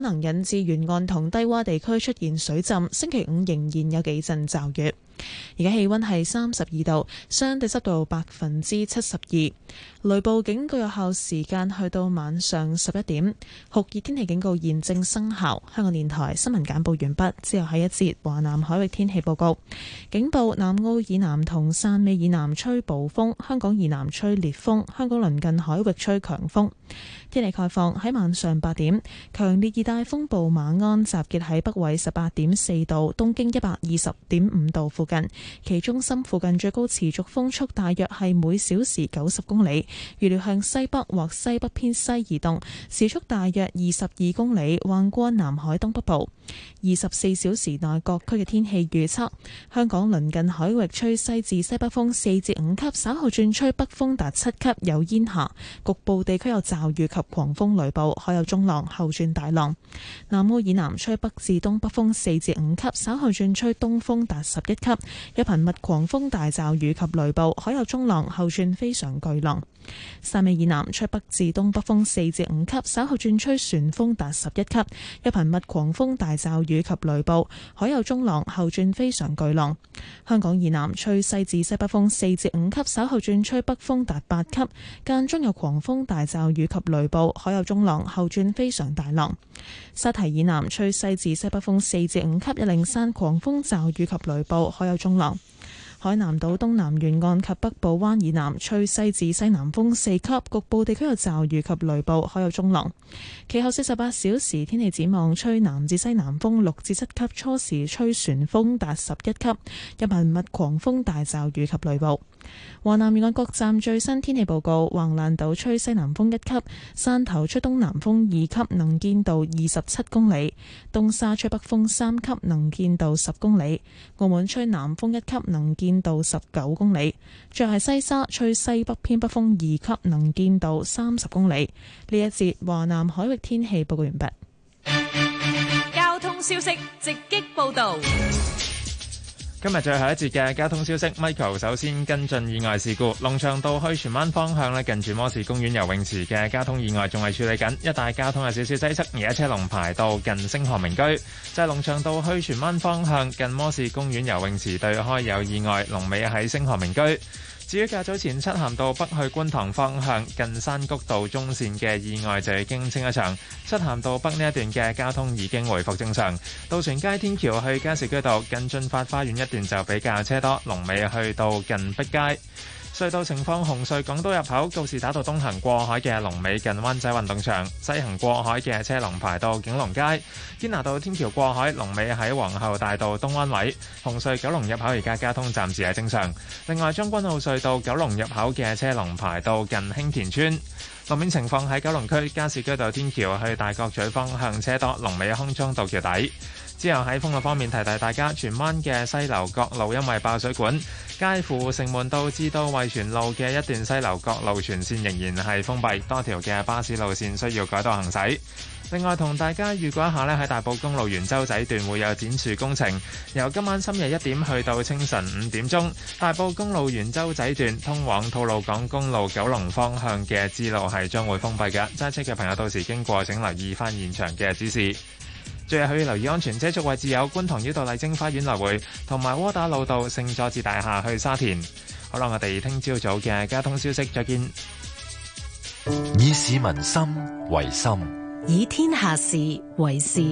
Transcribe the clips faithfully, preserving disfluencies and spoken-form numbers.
可能引致沿岸同低洼地區出現水浸，星期五仍然有幾陣驟雨。而家氣溫係三十二度，相對濕度百分之七十二。雷暴警告有效時間去到晚上十一點。酷熱天氣警告現正生效。香港電台新聞簡報完畢，之後喺一節華南海域天氣報告。警報：南澳以南同汕尾以南吹暴風，香港以南吹烈風，香港鄰近海域吹強風。天氣概況：喺晚上八點，強烈熱帶風暴馬鞍集結喺北緯十八點四度、東經一百二十點五度附近，其中心附近最高持續風速大約係每小時九十公里，預料向西北或西北偏西移動，時速大約二十二公里，橫過南海東北部。二十四小時內各區嘅天氣預測：香港鄰近海域吹西至西北風四至五級，稍後轉吹北風達七級，有煙霞，局部地區有驟雨及狂風雷暴，海有中浪，後轉大浪。南澳以南吹北至東北風四至五級，稍後轉吹東風達十一級，有頻密狂風大驟雨及雷暴，海有中浪，後轉非常巨浪。汕尾以南吹北至東北風四至五級，稍後轉吹旋風達十一級，有頻密狂風大驟雨及雷暴，海有中浪，後轉非常巨浪。香港以南吹西至西北風四至五級，稍後轉吹北風達八級，間中有狂風大驟雨及雷暴，海有中浪，後轉非常大浪。沙堤以南吹西至西北風四至五級，有零散狂風驟雨及雷暴，海有中浪。海南島東南沿岸及北部灣以南吹西至西南風四級，局部地區有驟雨及雷暴，海有中浪。其後四十八小時天氣展望：吹南至西南風六至七級，初時吹旋風達十一級，有頻密狂風大驟雨及雷暴。華南沿岸各站最新天氣報告：橫瀾島吹西南風一級，汕頭吹東南風二級，能見度二十七公里；東沙吹北風三級，能見度十公里；澳門吹南風一級，能見度十九公里；最後係西沙吹西北偏北風二級，能見度三十公里。呢一節華南海域天氣報告完畢。 交通消息直擊報道。 今日最後一節嘅交通消息 ，Michael 首先跟進意外事故。龍翔道去荃灣方向咧，近住摩士公園游泳池嘅交通意外仲係處理緊，一帶交通有少少擠塞，而家車龍排到近星河名居。就係龍翔道去荃灣方向，近摩士公園游泳池對開有意外，龍尾喺星河名居。至於較早前漆咸道北去觀塘方向近山谷道中線嘅意外就已經清一場，漆咸道北呢一段嘅交通已經回復正常。渡船街天橋去加士居道近駿發花園一段就比較車多，龍尾去到近碧街。隧道情況：紅隧港島入口告士打道東行過海嘅龍尾近灣仔運動場，西行過海嘅車龍排到景隆街。堅拿道天橋過海龍尾喺皇后大道東灣位。紅隧九龍入口而家交通暫時係正常。另外將軍澳隧道九龍入口嘅車龍排到近興田村。路面情況喺九龍區加士居道天橋去大角咀方向車多，龍尾康莊道橋底。之後喺封路方面提提大家，荃灣嘅西樓角路因為爆水管，介乎城門道至到惠泉路嘅一段西樓角路全線仍然係封閉，多條嘅巴士路線需要改道行駛。另外同大家預告一下呢，喺大埔公路元洲仔段會有剪樹工程，由今晚深夜一點去到清晨五點鐘，大埔公路元洲仔段通往吐露港公路九龍方向嘅支路係將會封閉嘅，揸車嘅朋友到時經過請留意翻現場嘅指示。最後要留意安全車速位置有觀塘繞道麗晶花園來回，同埋窩打老道聖佐治大廈去沙田。好啦，我哋聽朝早嘅交通消息，再見。 以市民心為心， 以天下事為事。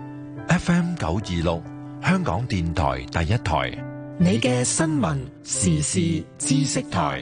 F M 九二六，香港電台第一台， 你嘅新聞時事知識台。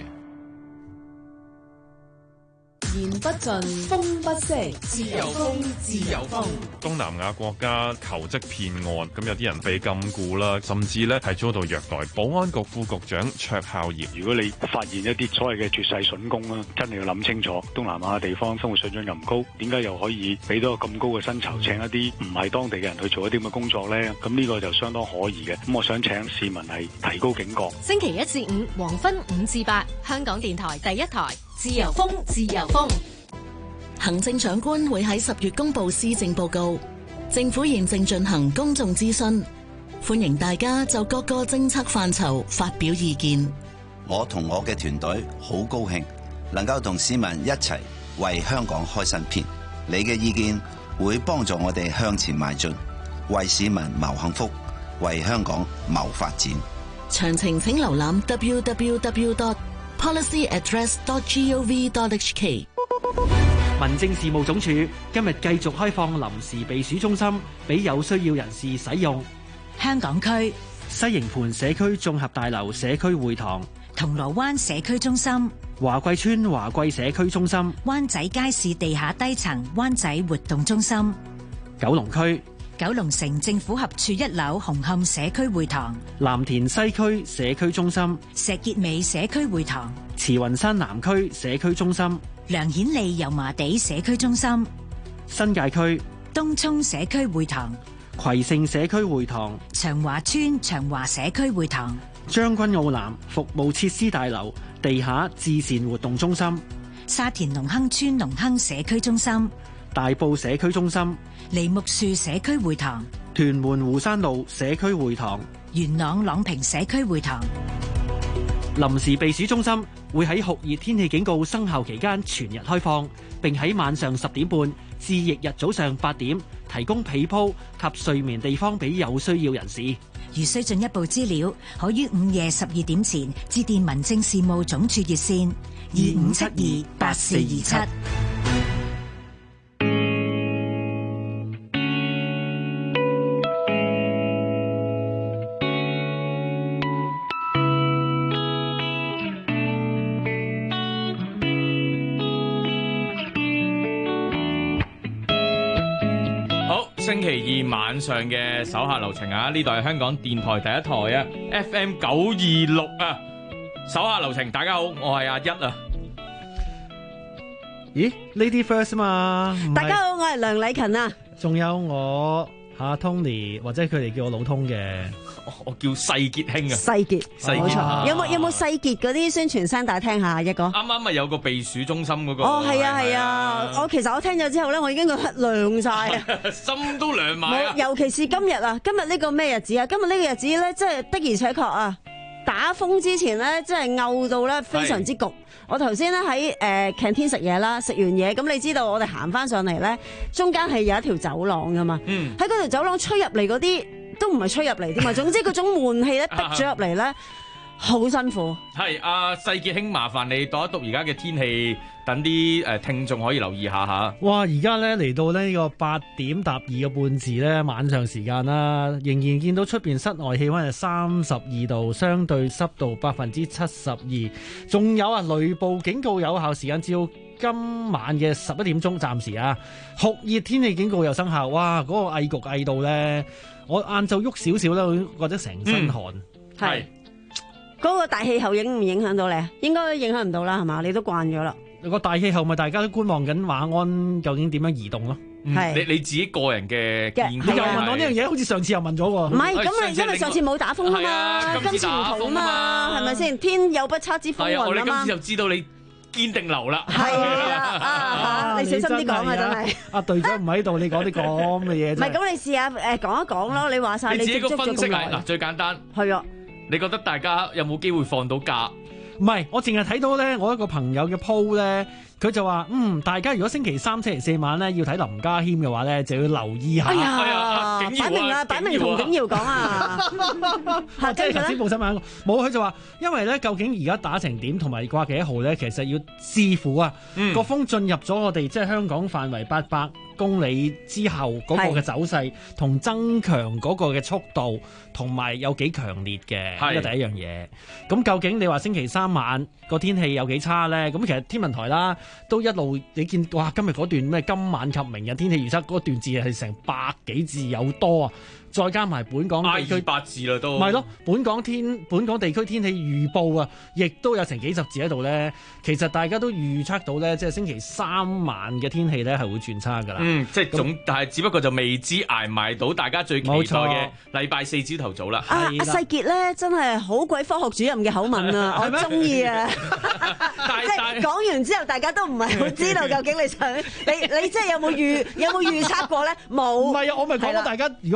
言不盡，風不息，自由風，自由風。 東南亞國家求職騙案，咁有啲人被禁錮啦，甚至咧係遭到虐待。保安局副局長卓孝業， 如果你發現一啲所謂嘅絕世筍工啦，真係要諗清楚。東南亞地方生活水準又唔高，點解又可以俾到咁高嘅薪酬，請一啲唔係當地嘅人去做一啲咁嘅工作呢？咁呢個就相當可疑嘅。咁我想請市民係提高警覺。 星期一至五黃昏五至八，香港電台第一台。自由風，自由風。 行政長官會喺十月公布施政報告，政府現正進行公眾諮詢，歡迎大家就各個政策範疇發表意見。 我同我嘅團隊好高興，能夠同市民一齊為香港開新篇。你嘅意見會幫助我哋向前邁進，為市民謀幸福，為香港謀發展。 詳情請瀏覽 double-u double-u double-u dot policy address dot gov dot h k。 民政事務總署今日繼續開放臨時避暑中心俾有需要人士使用。 香港區西營盤社區綜合大樓社區會堂、 銅鑼灣社區中心、 華貴村華貴社區中心、 灣仔街市地下低層灣仔活動中心、 九龍區九龍城政府合署一樓紅磡社區會堂、 藍田西區社區中心、 石硤尾社區會堂、 慈雲山南區社區中心、 梁顯利油麻地社區中心、 新界區東涌社區會堂、 葵盛社區會堂、 長華村長華社區會堂、 將軍澳南服務設施大樓地下至善活動中心、 沙田隆亨村隆亨社區中心、 大埔社區中心、 梨木樹社區會堂、 屯門湖山路社區會堂、 元朗朗屏社區會堂。 臨時避暑中心會喺酷熱天氣警告生效期間全日開放，並喺晚上十點半至翌日早上八點提供被鋪及睡眠地方俾有需要人士。 如需進一步資料，可於午夜十二點前致電民政事務總署熱線二五七二八四二七。 星期二晚上嘅手下留情啊！呢度係香港電台第一台啊 ，F M 九二六啊，手下留情，大家好，我係阿一啊。 咦 ，Lady First 嘛？ 大家好，我係梁禮勤啊。 仲有我阿 Tony，或者佢哋叫我老通嘅， 我叫世傑兄啊。 世傑，冇錯。有冇有冇世傑嗰啲宣傳聲大家聽下一個？ 啱啱咪有個避暑中心嗰個。 哦，係啊係啊，我其實我聽咗之後咧，我已經覺得涼晒啊， 心都涼埋啊。 尤其是今日啊，今日呢個咩日子啊？今日呢個日子咧，即係的而且確啊，打風之前咧，真係漚到咧非常之焗。我頭先咧喺誒 canteen 食嘢啦，食完嘢咁，你知道我哋行翻上嚟咧，中間係有一條走廊噶嘛。嗯。喺嗰條走廊吹入嚟嗰啲都唔係吹入嚟添嘛，總之嗰種悶氣咧逼咗入嚟咧，好辛苦。係阿世傑兄，麻煩你讀一讀而家嘅天氣，等啲誒聽眾可以留意下嚇。 哇！而家咧嚟到呢個八點搭二個半字咧，晚上時間啦，仍然見到出邊室外氣溫係三十二度，相對濕度百分之七十二。仲有啊，雷暴警告有效時間至到今晚嘅十一點鐘，暫時啊，酷熱天氣警告又生效。哇！嗰、那個翳焗翳到咧，我晏晝喐少少咧，我覺得成身汗。 係、嗯。嗰、那個大氣候影唔影響到你啊？應該影響唔到啦，係嘛？你都慣咗啦。 個大氣候咪大家都觀望緊馬鞍究竟點樣移動咯。 係、嗯、你你自己個人嘅見解。 你又問我呢樣嘢，好似上次又問咗喎。 唔係，咁你因為上次冇打風啊嘛，今次唔同啊嘛，係咪先？天有不測之風雲啊嘛。 我哋今次就知道你堅定流啦。 係啊，啊你小心啲講啊，真係。 阿隊長唔喺度，你講啲咁嘅嘢。 唔係，咁你試下誒講一講咯。你話晒你自己個接觸分析咗咁耐。 嗱，最簡單。 係啊。 你覺得大家有冇機會放到假？ 唔係，我淨係睇到咧，我一個朋友嘅 po 咧，佢就話：嗯，大家如果星期三、星期四晚咧要睇林家謙嘅話咧，就要留意下。 哎呀，擺明啦，擺明同景耀講啊！ 即係頭先報新聞，冇佢就話，因為咧，究竟而家打成點，同埋掛幾多號咧，其實要視乎啊，個風進入咗我哋即係香港範圍八百公里之後嗰個嘅走勢，同增強嗰個嘅速度，同埋有幾強烈嘅，呢個第一樣嘢。咁究竟你話星期三晚個天氣有幾差咧？咁其實天文台啦，都一路你見哇，今日嗰段咩今晚及明日天氣預測嗰段字係成百幾字有多啊！再加埋本港地區八字啦都， 唔係咯，本港天本港地區天氣預報啊，亦都有成幾十字喺度咧。其實大家都預測到咧，即係星期三晚嘅天氣咧係會轉差㗎啦。 嗯，即係總，但係只不過就未知捱埋到大家最期待嘅禮拜四朝頭早啦。 阿阿世傑咧真係好鬼科學主任嘅口吻啊，我中意啊！即係講完之後，大家都唔係好知道究竟你想你你即係有冇預有冇預測過咧？冇。 唔係啊，我咪講咗大家，如果星期三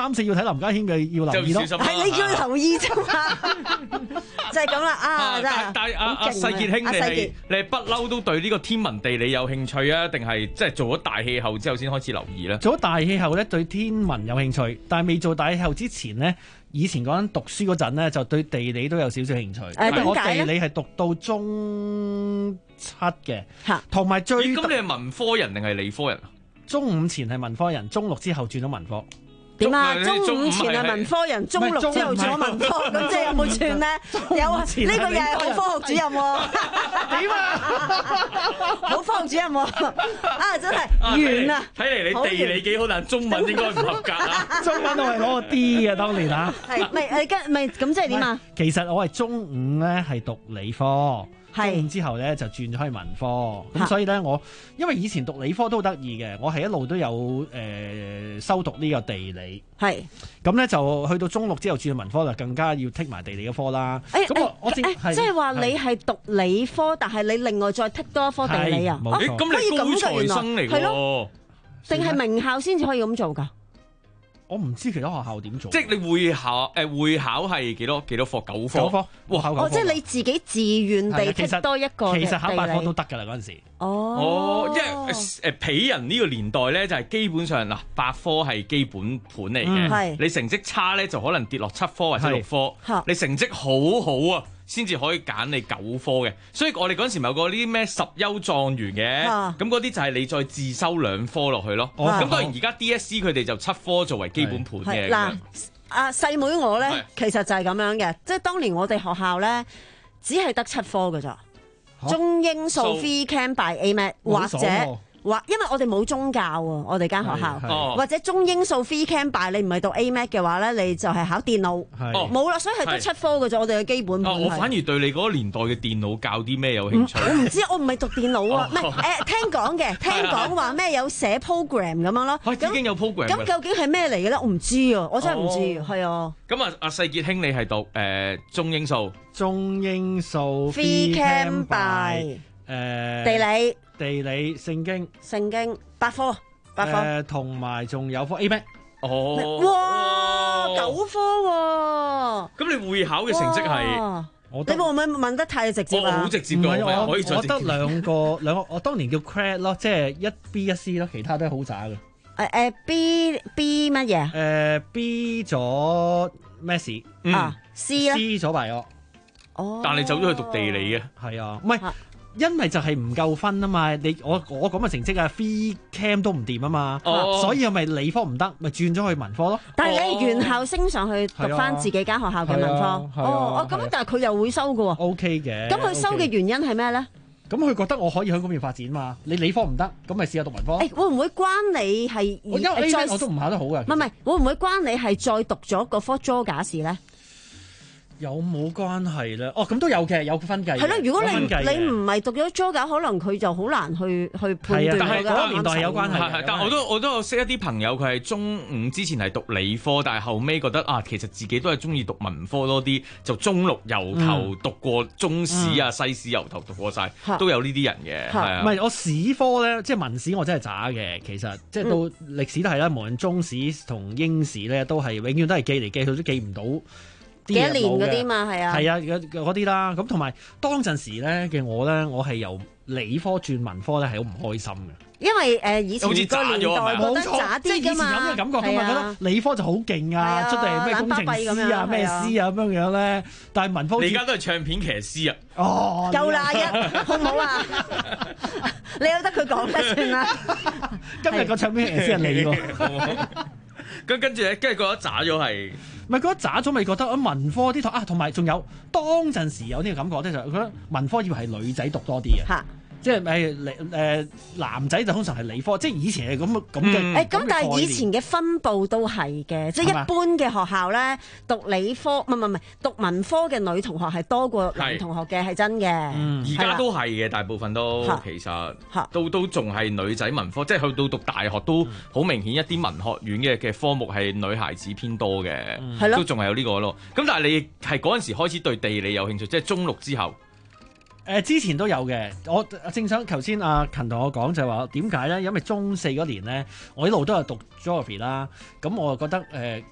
三四要睇林家謙嘅要留意咯， 係你要留意啫嘛，就係咁啦啊！ 但但阿阿世傑兄，你係你係不嬲都對呢個天文地理有興趣啊？定係即係做咗大氣候之後先開始留意咧？ 做咗大氣候咧，對天文有興趣，但係未做大氣候之前咧，以前嗰陣讀書嗰陣咧，就對地理都有少少興趣。誒點解咧？我地理係讀到中七嘅，同埋最咁你係文科人定係理科人啊？ 中五前係文科人，中六之後轉咗文科。 點啊？中五前係文科人，中六之後轉咗文科，咁即係有冇串咧？有啊！呢個又係好科學主任喎。點啊？好科學主任喎！啊，真係完啊！ 睇嚟你地理幾好，但中文應該唔合格啊！ 中文我係攞個 D 嘅當年啊。 係咪誒跟咪咁即係點啊？ 其實我係中五咧係讀理科。中五之後咧就轉咗去文科，咁所以咧我因為以前讀理科都好得意嘅，我係一路都有誒、呃、修讀呢個地理，係咁咧就去到中六之後轉去文科就更加要剔埋地理嘅科啦。誒咁、欸、我我正誒即係話你係讀理科，但係你另外再剔多一科地理啊？ 冇錯，咁、欸、你高材生嚟喎， 定係名校先至可以咁做㗎？ 我唔知其他學校點做， 即係你會考誒會考係幾多幾多科？九科，九科， 哇考九科。 哦，即係你自己自願地剔多一個。 其實考八科都得㗎啦嗰陣時。 哦， 哦，因為誒鄙人呢個年代咧，就係基本上嗱，八科係基本盤嚟嘅。係、嗯。你成績差咧，就可能跌落七科或者六科。你成績好好啊，先至可以揀你九科嘅。所以我哋嗰陣時咪有個呢啲咩十優狀元嘅，咁嗰啲就係你再自修兩科落去咯。咁、哦、當然而家 D S C 佢哋就七科作為基本盤嘅。 嗱，阿細妹我咧，其實就係咁樣嘅，即係當年我哋學校咧，只係得七科㗎咋。中英數 Phy Chem Bio A Math 或者或，因為我哋冇宗教啊，我哋間學校，或者中英數 Phy Chem Bio你唔係讀 A Math 嘅話咧，你就係考電腦，冇啦，所以係得七科嘅啫。我哋嘅基本盤。 我反而對你嗰個年代嘅電腦教啲咩有興趣？ 我唔知，我唔係讀電腦啊，唔係誒聽講嘅，聽講話咩有寫 program 咁樣咯。 已經有 program。 咁究竟係咩嚟嘅咧？我唔知啊，我真係唔知，係啊。 咁啊，阿世傑兄，你係讀誒中英數？ 中英數 Phy Chem Bio 誒地理、 地理、聖經、 聖經八科，八科誒同埋仲有科 A Math。 哦， 哇，九科喎！ 咁你會考嘅成績係？ 你會唔會問得太直接啊？ 好直接㗎， 我可以再直接。 我得兩個兩個，我當年叫 Cred 咯，即係一 B 一 C 咯，其他都係好渣嘅。 誒誒 B B 乜嘢？ 誒 B 咗 Maths 啊 C 咧 C 咗埋我。 哦，但你走咗去讀地理嘅， 係啊，唔係，因為就係唔夠分啊嘛，你我我咁嘅成績啊 Phy Chem 都唔掂啊嘛，哦、所以咪理科唔得，咪轉咗去文科咯。 但係你原校升上去讀翻自己間學校嘅文科，哦哦，咁但係佢又會收嘅喎。 O K 嘅。 咁佢收嘅原因係咩咧？ 咁佢覺得我可以喺嗰邊發展嘛，你理科唔得，咁咪試下讀文科。誒、 欸，會唔會關你係？ 因為 A Math 我都唔考得好嘅。 唔係唔係，會唔會關你係再讀咗嗰科 Geog 事咧？ 有冇關係咧？哦，咁都有嘅，有分計。 係咯，如果你你唔係讀咗 Geog，可能佢就好難去去判斷。 但係嗰個年代係有關係。 係，但係我都我都有識一啲朋友，佢係中五之前係讀理科，但係後尾覺得啊，其實自己都係中意讀文科多啲，就中六由頭讀過中史啊、嗯、西史由頭讀過晒，嗯、都有呢啲人嘅。係啊， 唔係我史科咧，即係文史我真係渣嘅。其實即係到歷史都係啦，無論中史同英史咧，都係永遠都係記嚟記去都記唔到。 幾年嗰啲嘛，係啊， 係啊，嗰啲啦，咁同埋當陣時咧嘅我咧，我係由理科轉文科咧，係好唔開心嘅。 因為誒以前個年代覺得渣啲㗎嘛，即係以前有咩感覺㗎嘛，覺得理科就好勁啊，出嚟咩工程師啊、咩師啊咁樣樣咧。但係文科， 你而家都係唱片騎師啊！ 哦， 夠啦一，好唔好啊？你有得佢講得算啦。 今日個唱片騎師係你喎。 咁跟住咧，跟住覺得渣咗係。 唔係覺得渣咗，咪覺得文科啲同啊，同埋仲有當陣時有呢個感覺咧，就覺得文科以為係女仔讀多啲嘅，即係誒誒男仔就通常係理科，即係以前係咁咁嘅。誒咁，但係以前嘅分佈都係嘅，即係一般嘅學校咧，讀理科唔係唔係唔係讀文科嘅女同學係多過男同學嘅，係真嘅。 而家都係嘅，大部分都其實都都仲係女仔文科，即係去到讀大學都好明顯，一啲文學院嘅嘅科目係女孩子偏多嘅，都仲係有呢個咯。咁但係你係嗰陣時開始對地理有興趣，即係中六之後。 誒、呃、之前都有嘅，我正想頭先阿勤同我講就係話點解咧？因為中四嗰年咧，我一路都係讀 geography 啦，咁我就覺得誒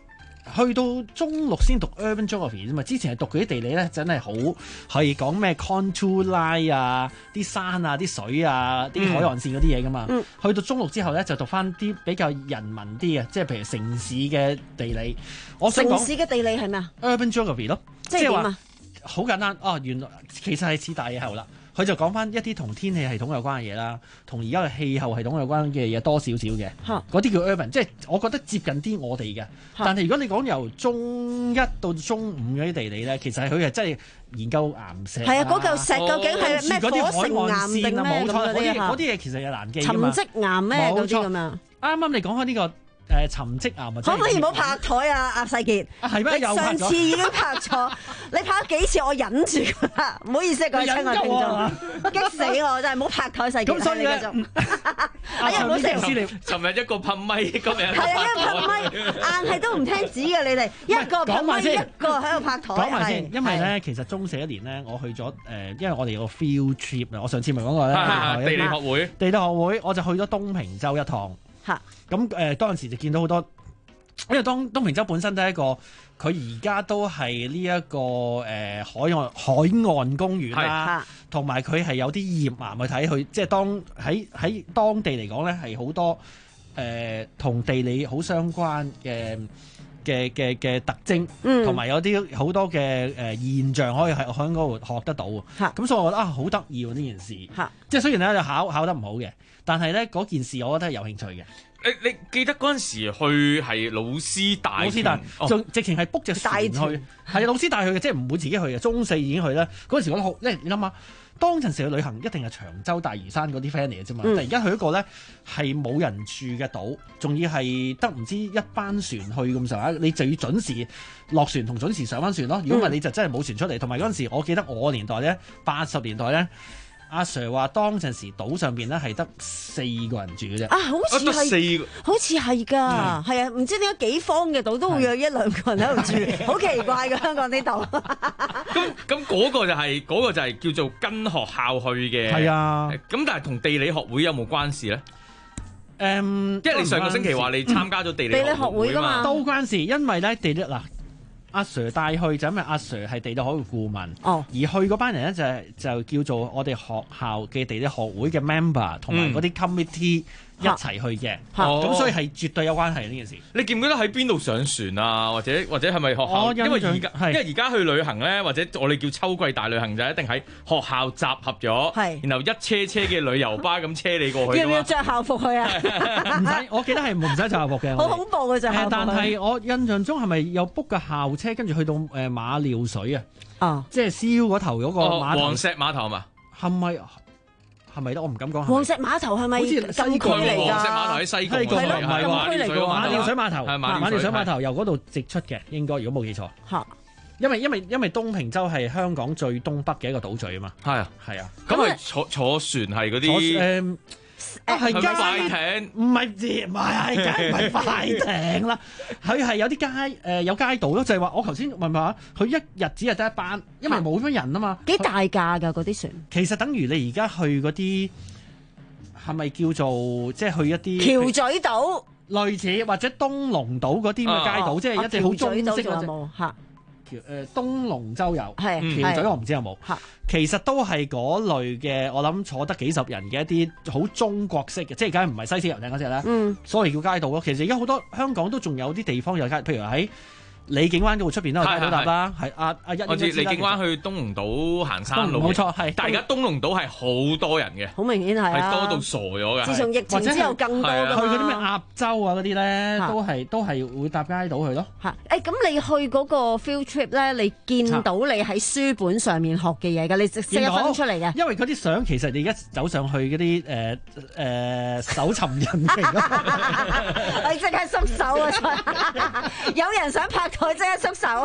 去到中六先讀 urban geography 啫嘛，之前係讀嗰啲地理咧，真係好係講咩 contour line 啊，啲山啊、啲水啊、啲海岸線嗰啲嘢噶嘛。嗯、去到中六之後咧，就讀翻啲比較人文啲嘅，即係譬如城市嘅地理。我想城市嘅地理係咩啊 ？urban geography 咯， 即係點啊？ 好簡單哦，原來其實係似大氣候啦。佢就講翻一啲同天氣系統有關嘅嘢啦，同而家嘅氣候系統有關嘅嘢多少少嘅，嗰啲叫 urban， 即係我覺得接近啲我哋嘅。但係如果你講由中一到中五嗰啲地理咧，其實佢係真係研究岩石。係啊， 嗰嚿石究竟係咩火成岩定咩咁嗰啲嗰啲嘢其實係難記㗎嘛。沉積岩咩嗰啲咁樣。啱啱你講開呢個。誒沉積岩啊！ 可唔可以唔好拍台啊？阿世傑， 係咩？ 你上次已經拍錯，你拍咗幾次，我忍住㗎啦，唔好意思，各位親愛聽眾，激死我真係，唔好拍台世傑。咁所以咧，哎呀，唔好食料。尋日一個噴咪，今日係啊，一個噴咪，硬係都唔聽旨嘅你哋，一個噴咪，一個喺度拍台。 講埋先，因為咧，其實中四一年咧，我去咗誒，因為我哋有個 field trip 啊，我上次咪講過咧， 地理學會， 地理學會，我就去咗東平洲一趟。嚇！咁誒、呃、當陣時就見到好多，因為當東平洲本身都係一個，佢而家都係呢一個誒、呃、海岸海岸公園啦，同埋佢係有啲頁岩去睇，佢即係當喺喺當地嚟講咧係好多誒同、呃、地理好相關嘅嘅嘅嘅特徵，同埋、嗯、有啲好多嘅誒、呃、現象可以喺喺嗰度學得到。咁、嗯、所以我覺得啊好得意喎呢件事，嗯、即係雖然咧就考考得唔好嘅。但係咧嗰件事，我覺得係有興趣嘅。 你你記得嗰陣時去係老師帶， 老師帶，就、哦、直情係 book 隻船去，係老師帶去嘅，即係唔會自己去嘅。中四已經去啦。嗰陣時覺得好，即係你諗下，當陣時去旅行一定係長洲、大嶼山嗰啲 friend 嚟嘅啫嘛。嗯、但係而家去一個咧係冇人住嘅島，仲要係得唔知一班船去咁上下，你就要準時落船同準時上翻船咯。如果唔係你就真係冇船出嚟。同埋嗰陣時，我記得我年代咧，八十年代咧。阿 Sir 話當陣時島上邊咧係得四個人住嘅啫。 啊，好似係，好似係㗎，係啊，唔知點解幾方嘅島都會有一兩個人喺度住，好奇怪嘅香港呢度。 咁咁嗰個就係嗰個就係叫做跟學校去嘅。 係啊。咁但係同地理學會有冇關事咧？ 誒， 因為你上個星期話你參加咗地理學會㗎嘛， 都關事，因為咧地理嗱。阿 Sir 帶去就因為阿 Sir 係地理學會顧問，哦、而去嗰班人咧就係就叫做我哋學校嘅地理學會嘅 member 同埋嗰啲 committee 一齊去嘅，咁、哦、所以係絕對有關係呢件事。 你記唔記得喺邊度上船啊？或者或者係咪學校？因為而家因為而家去旅行咧，或者我哋叫秋季大旅行就一定喺學校集合咗，是然後一車車嘅旅遊巴咁車你過去。 要唔要着校服去啊？ 唔使，我記得係唔使着校服嘅。 好恐怖嘅就係。 但係我印象中係咪有 book 個校車跟住去到誒馬料水啊？哦，即係燒嗰頭嗰個碼頭。 黃石碼頭嘛？ 係咪？係咪咧？我唔敢講。 黃石碼頭係咪好似西區嚟㗎？ 黃石碼頭喺西貢， 西貢唔係馬料水馬料水碼頭， 係馬料水碼頭由嗰度直出嘅，應該如果冇記錯。嚇！因為因為因為東平洲係香港最東北嘅一個島嶼啊嘛。係啊，係啊。 咁係坐坐船係嗰啲誒。係快艇， 唔係唔係，梗係唔係快艇啦。佢係有啲街誒、呃、有街道咯，就係、是、話我頭先問下佢一日只係得一班，因為冇乜人啊嘛。 幾大架㗎嗰啲船？ 其實等於你而家去嗰啲係咪叫做即係去一啲橋咀島類似或者東龍島嗰啲咁嘅街道，啊、即係一隻好中式嗰隻。誒東龍洲有，橋咀我唔知有冇。其實都係嗰類嘅，我諗坐得幾十人嘅一啲好中國式嘅，即係梗係唔係西式遊艇嗰隻啦。嗯，所謂叫街道咯。其實而家好多香港都仲有啲地方有街，譬如喺李景灣嗰度出邊都有街道搭啦。係阿阿一， 我知李景灣去東龍島行山路， 冇錯係。 但係而家東龍島係好多人嘅， 好明顯係係多到傻咗嘅。 自從疫情之後更多㗎嘛。 去嗰啲咩鴨洲啊嗰啲咧，都係都係會搭街道去咯。 嚇！誒咁你去嗰個 field trip 咧，你見到你喺書本上面學嘅嘢㗎，你識得分出嚟嘅。 因為嗰啲相其實你而家走上去嗰啲誒誒搜尋引擎， 你即刻縮手啊！有人想拍台即刻縮手，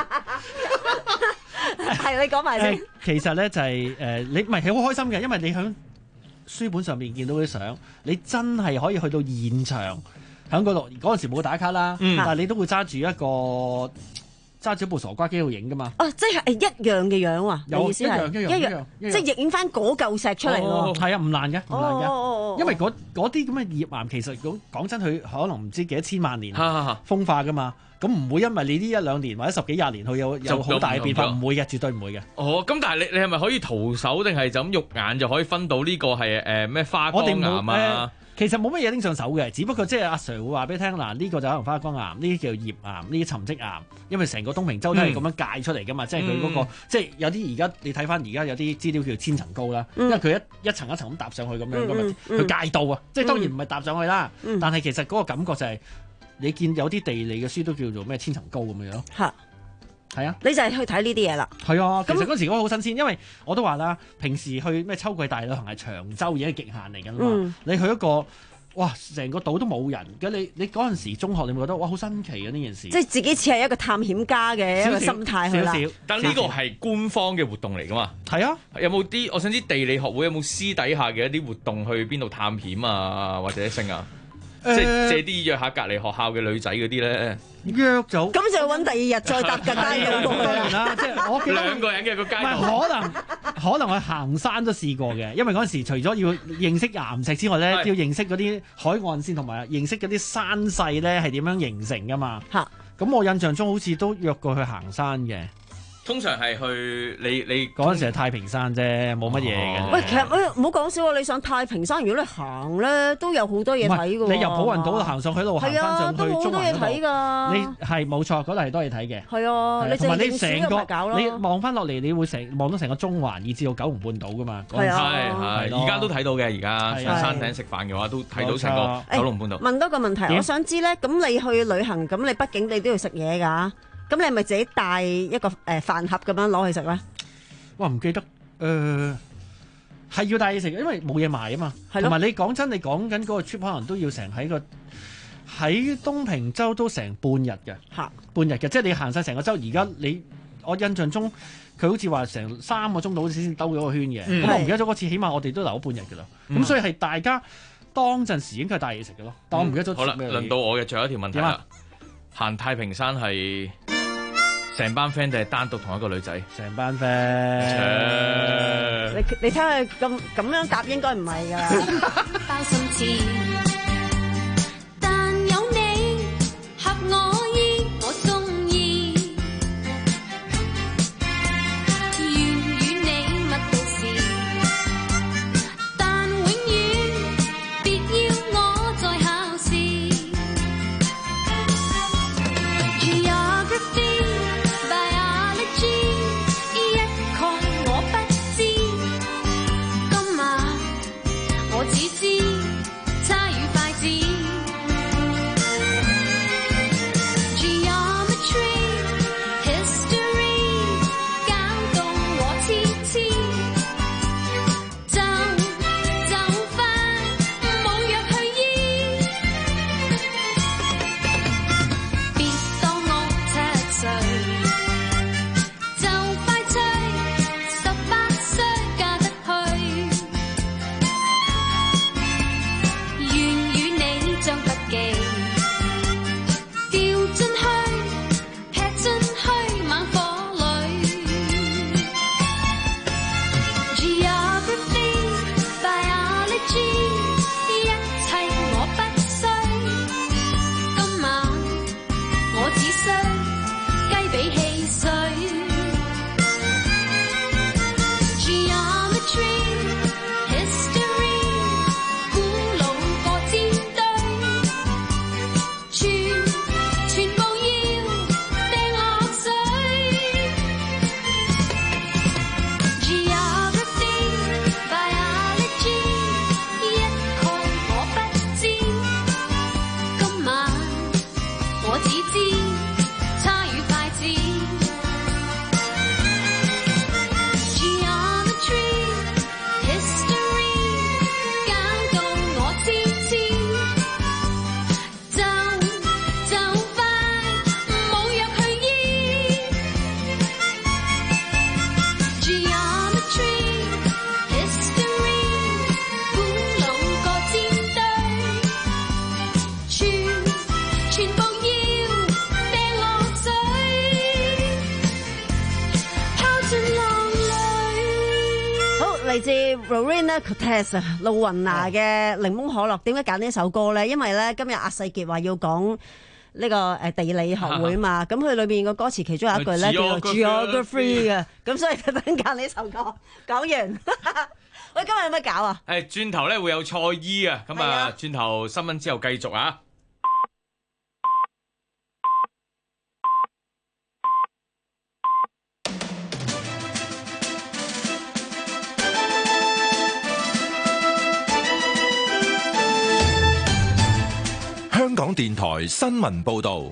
係你講埋先。 其實咧就係誒你唔係係好開心嘅，因為你喺書本上面見到啲相，你真係可以去到現場。喺嗰度嗰陣時冇打卡啦，嗯、但係你都會揸住一個揸住部傻瓜機喺度影噶嘛。 哦，即係一樣嘅樣啊！ 有意思係一樣一樣一樣， 即係影翻嗰嚿石出嚟喎。 係啊，唔難嘅，唔難嘅。 哦， 因為嗰嗰啲咁嘅頁岩其實講講真，佢可能唔知幾多千萬年風化噶嘛。咁唔會因為你呢一兩年或者十幾廿年佢有有好大嘅變化，唔會嘅，絕對唔會嘅。 哦，咁但係你你係咪可以徒手定係就咁肉眼就可以分到呢個係誒咩花崗岩啊？ 呃、其實冇乜嘢拎上手嘅，只不過即係阿 Sir 會話俾你聽嗱，呢、呢個就可能花崗岩，呢啲叫頁岩，呢啲沉積岩，因為成個東平洲都係咁樣界出嚟噶嘛，嗯、即係佢嗰個即係有啲而家你睇翻而家有啲資料叫千層高啦，嗯、因為佢一一層一層咁搭上去咁樣噶嘛，佢、嗯嗯、界道啊，即係當然唔係搭上去啦，嗯、但係其實嗰個感覺就係、是。你見有啲地理嘅書都叫做咩千層高咁樣咯， 嚇， 係啊， 你就係去睇呢啲嘢啦。 係啊，其實嗰時嗰個好新鮮，因為我都話啦，平時去咩秋季大旅行係長洲已經係極限嚟㗎啦嘛。嗯、你去一個哇，成個島都冇人，咁你你嗰陣時中學你會覺得哇好新奇嘅呢件事，即係自己似係一個探險家嘅一個心態去啦。 少少，但呢個係官方嘅活動嚟㗎嘛。 係啊， 有冇啲我想知地理學會有冇私底下嘅一啲活動去邊度探險啊，或者升啊？即係借啲約下隔離學校嘅女仔嗰啲咧， 約咗， 咁就要揾第二日再搭架街路過去啦。即係我兩個人嘅個街道， 可能可能我行山都試過嘅，因為嗰陣時除咗要認識岩石之外咧，都要認識嗰啲海岸線同埋認識嗰啲山勢咧係點樣形成噶嘛。嚇，咁我印象中好似都約過去行山嘅。 通常係去你你嗰陣時係太平山啫，冇乜嘢嘅。 喂，其實唔好講笑喎，你上太平山，如果你行咧，都有好多嘢睇嘅喎。 你由普雲島行上去度行翻上去中環嗰度， 都好多嘢睇㗎。 你係冇錯，嗰度係多嘢睇嘅。 係啊，你同埋你成個你望翻落嚟，你會成望到成個中環，以至到九龍半島㗎嘛。 係啊， 係係，而家都睇到嘅。而家上山頂食飯嘅話，都睇到成個九龍半島。 問多個問題，我想知咧，咁你去旅行，咁你畢竟你都要食嘢㗎。咁你係咪自己帶一個誒、呃、飯盒咁樣攞去食咧？ 哇，唔記得，誒、呃、係要帶嘢食，因為冇嘢賣啊嘛。同埋你講真，你講緊嗰個 trip 可能都要成喺個喺東平洲都成半日嘅， 嚇半日嘅，即係你行晒成個洲。而家你我印象中佢好似話成三個鐘度先兜咗個圈嘅。咁、嗯、我唔記得咗嗰次，起碼我哋都留咗半日嘅啦。咁、嗯、所以係大家當陣時應該係帶嘢食嘅咯。但我唔記得咗、嗯。 好啦，輪到我嘅最後一條問題啦。行太平山係成班 friend 定係單獨同一個女仔？ 成班 friend。 你你睇佢咁咁樣答，應該唔係㗎。 包心志，但有你合我意，我中意。願與你密到時，但永遠別要我再考試。Geography。我只知差與快字 ，Geometry History 搞到我痴痴，就就快冇藥去醫，別當我七歲，就快脆十八歲嫁得去。將筆記掉進去，劈進去猛火裏。Geography, biology， 一切我不需。今晚我只需雞髀汽水。Geometry。全部要嚟自 Lorena Cortez 啊，露雲娜嘅檸檬可樂。點解揀呢首歌咧？因為咧今日阿世傑話要講呢個誒地理學會嘛，咁佢裏邊個歌詞其中有一句咧叫做 Geography 嘅，咁所以特登揀呢首歌。講完，喂，今日有咩搞啊？ 誒，轉頭咧會有賽衣啊，咁啊，轉頭新聞之後繼續啊。 香港電台新聞報道，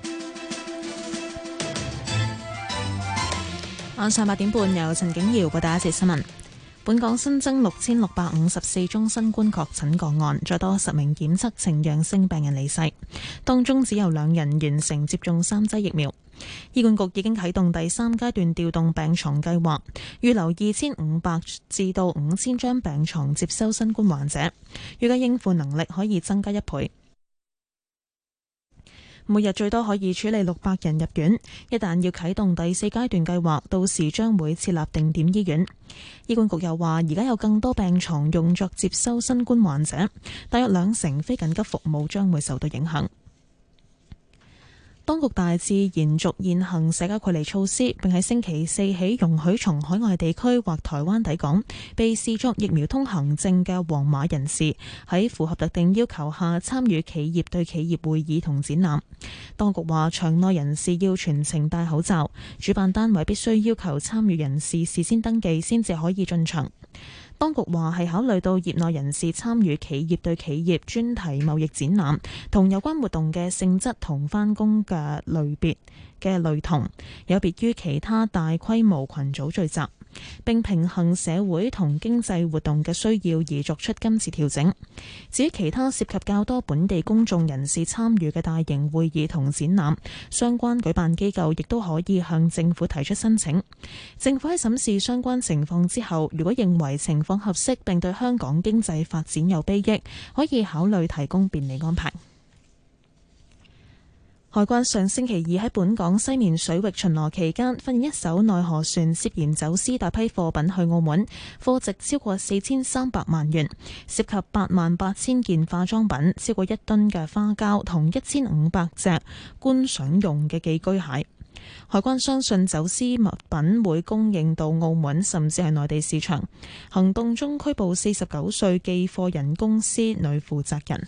晚上八點半由陳景瑤報道一節新聞。本港新增六千六百五十四宗新冠確診個案，再多十名檢測呈陽性病人離世，當中只有兩人完成接種三劑疫苗。醫管局已經啟動第三階段調動病床計劃，預留二千五百至到五千張病床接收新冠患者，預計應付能力可以增加一倍。每日最多可以處理六百人入院，一旦要啟動第四階段計劃，到時將會設立定點醫院。醫管局又話，而家有更多病床用作接收新冠患者，大約兩成非緊急服務將會受到影響。當局大致延續現行社交距離措施，並喺星期四起容許從海外地區或台灣抵港被視作疫苗通行證嘅黃碼人士，喺符合特定要求下參與企業對企業會議同展覽。當局話，場內人士要全程戴口罩，主辦單位必須要求參與人士事先登記先至可以進場。當局話係考慮到業內人士參與企業對企業專題貿易展覽同有關活動嘅性質同返工嘅類別嘅類同，有別於其他大規模群組聚集，並平衡社會同經濟活動嘅需要而作出今次調整。至於其他涉及較多本地公眾人士參與嘅大型會議同展覽，相關舉辦機構亦都可以向政府提出申請。政府喺審視相關情況之後，如果認為情況合適並對香港經濟發展有裨益，可以考慮提供便利安排。海關上星期二喺本港西面水域巡邏期間，發現一艘內河船涉嫌走私大批貨品去澳門，貨值超過四千三百萬元，涉及八萬八千件化妝品、超過一噸嘅花膠同一千五百隻觀賞用嘅寄居蟹。海關相信走私物品會供應到澳門甚至係內地市場。行動中拘捕四十九歲寄貨人公司女負責人。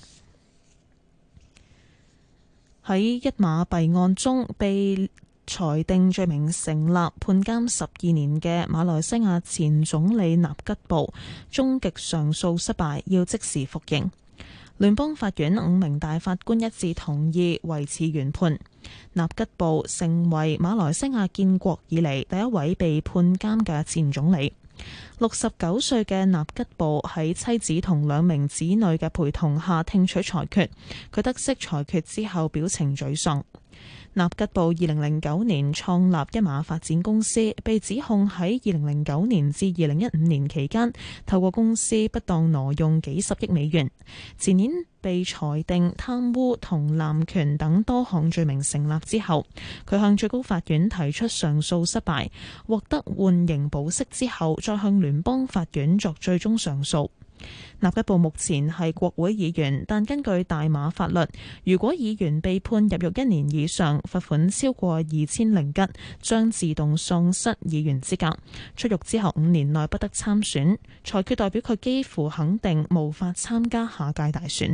喺一馬弊案中被裁定罪名成立、判監十二年嘅馬來西亞前總理納吉布，終極上訴失敗，要即時服刑。聯邦法院五名大法官一致同意維持原判。納吉布成為馬來西亞建國以嚟第一位被判監嘅前總理。六十九歲嘅納吉布喺妻子同兩名子女嘅陪同下聽取裁決，佢得悉裁決之後表情沮喪。納吉布二零零九年創立一馬發展公司，被指控喺二零零九年至二零一五年期間透過公司不當挪用幾十億美元。前年被裁定貪污同濫權等多項罪名成立之後，佢向最高法院提出上訴失敗，獲得緩刑保釋之後，再向聯邦法院作最終上訴。納吉布目前係國會議員，但根據大馬法律，如果議員被判入獄一年以上，罰款超過二千令吉，將自動喪失議員資格。出獄之後五年內不得參選。裁決代表佢幾乎肯定無法參加下屆大選。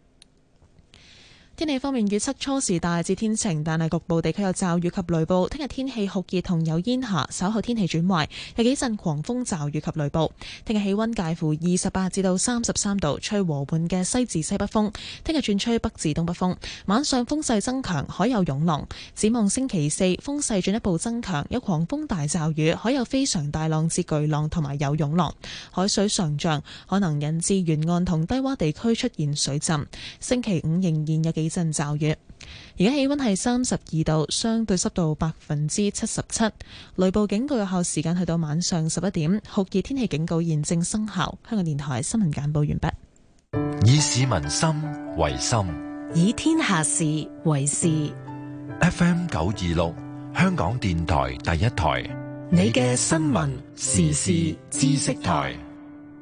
天氣方面預測初時大致天晴，但係局部地區有驟雨及雷暴。聽日天氣酷熱同有煙霞，稍後天氣轉壞，有幾陣狂風驟雨及雷暴。聽日氣溫介乎二十八至到三十三度，吹和緩嘅西至西北風。聽日轉吹北至東北風，晚上風勢增強，海有湧浪。展望星期四風勢進一步增強，有狂風大驟雨，海有非常大浪至巨浪同埋有湧浪，海水上漲，可能引致沿岸同低洼地區出現水浸。星期五仍然有幾幾陣驟雨，而家氣溫係三十二度，相對濕度百分之七十七，雷暴警告有效時間去到晚上十一點，酷熱天氣警告現正生效。香港電台新聞簡報完畢。 以市民心為心， 以天下事為事。 F M 九二六，香港電台第一台， 你嘅新聞時事知識台。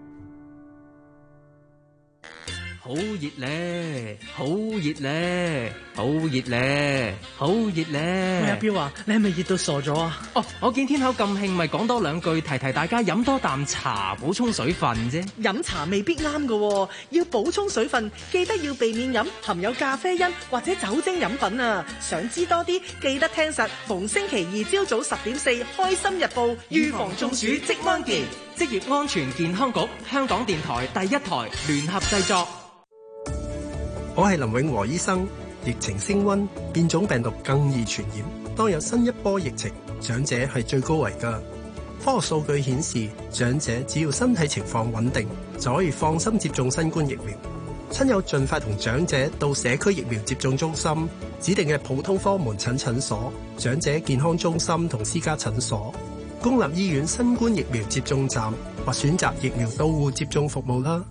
好熱咧，好熱咧，好熱咧，好熱咧。 喂，阿彪啊，你係咪熱到傻咗啊？ 哦，我見天口咁興，咪講多兩句，提提大家飲多啖茶，補充水分啫。 飲茶未必啱㗎，要補充水分，記得要避免飲含有咖啡因或者酒精飲品啊。想知多啲，記得聽實逢星期二朝早十點四《開心日報》，預防中暑即安健。 職業安全健康局、香港電台第一台聯合製作。 我係林永和醫生。疫情升溫，變種病毒更易傳染。當有新一波疫情，長者係最高危㗎。科學數據顯示，長者只要身體情況穩定，就可以放心接種新冠疫苗。親友盡快同長者到社區疫苗接種中心、指定嘅普通科門診診所、長者健康中心同私家診所、公立醫院新冠疫苗接種站或選擇疫苗到戶接種服務啦。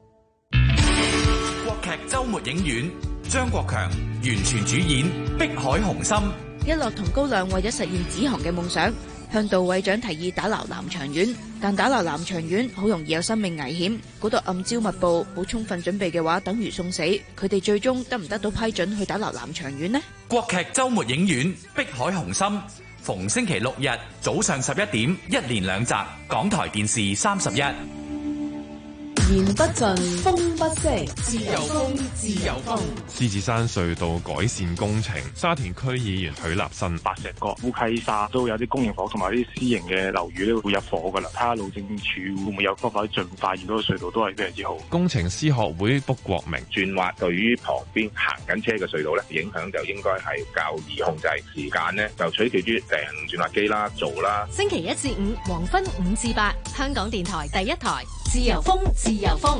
國劇周末影院，張國強完全主演《碧海雄心》。 一樂同高亮為咗實現子航嘅夢想，向杜偉長提議打撈南翔丸，但打撈南翔丸好容易有生命危險，嗰度暗礁密布，冇充分準備嘅話等於送死。佢哋最終得唔得到批准去打撈南翔丸呢？ 國劇周末影院《碧海雄心》，逢星期六日早上十一點，一連兩集，港台電視三十一。 言不盡，風不息，自由風，自由風。 獅子山隧道改善工程，沙田區議員許立新。 白石角、烏溪沙都有啲公營房同埋啲私營嘅樓宇都會入伙噶啦，睇下路政署會唔會有方法盡快完嗰個隧道都係非常之好。 工程師學會卜國明轉滑對於旁邊行緊車嘅隧道咧，影響就應該係較易控制，時間呢就取決於訂轉滑機啦、做啦。 星期一至五黃昏五至八，香港電台第一台，自由風，自由風。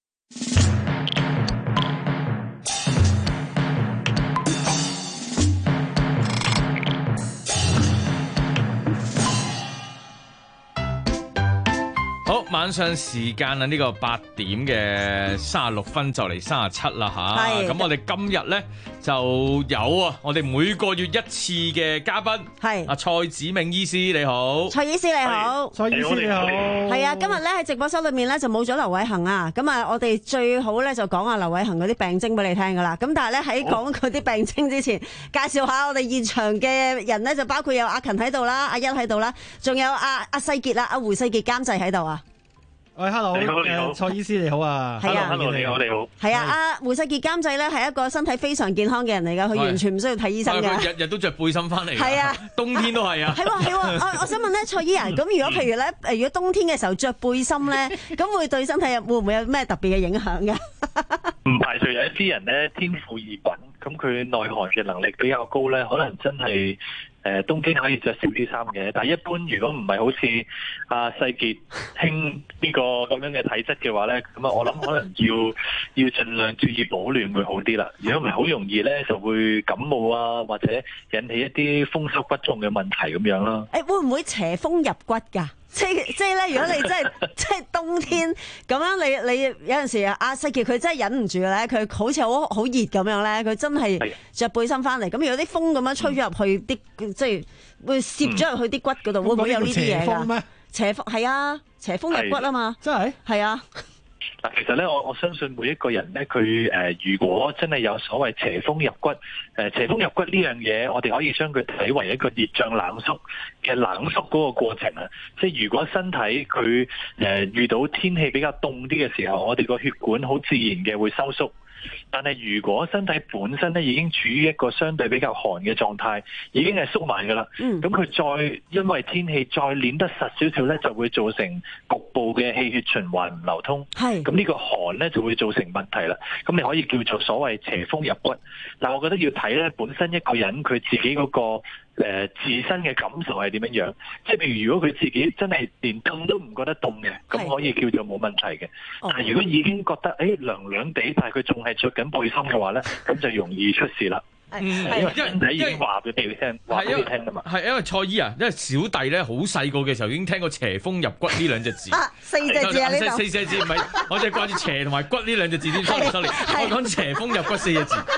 好，晚上時間啊，呢個八點嘅三十六分就嚟三十七啦吓。咁我哋今日咧就有啊，我哋每個月一次嘅嘉賓係阿蔡子銘醫師，你好。 蔡醫師你好， 蔡醫師你好。 係啊，今日咧喺直播室裏面咧就冇咗劉偉恒啊。咁啊，我哋最好咧就講下劉偉恒嗰啲病徵俾你聽噶啦。咁但係咧喺講佢啲病徵之前，介紹下我哋現場嘅人咧，就包括有阿勤喺度啦，阿欣喺度啦，仲有阿阿世傑啦，阿胡世傑監製喺度啊。 喂 ，hello， 你好，你好， 蔡醫師你好啊。 係啊 ，hello， 你好，你好。 係啊，阿胡世傑監製咧係一個身體非常健康嘅人嚟噶，佢完全唔需要睇醫生嘅。 佢日日都着背心翻嚟。 係啊， 冬天都係啊。係喎係喎，我我想問咧，蔡醫生，咁如果譬如咧，誒如果冬天嘅時候着背心咧，咁會對身體會唔會有咩特別嘅影響嘅？ 唔排除有一啲人咧天賦異稟，咁佢耐寒嘅能力比較高咧，可能真係。誒、呃、冬天可以着少啲衫嘅，但係一般如果唔係好似阿世傑興呢個咁樣嘅體質嘅話咧，咁啊我諗可能要要盡量注意保暖會好啲啦。如果唔係好容易咧就會感冒啊，或者引起一啲風濕骨痛嘅問題咁樣啦。 誒會唔會邪風入骨㗎？即即係咧，如果你真係即係冬天咁樣，你你有陣時阿世傑佢真係忍唔住咧，佢好似好好熱咁樣咧，佢真係着背心翻嚟。咁如果啲風咁樣吹咗入去啲，嗯、即係會攝咗入去啲骨嗰度，嗯、會唔會有呢啲嘢㗎？邪風係啊，邪風入骨啊嘛，真係係啊。 嗱，其實咧，我我相信每一個人咧，佢誒、呃，如果真係有所謂邪風入骨，誒、呃，邪風入骨呢樣嘢，我哋可以將佢睇為一個熱脹冷縮嘅冷縮嗰個過程啊。即係如果身體佢誒、呃、遇到天氣比較凍啲嘅時候，我哋個血管好自然嘅會收縮。但係如果身體本身咧已經處於一個相對比較寒嘅狀態，已經係縮埋噶啦，咁佢、嗯、再因為天氣再捏得實少少咧，就會造成局部嘅氣血循環唔流通。係咁呢個寒咧就會造成問題啦。咁你可以叫做所謂邪風入骨。但係我覺得要睇咧本身一個人佢自己嗰、那個誒、呃、自身嘅感受係點樣樣。即係譬如如果佢自己真係連凍都唔覺得凍嘅，咁可以叫做冇問題嘅。但係如果已經覺得誒涼涼地，但係佢仲係着緊背心嘅話咧，咁就容易出事啦。嗯，因為身體已經話俾你聽，話俾你聽㗎嘛。 係因為蔡醫啊，因為小弟咧好細個嘅時候已經聽過邪風入骨呢兩隻字。 啊，四隻字啊呢度。 四隻字唔係，我淨係掛住邪同埋骨呢兩隻字先。sorry sorry，我講邪風入骨四隻字。因為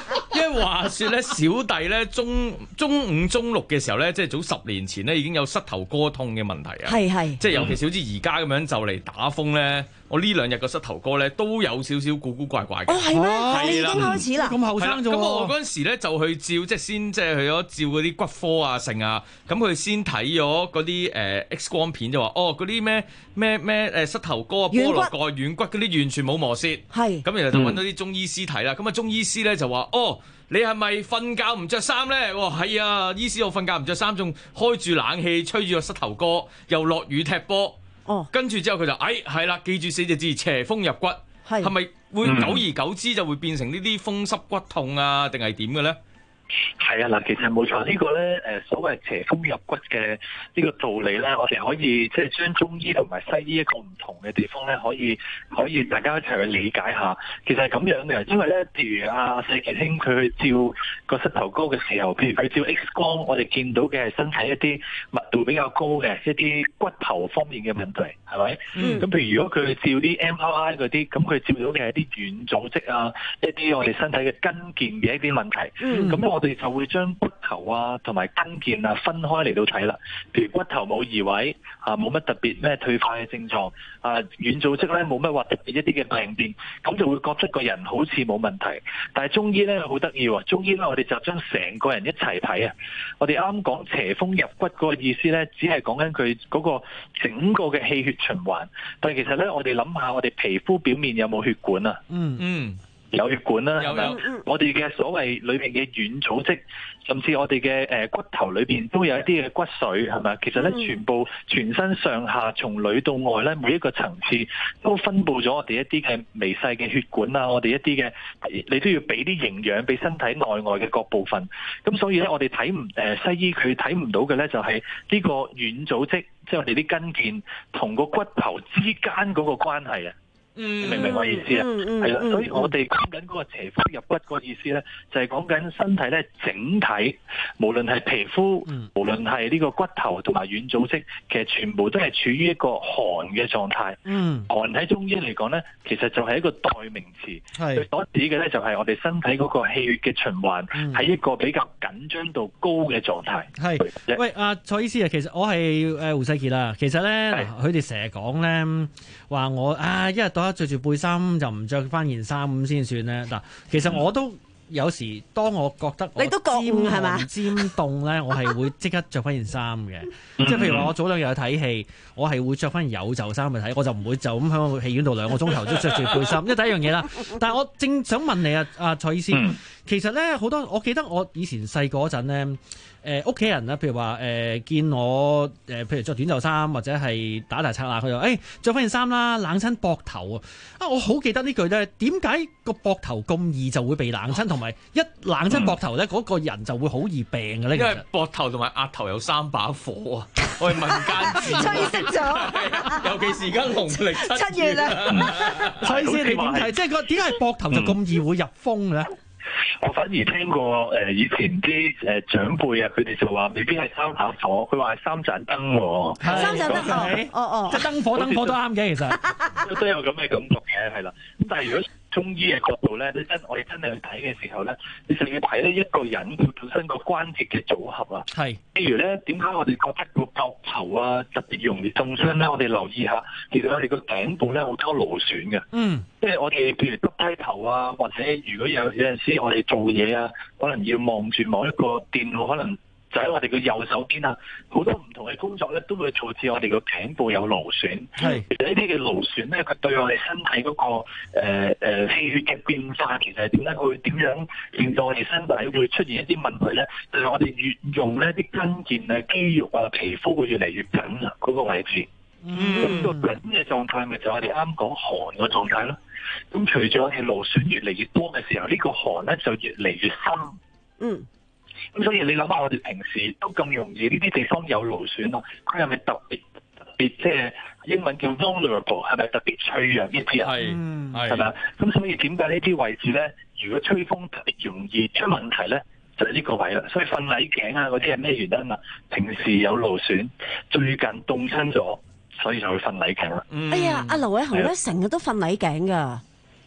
咧話説咧，小弟咧中中五中六嘅時候咧，即係早十年前咧已經有膝頭哥痛嘅問題啊。 係係， 即係尤其是好似而家咁樣就嚟打風咧，我呢兩日個膝頭哥咧都有少少古古怪怪嘅。 哦係咩？ 係已經開始啦， 咁後生啫喎。 咁我嗰陣時咧就去照，即係先即係去咗照嗰啲骨科啊、剩啊。咁佢先睇咗嗰啲誒 X 光片就話，哦嗰啲咩咩咩誒膝頭哥啊、菠蘿蓋、軟骨嗰啲完全冇磨蝕。 係。 咁然後就揾到啲中醫師睇啦。咁啊中醫師咧就話，哦你係咪瞓覺唔着衫咧？哇係啊，醫師我瞓覺唔着衫，仲開住冷氣吹住個膝頭哥，又落雨踢波。 哦。跟住之後佢就，哎係啦，記住四隻字，邪風入骨。係。係咪會久而久之就會變成呢啲風濕骨痛啊？定係點嘅咧？ 係啊，嗱，其實冇錯，呢個咧誒所謂邪風入骨嘅呢個道理咧，我哋可以即係將中醫同埋西醫一個唔同嘅地方咧，可以可以大家一齊去理解下。其實係咁樣嘅，因為咧，譬如阿世傑兄佢去照個膝頭哥嘅時候，譬如佢照 X 光，我哋見到嘅係身體一啲密度比較高嘅一啲骨頭方面嘅問題，係咪？咁、嗯、譬如如果佢去照啲 M R I 嗰啲，咁佢照到嘅係一啲軟組織啊，一啲我哋身體嘅筋腱嘅一啲問題。咁、嗯、我哋就會將骨頭啊同埋筋腱啊分開嚟到睇啦。譬如骨頭冇移位啊，冇乜特別咩退化嘅症狀啊，軟組織咧冇乜話特別一啲嘅病變，咁就會覺得個人好似冇問題。但係中醫咧好得意喎，中醫咧我哋就將成個人一齊睇啊。我哋啱講邪風入骨嗰個意思咧，只係講緊佢嗰個整個嘅氣血循環。但係其實咧，我哋諗下，我哋皮膚表面有冇血管啊？ 嗯嗯。 有血管啦，係咪？我哋嘅所謂裏邊嘅軟組織，甚至我哋嘅誒骨頭裏邊都有一啲嘅骨髓，係咪？其實咧，全部全身上下從裏到外咧，每一個層次都分佈咗我哋一啲嘅微細嘅血管啊，我哋一啲嘅你都要俾啲營養俾身體內外嘅各部分。咁所以咧，我哋睇唔誒西醫佢睇唔到嘅咧，就係呢個軟組織，即係我哋啲筋腱同個骨頭之間嗰個關係啊。 嗯， 明唔明我意思啊？係啦、嗯嗯，所以我哋講緊嗰個邪風入骨嗰個意思咧，就係講緊身體咧整體，無論係皮膚，嗯、無論係呢個骨頭同埋軟組織，其實全部都係處於一個寒嘅狀態。嗯，寒喺中醫嚟講咧，其實就係一個代名詞，佢所指嘅咧就係我哋身體嗰個氣血嘅循環喺一個比較緊張度高嘅狀態。 係，喂，阿、啊、蔡醫師啊，其實我係誒胡世傑啦。其實咧，佢哋成日講咧話我啊，一日到着住背心就唔着翻件衫咁先算咧。嗱，其實我都有時當我覺得我你都覺悟係嘛？ 尖凍咧，我係會即刻着翻件衫嘅。即係譬如話我早兩日去睇戲，我係會着翻件有袖衫去睇，我就唔會就咁喺個戲院度兩個鐘頭都着住背心。因為第一樣嘢啦，但係我正想問你啊，阿蔡醫師，嗯、其實咧好多，我記得我以前細個嗰陣咧。誒屋企人啦，譬如話誒、呃、見我誒、呃，譬如着短袖衫或者係打大擦啦，佢就誒著翻件衫啦，冷親膊頭啊！啊，我好記得呢句咧，點解個膊頭咁易就會被冷親，同埋一冷親膊頭咧，嗰、嗯、個人就會好易病嘅咧？ 因為膊頭同埋額頭有三把火啊！我係民間自吹熄咗， 尤其是而家農曆七月啊！ 蔡醫師，你點睇？即係個點解膊頭就咁易會入風咧？ 我反而聽過誒以前啲誒長輩啊，佢哋就話未必係三把火，佢話係三盞燈喎。 三盞燈哦哦， 即係燈火燈火都啱嘅，其實都有咁嘅感覺嘅，係啦。咁但係如果中醫嘅角度咧，你真我哋真係去睇嘅時候咧，你就要睇咧一個人佢本身個關節嘅組合啊。係，譬如咧，點解我哋覺得個膊頭啊特別容易中傷咧？我哋留意下，其實我哋個頸部咧好多勞損嘅。嗯，即係我哋譬如耷低頭啊，或者如果有有陣時我哋做嘢啊，可能要望住某一個電腦，可能就喺我哋嘅右手邊啊，好多唔同嘅工作咧，都會導致我哋個頸部有勞損。係，其實呢啲嘅勞損咧，佢對我哋身體嗰、那個誒誒、呃呃、氣血嘅變化，其實係點咧？佢會點樣令到我哋身體會出現一啲問題咧？就係、是、我哋越用呢啲筋腱啊、肌肉啊、皮膚會越嚟越緊啊，嗰、那個位置。嗯，咁個緊嘅狀態咪就係我哋啱講寒嘅狀態咯。咁隨住我哋勞損越嚟越多嘅時候，呢、這個寒咧就越嚟越深。嗯。咁所以你諗下，我哋平時都咁容易呢啲地方有勞損咯，佢係咪特別特別即係英文叫 vulnerable， 係咪特別脆弱呢啲啊？係，係咪啊？咁所以點解呢啲位置咧，如果吹風特別容易出問題咧，就係呢個位啦。所以瞓捩頸啊嗰啲係咩原因啊？平時有勞損，最近凍親咗，所以就會瞓捩頸啦。 哎呀，阿盧偉雄咧成日都瞓捩頸㗎。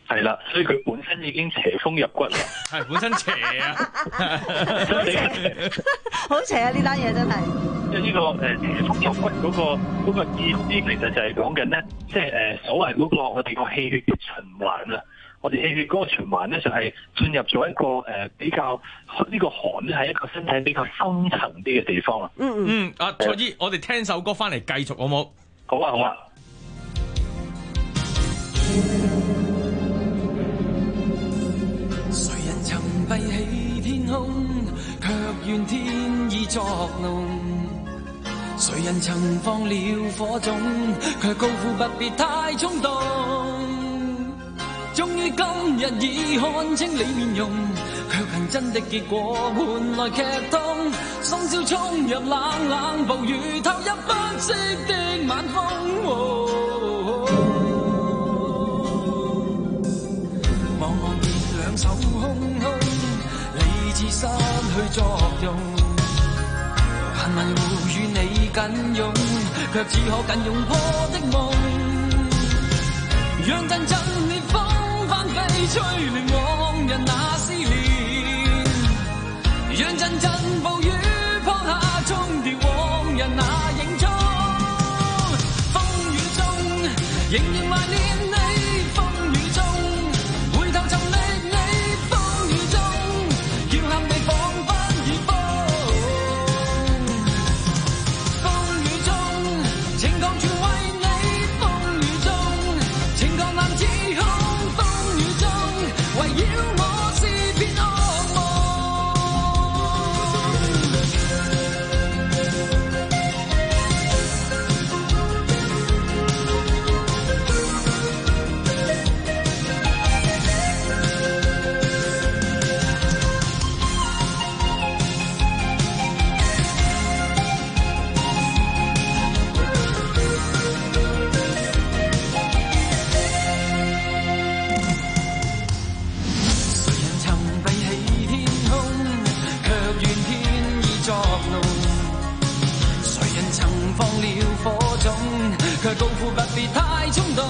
係啦，所以佢本身已經邪風入骨啦。 係本身邪啊， 好邪啊！呢單嘢真係。 即係呢個誒邪風入骨嗰個嗰個意思，其實就係講緊咧，即係誒所謂嗰個我哋個氣血嘅循環啊。我哋氣血嗰個循環咧，就係進入咗一個誒比較呢個寒咧，係一個身體比較深層啲嘅地方啊。 嗯嗯，阿蔡姨，我哋聽首歌翻嚟繼續好冇？ 好啊，好啊。 誰人曾閉起天空，卻怨天意作弄？誰人曾放了火種，卻高呼不必太衝動？終於今日已看清你面容，卻憑真的結果換來劇痛。深宵衝入冷冷暴雨，投入不息的晚風。哦望岸邊兩手空空，理智失去作用，還迷糊與你緊擁，卻只可緊擁破的夢。讓陣陣烈風翻飛，吹亂往日那思念。讓陣陣暴雨撲下，沖掉往日那影蹤。風雨中仍然懷念你。卻高呼不必太衝動，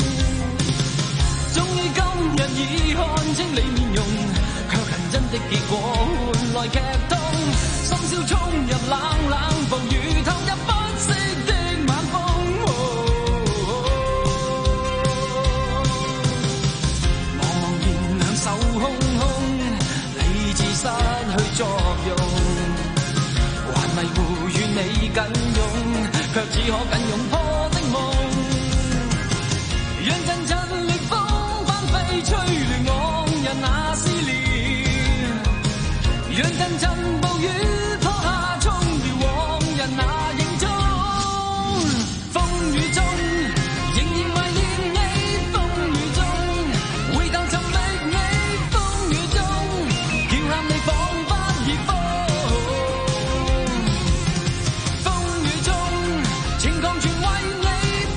終於今日已看清你面容，卻憑真的結果換來劇痛。深宵衝入冷冷暴雨，投入不息的晚風。茫茫然兩手空空，理智失去作用，還迷糊與你緊擁，卻只可緊擁破。讓陣陣烈風翻飛，吹亂往日那思念。讓陣陣暴雨拖下，沖掉往日那影蹤。風雨中仍然懷念你，風雨中回頭尋覓你，風雨中叫喊你彷彿熱風。風雨中情狂全為你。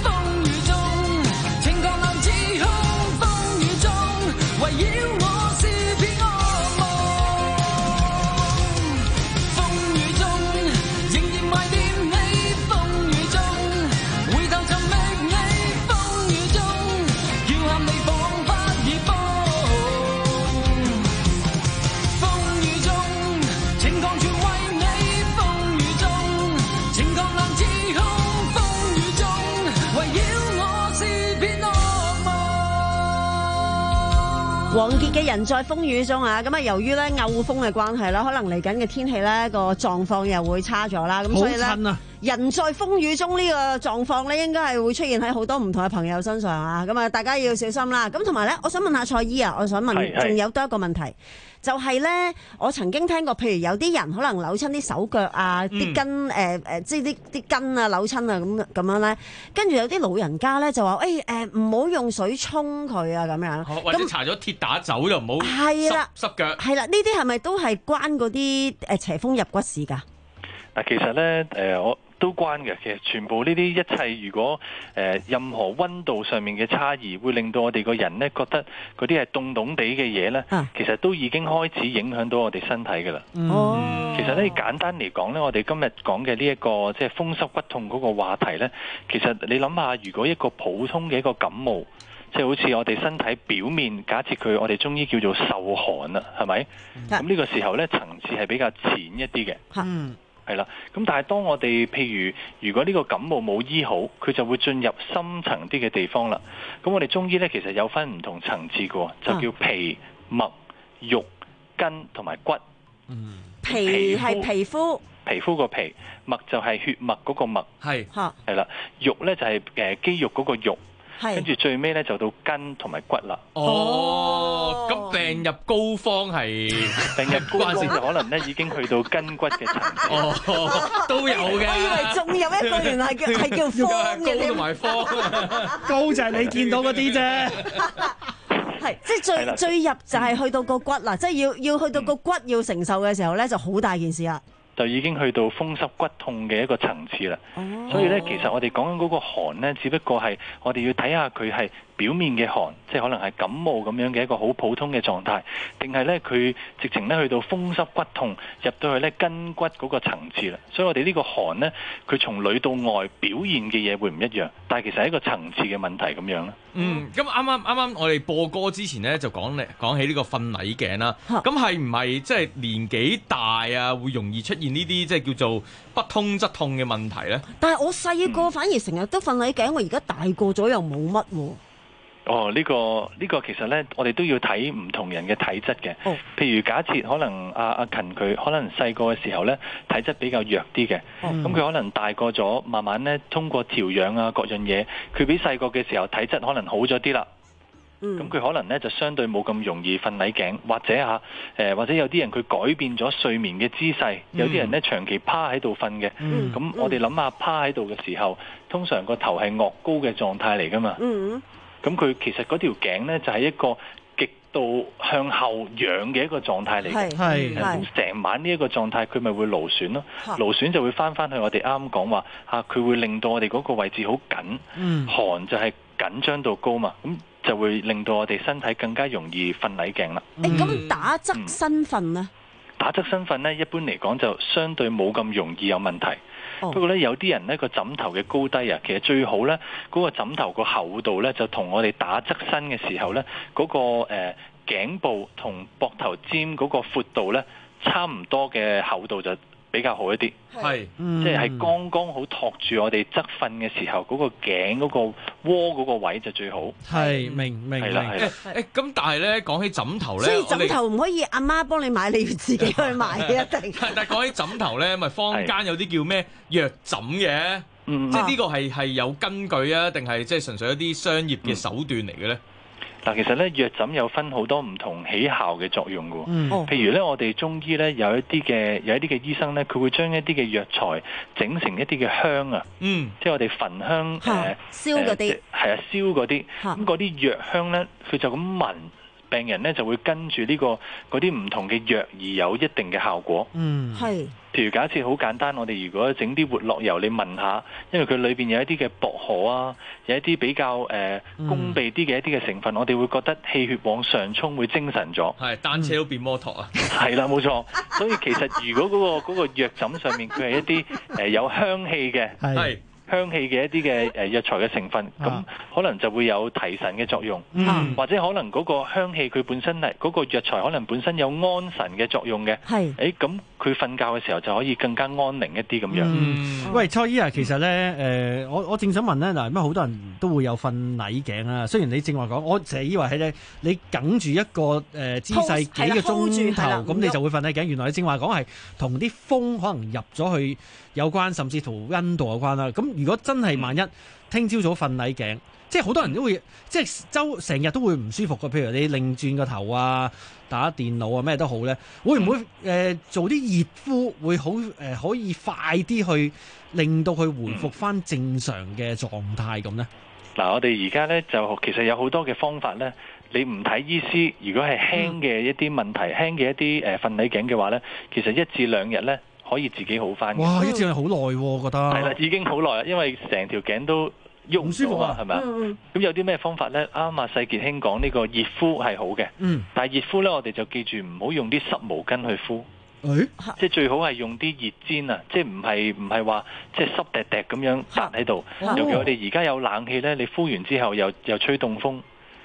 王傑嘅人在風雨中啊，咁啊由於咧偶風嘅關係啦，可能嚟緊嘅天氣咧個狀況又會差咗啦，咁所以咧、啊、人在風雨中呢個狀況咧應該係會出現喺好多唔同嘅朋友身上啊，咁啊大家要小心啦。咁同埋咧，我想問下蔡姨啊，我想問仲有多一個問題。就係、是、咧，我曾經聽過，譬如有啲人可能扭親啲手腳啊，啲筋誒誒，即係啲啲筋啊扭親啊咁咁樣咧，跟住有啲老人家咧就話誒誒唔好用水沖佢啊咁樣， 或者搽咗鐵打走就唔好係啦濕腳。係啦，呢啲係咪都係關嗰啲誒邪風入骨事㗎？ 嗱，其實咧誒、呃、我。都關嘅，其實全部呢啲一切，如果誒、呃、任何溫度上面嘅差異，會令到我哋個人呢覺得嗰啲係凍凍地嘅嘢呢，啊、其實都已經開始影響到我哋身體㗎啦。哦、嗯，其實呢簡單嚟講呢，我哋今日講嘅呢一個即係風濕骨痛嗰個話題呢，其實你諗下，如果一個普通嘅一個感冒， 即係好似我哋身體表面，假設佢我哋中醫叫做受寒啊，係咪？咁呢個時候呢，層次係比較淺一啲嘅。 嗯。 係啦，咁但係當我哋譬如如果呢個感冒冇醫好，佢就會進入深層啲嘅地方啦。咁我哋中醫呢，其實有分唔同層次嘅，就叫皮、脈、肉、筋同埋骨。 嗯，皮係皮膚， 皮膚個皮，脈就係血脈嗰個脈。 係嚇，係啦，肉呢就係誒肌肉嗰個肉。跟住最尾咧就到筋同埋骨啦。 哦，咁病入膏肓係病入膏肓就可能咧已經去到筋骨嘅層次。 哦，都有嘅。 我以為仲有一個原來係叫係叫肓嘅。 膏同埋肓， 膏就係你見到嗰啲啫。 係，即係最最入就係去到個骨啦，即係要要去到個骨要承受嘅時候咧，就好大件事啦。 就已經去到風濕骨痛嘅一個層次啦。Oh. 所以咧，其實我哋講緊嗰個寒咧，只不過係我哋要睇下佢係表面嘅寒，即係可能係感冒咁樣嘅一個好普通嘅狀態，定係咧佢直情咧去到風濕骨痛，入到去咧筋骨嗰個層次啦。所以我哋呢個寒咧，佢從裏到外表現嘅嘢會唔一樣，但係其實係一個層次嘅問題咁樣啦。 嗯，咁啱啱啱啱我哋播歌之前咧就講咧講起呢個瞓捩頸啦，咁係唔係即係年紀大啊會容易出現呢啲即係叫做不通則痛嘅問題咧？ 但係我細個反而成日都瞓捩頸，我而家大個咗又冇乜喎。 哦，呢、這個呢、這個其實呢，我哋都要睇唔同人嘅體質嘅。哦、譬如假設可能阿阿勤佢可能細個嘅時候呢，體質比較弱啲嘅，咁佢、哦、可能大個咗，慢慢呢，通過調養啊各樣嘢，佢比細個嘅時候體質可能好咗啲啦。咁佢、嗯、可能呢，就相對冇咁容易瞓捩頸，或者嚇誒、呃，或者有啲人佢改變咗睡眠嘅姿勢，有啲人呢，長期趴喺度瞓嘅。咁、嗯、我哋諗下趴喺度嘅時候，通常個頭係岳高嘅狀態嚟㗎嘛。嗯咁佢其實嗰條頸咧就係一個極度向後仰嘅一個狀態嚟嘅，係係成晚呢一個狀態佢咪會勞損咯，勞損就會翻翻去我哋啱啱講話嚇，佢會令到我哋嗰個位置好緊，嗯、寒就係緊張到高嘛，咁就會令到我哋身體更加容易瞓捩頸啦。 誒咁、嗯、打側身瞓咧？ 打側身瞓咧，一般嚟講就相對冇咁容易有問題。不過咧，有啲人咧個枕頭嘅高低啊，其實最好咧嗰個枕頭個厚度咧，就同我哋打側身嘅時候咧，嗰個誒頸部同膊頭尖嗰個闊度咧，差唔多嘅厚度就比較好一啲。係，即係係剛剛好托住我哋側瞓嘅時候，嗰個頸嗰個窩嗰個位就最好。係，明明係啦係啦。誒誒，咁但係咧講起枕頭咧， 所以枕頭唔可以阿媽幫你買，你要自己去買一定。 但係講起枕頭咧，咪坊間有啲叫咩藥枕嘅，即係呢個係係有根據啊，定係即係純粹一啲商業嘅手段嚟嘅咧？ 嗱，其實咧藥枕有分好多唔同起效嘅作用嘅， 嗯、 譬如咧我哋中醫咧有一啲嘅有一啲嘅醫生咧，佢會將一啲嘅藥材整成一啲嘅香啊，嗯、即係我哋焚香誒燒嗰啲， 係啊燒嗰啲，咁嗰啲藥香咧，佢就咁聞，病人咧就會跟住呢個嗰啲唔同嘅藥而有一定嘅效果。嗯，係。譬如假設好簡單，我哋如果整啲活絡油，你聞下，因為佢裏邊有一啲嘅薄荷啊，有一啲比較誒攻鼻啲嘅一啲嘅成分，我哋會覺得氣血往上衝，會精神咗。 係單車都變摩托啊！ 係啦，冇錯。所以其實如果嗰個嗰個藥枕上面佢係一啲誒有香氣嘅，係。香氣嘅一啲嘅誒藥材嘅成分，咁、啊、可能就會有提神嘅作用，嗯、或者可能嗰個香氣佢本身係嗰、嗰個藥材可能本身有安神嘅作用嘅，係誒咁佢瞓覺嘅時候就可以更加安寧一啲咁樣。 嗯、喂，蔡醫啊，其實咧誒、呃，我我正想問咧嗱，咁好多人都會有瞓捩頸啊。雖然你正話講，我成日以為係咧你梗住一個誒、呃、姿勢幾個鐘頭，咁你就會瞓捩頸。原來你正話講係同啲風可能入咗去有關，甚至同溫度有關啦。咁如果真係萬一聽朝早瞓捩頸，即係好多人都會即係周成日都會唔舒服嘅。譬如你擰轉個頭啊，打電腦啊，咩都好咧，會唔會誒、呃、做啲熱敷會好誒、呃、可以快啲去令到佢回復翻正常嘅狀態咁呢？ 嗱、嗯，我哋而家咧就其實有好多嘅方法咧，你唔睇醫師，如果係輕嘅一啲問題，嗯、輕嘅一啲誒瞓捩頸嘅話咧，其實一至兩日咧。可以自己好翻嘅。 哇！一至係好耐喎，我覺得。 係啦，已經好耐啦，因為成條頸都喐唔舒服啊，係咪啊？咁、嗯、有啲咩方法咧？啱啊，世傑兄講呢個熱敷係好嘅。嗯。但係熱敷咧，我哋就記住唔好用啲濕毛巾去敷。誒、欸。即係最好係用啲熱氈啊！即係唔係唔係話即係濕滴滴咁樣笪喺度。尤其我哋而家有冷氣咧，你敷完之後又又吹凍風。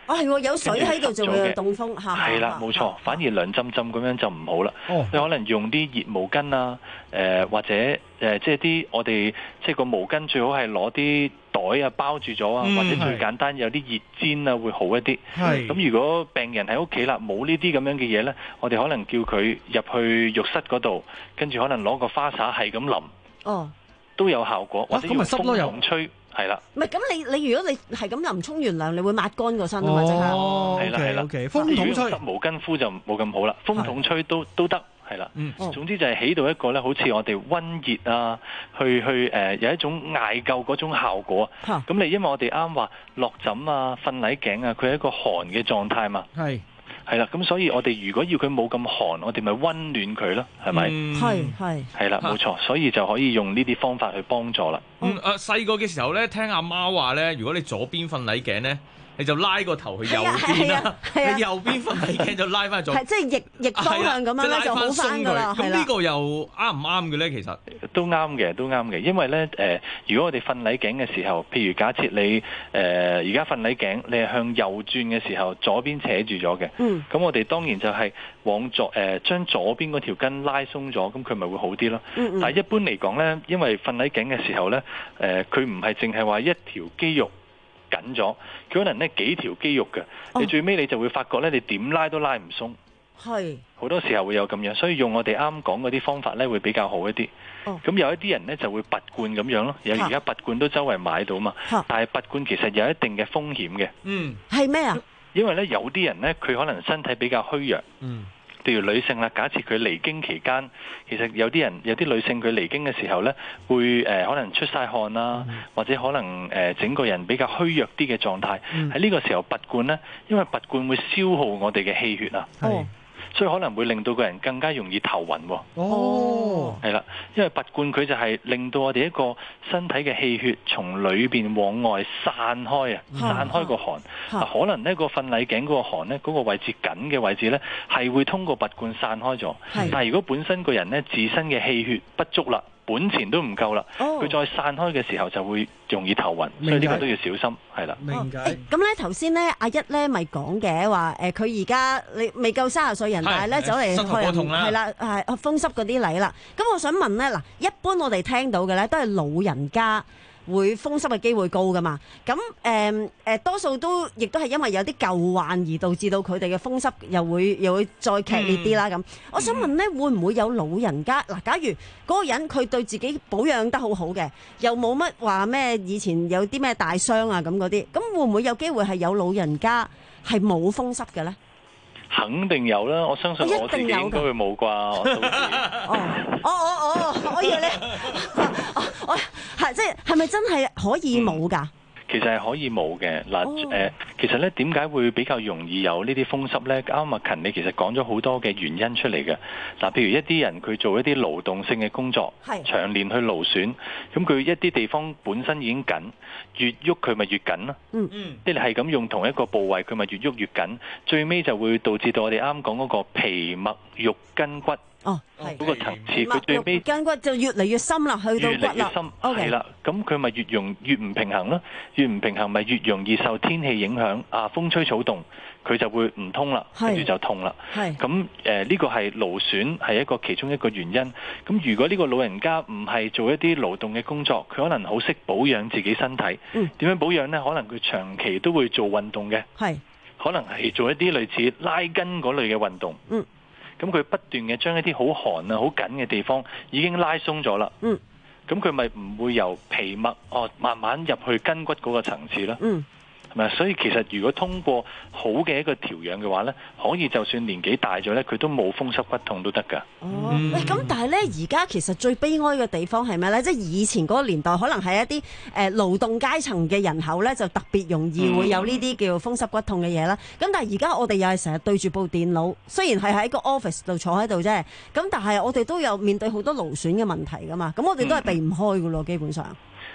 哦，係喎，有水喺度就會有凍風，嚇。 係啦，冇錯，反而涼浸浸咁樣就唔好啦。 哦， 你可能用啲熱毛巾啊，誒、呃、或者誒、呃、即係啲我哋即係個毛巾最好係攞啲袋啊包住咗啊， 嗯、 或者最簡單有啲熱氈啊會好一啲。 係。 咁如果病人喺屋企啦，冇呢啲咁樣嘅嘢咧，我哋可能叫佢入去浴室嗰度，跟住可能攞個花灑係咁淋。 哦。都有效果，或者用風筒吹。係啦， 唔係咁你你如果你係咁淋沖完涼，你會抹乾個身啊嘛，即係。 哦，係啦係啦， 風筒吹， 濕毛巾敷就冇咁好啦，風筒吹都都得，係啦。嗯，總之就係起到一個咧，好似我哋溫熱啊，去去誒、呃、有一種艾灸嗰種效果。咁、嗯、你因為我哋啱話落枕啊、瞓捩頸啊，佢係一個寒嘅狀態嘛。係。係啦，咁所以我哋如果要佢冇咁寒，我哋咪溫暖佢咯，係咪？ 係係係啦，冇錯，所以就可以用呢啲方法去幫助啦。 嗯，誒細個嘅時候咧，聽阿媽話咧，如果你左邊瞓捩頸咧，你就拉個頭去右邊啦，你右邊瞓捩頸就拉翻去左邊， 係即係逆逆方向咁樣咧就好翻噶啦。 咁呢個又啱唔啱嘅咧？其實都啱嘅，都啱嘅，因為咧誒、呃，如果我哋瞓捩頸嘅時候，譬如假設你誒而家瞓捩頸，你係向右轉嘅時候，左邊扯住咗嘅，嗯，咁我哋當然就係往左誒將、呃、左邊嗰條筋拉鬆咗，咁佢咪會好啲咯。嗯嗯，但係一般嚟講咧，因為瞓捩頸嘅時候咧，誒佢唔係淨係話一條肌肉緊咗，佢可能咧幾條肌肉嘅，哦、你最尾你就會發覺咧，你點拉都拉唔鬆。係好多時候會有咁樣，所以用我哋啱講嗰啲方法咧會比較好一啲。咁、哦、有一啲人咧就會拔罐咁樣咯，有而家拔罐都周圍買到嘛。但係拔罐其實有一定嘅風險嘅。嗯，係咩啊？因為咧有啲人咧佢可能身體比較虛弱。嗯。譬如女性啦，假設佢離經期間，其實有啲人有啲女性佢離經嘅時候咧，會誒、呃、可能出晒汗啦，嗯、或者可能誒、呃、整個人比較虛弱啲嘅狀態。喺呢、嗯、個時候拔罐咧，因為拔罐會消耗我哋嘅氣血啊。哦。所以可能會令到個人更加容易頭暈喎。哦，係啦，因為拔罐佢就係令到我哋一個身體嘅氣血從裏邊往外散開啊，散開個寒。啊、可能呢個瞓捩頸嗰個寒呢，嗰、嗰個位置緊嘅位置呢，係會通過拔罐散開咗。但係如果本身個人呢，自身嘅氣血不足啦，本錢都唔夠啦，佢、哦、再散開嘅時候就會容易頭暈，所以呢個都要小心，係啦。 明解。咁咧頭先咧阿一咧咪講嘅話，誒佢而家你未夠三十歲人，但係咧走嚟去係啦，係風濕嗰啲嚟啦。咁我想問咧，嗱，一般我哋聽到嘅咧都係老人家會風濕嘅機會高噶嘛？咁誒誒多數都亦都係因為有啲舊患而導致到佢哋嘅風濕又會又會再劇烈啲啦咁。嗯、我想問咧，會唔會有老人家嗱？假如嗰個人佢對自己保養得好好嘅，又冇乜話咩以前有啲咩大傷啊咁嗰啲，咁會唔會有機會係有老人家係冇風濕嘅咧？ 肯定有啦，我相信我自己應該會冇啩。 哦哦哦，我以為咧，我係即係係咪真係可以冇㗎？ 其實係可以冇嘅嗱，誒、呃，其實咧點解會比較容易有呢啲風濕咧？啱啱阿勤你其實講咗好多嘅原因出嚟嘅嗱，譬如一啲人佢做一啲勞動性嘅工作，係長年去勞損，咁佢一啲地方本身已經緊，越喐佢咪越緊咯。嗯嗯，即係係咁用同一個部位，佢咪越喐越緊，最尾就會導致到我哋啱講嗰個皮脈肉筋骨。哦，係嗰個層次，佢最尾筋骨就越嚟越深啦，去到骨啦。越嚟越深， 係啦，咁佢咪越容越唔平衡咯，越唔平衡咪越容易受天氣影響啊，風吹草動，佢就會唔通啦，跟住就痛啦。係咁誒，呢個係勞損係一個其中一個原因。咁如果呢個老人家唔係做一啲勞動嘅工作，佢可能好識保養自己身體。嗯，點樣保養呢？可能佢長期都會做運動嘅。係，可能係做一啲類似拉筋嗰類嘅運動。嗯。咁佢不斷嘅將一啲好寒啊、好緊嘅地方已經拉鬆咗啦。嗯，咁佢咪唔會由皮脈哦慢慢入去筋骨嗰個層次啦。嗯。所以其實如果通過好嘅一個調養嘅話咧，可以就算年紀大咗咧，佢都冇風濕骨痛都得㗎。 哦，喂，咁但係咧，而家其實最悲哀嘅地方係咩咧？即係以前嗰個年代，可能係一啲誒勞動階層嘅人口咧，就特別容易會有呢啲叫風濕骨痛嘅嘢啦。咁、嗯、但係而家我哋又係成日對住部電腦，雖然係喺個 office 度坐喺度啫，咁但係我哋都有面對好多勞損嘅問題㗎嘛。咁我哋都係避唔開㗎咯，基本上。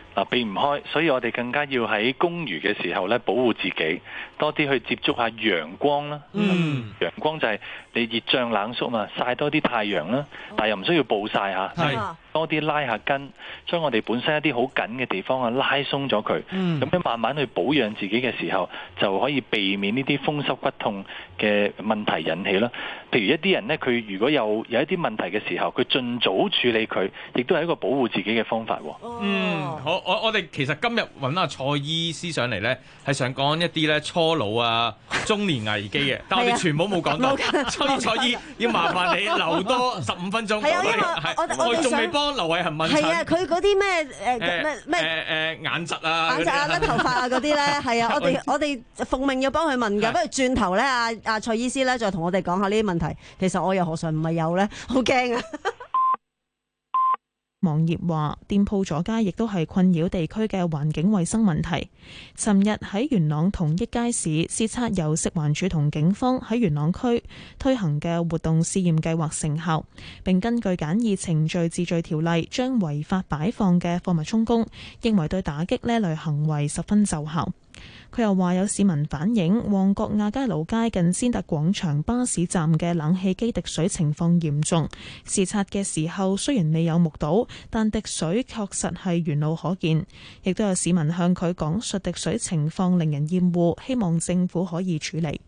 嗱，避唔開，所以我哋更加要喺公餘嘅時候咧保護自己，多啲去接觸下陽光啦。 嗯， 陽光就係你熱脹冷縮嘛，曬多啲太陽啦，但係又唔需要暴曬嚇， 係多啲拉下筋，將我哋本身一啲好緊嘅地方啊拉鬆咗佢，咁、 嗯、 樣慢慢去保養自己嘅時候，就可以避免呢啲風濕骨痛嘅問題引起啦。譬如一啲人呢，佢如果有有一啲問題嘅時候，佢盡早處理佢，亦都係一個保護自己嘅方法。 嗯，好，我我哋其實今日揾阿蔡醫師上嚟呢，係想講一啲咧初老啊、中年危機嘅，但我哋全部冇講到。所以蔡醫要麻煩你留多十五分鐘。 係啊，因為我我仲未幫劉偉恒問診。 係啊，佢嗰啲咩誒咩咩誒眼疾啊、 眼疾啊、甩頭髮啊嗰啲咧，係啊，我哋我哋奉命要幫佢問㗎。不如轉頭咧，阿阿蔡醫師咧，再同我哋講下呢啲問題。其實我又何嘗唔係有咧，好驚啊！ 網頁話，店鋪阻街亦都係困擾地區嘅環境衛生問題。尋日喺元朗同益街市視察由食環署同警方喺元朗區推行嘅活動試驗計劃成效，並根據簡易程序治罪條例將違法擺放嘅貨物充公，認為對打擊呢類行為十分奏效。佢又話有市民反映，旺角亞皆老街近先達廣場巴士站嘅冷氣機滴水情況嚴重。視察嘅時候雖然未有目睹，但滴水確實係沿路可見。亦都有市民向佢講述滴水情況令人厭惡，希望政府可以處理。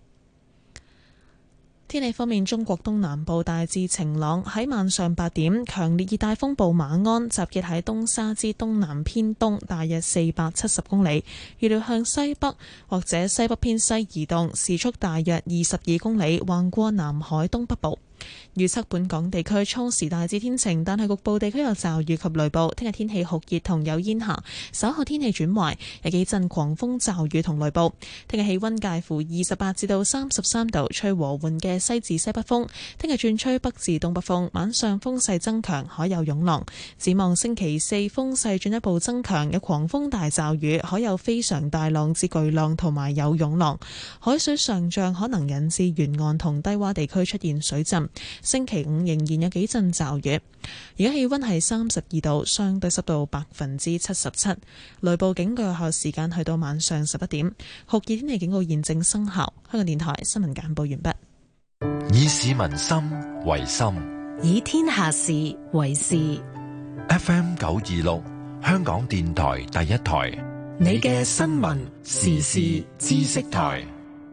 天氣方面，中國東南部大致晴朗。喺晚上八點，強烈熱帶風暴馬鞍集結喺東沙之東南偏東，大約四百七十公里，預料向西北或者西北偏西移動，時速大約二十二公里，橫過南海東北部。預測本港地區初時大致天晴，但係局部地區有驟雨及雷暴。聽日天氣酷熱同有煙霞，稍後天氣轉壞，有幾陣狂風驟雨同雷暴。聽日氣溫介乎二十八至到三十三度，吹和緩嘅西至西北風。聽日轉吹北至東北風，晚上風勢增強，海有湧浪。展望星期四風勢進一步增強，有狂風大驟雨，海有非常大浪至巨浪同埋有湧浪。海水上漲可能引致沿岸同低洼地區出現水浸。星期五仍然有幾陣驟雨。而家氣溫係三十二度，相對濕度百分之七十七。雷暴警告有效時間去到晚上十一點。酷熱天氣警告現正生效。香港電台新聞簡報完畢。 以市民心為心， 以天下事為事。 F M 九二六，香港電台第一台， 你嘅新聞時事知識台。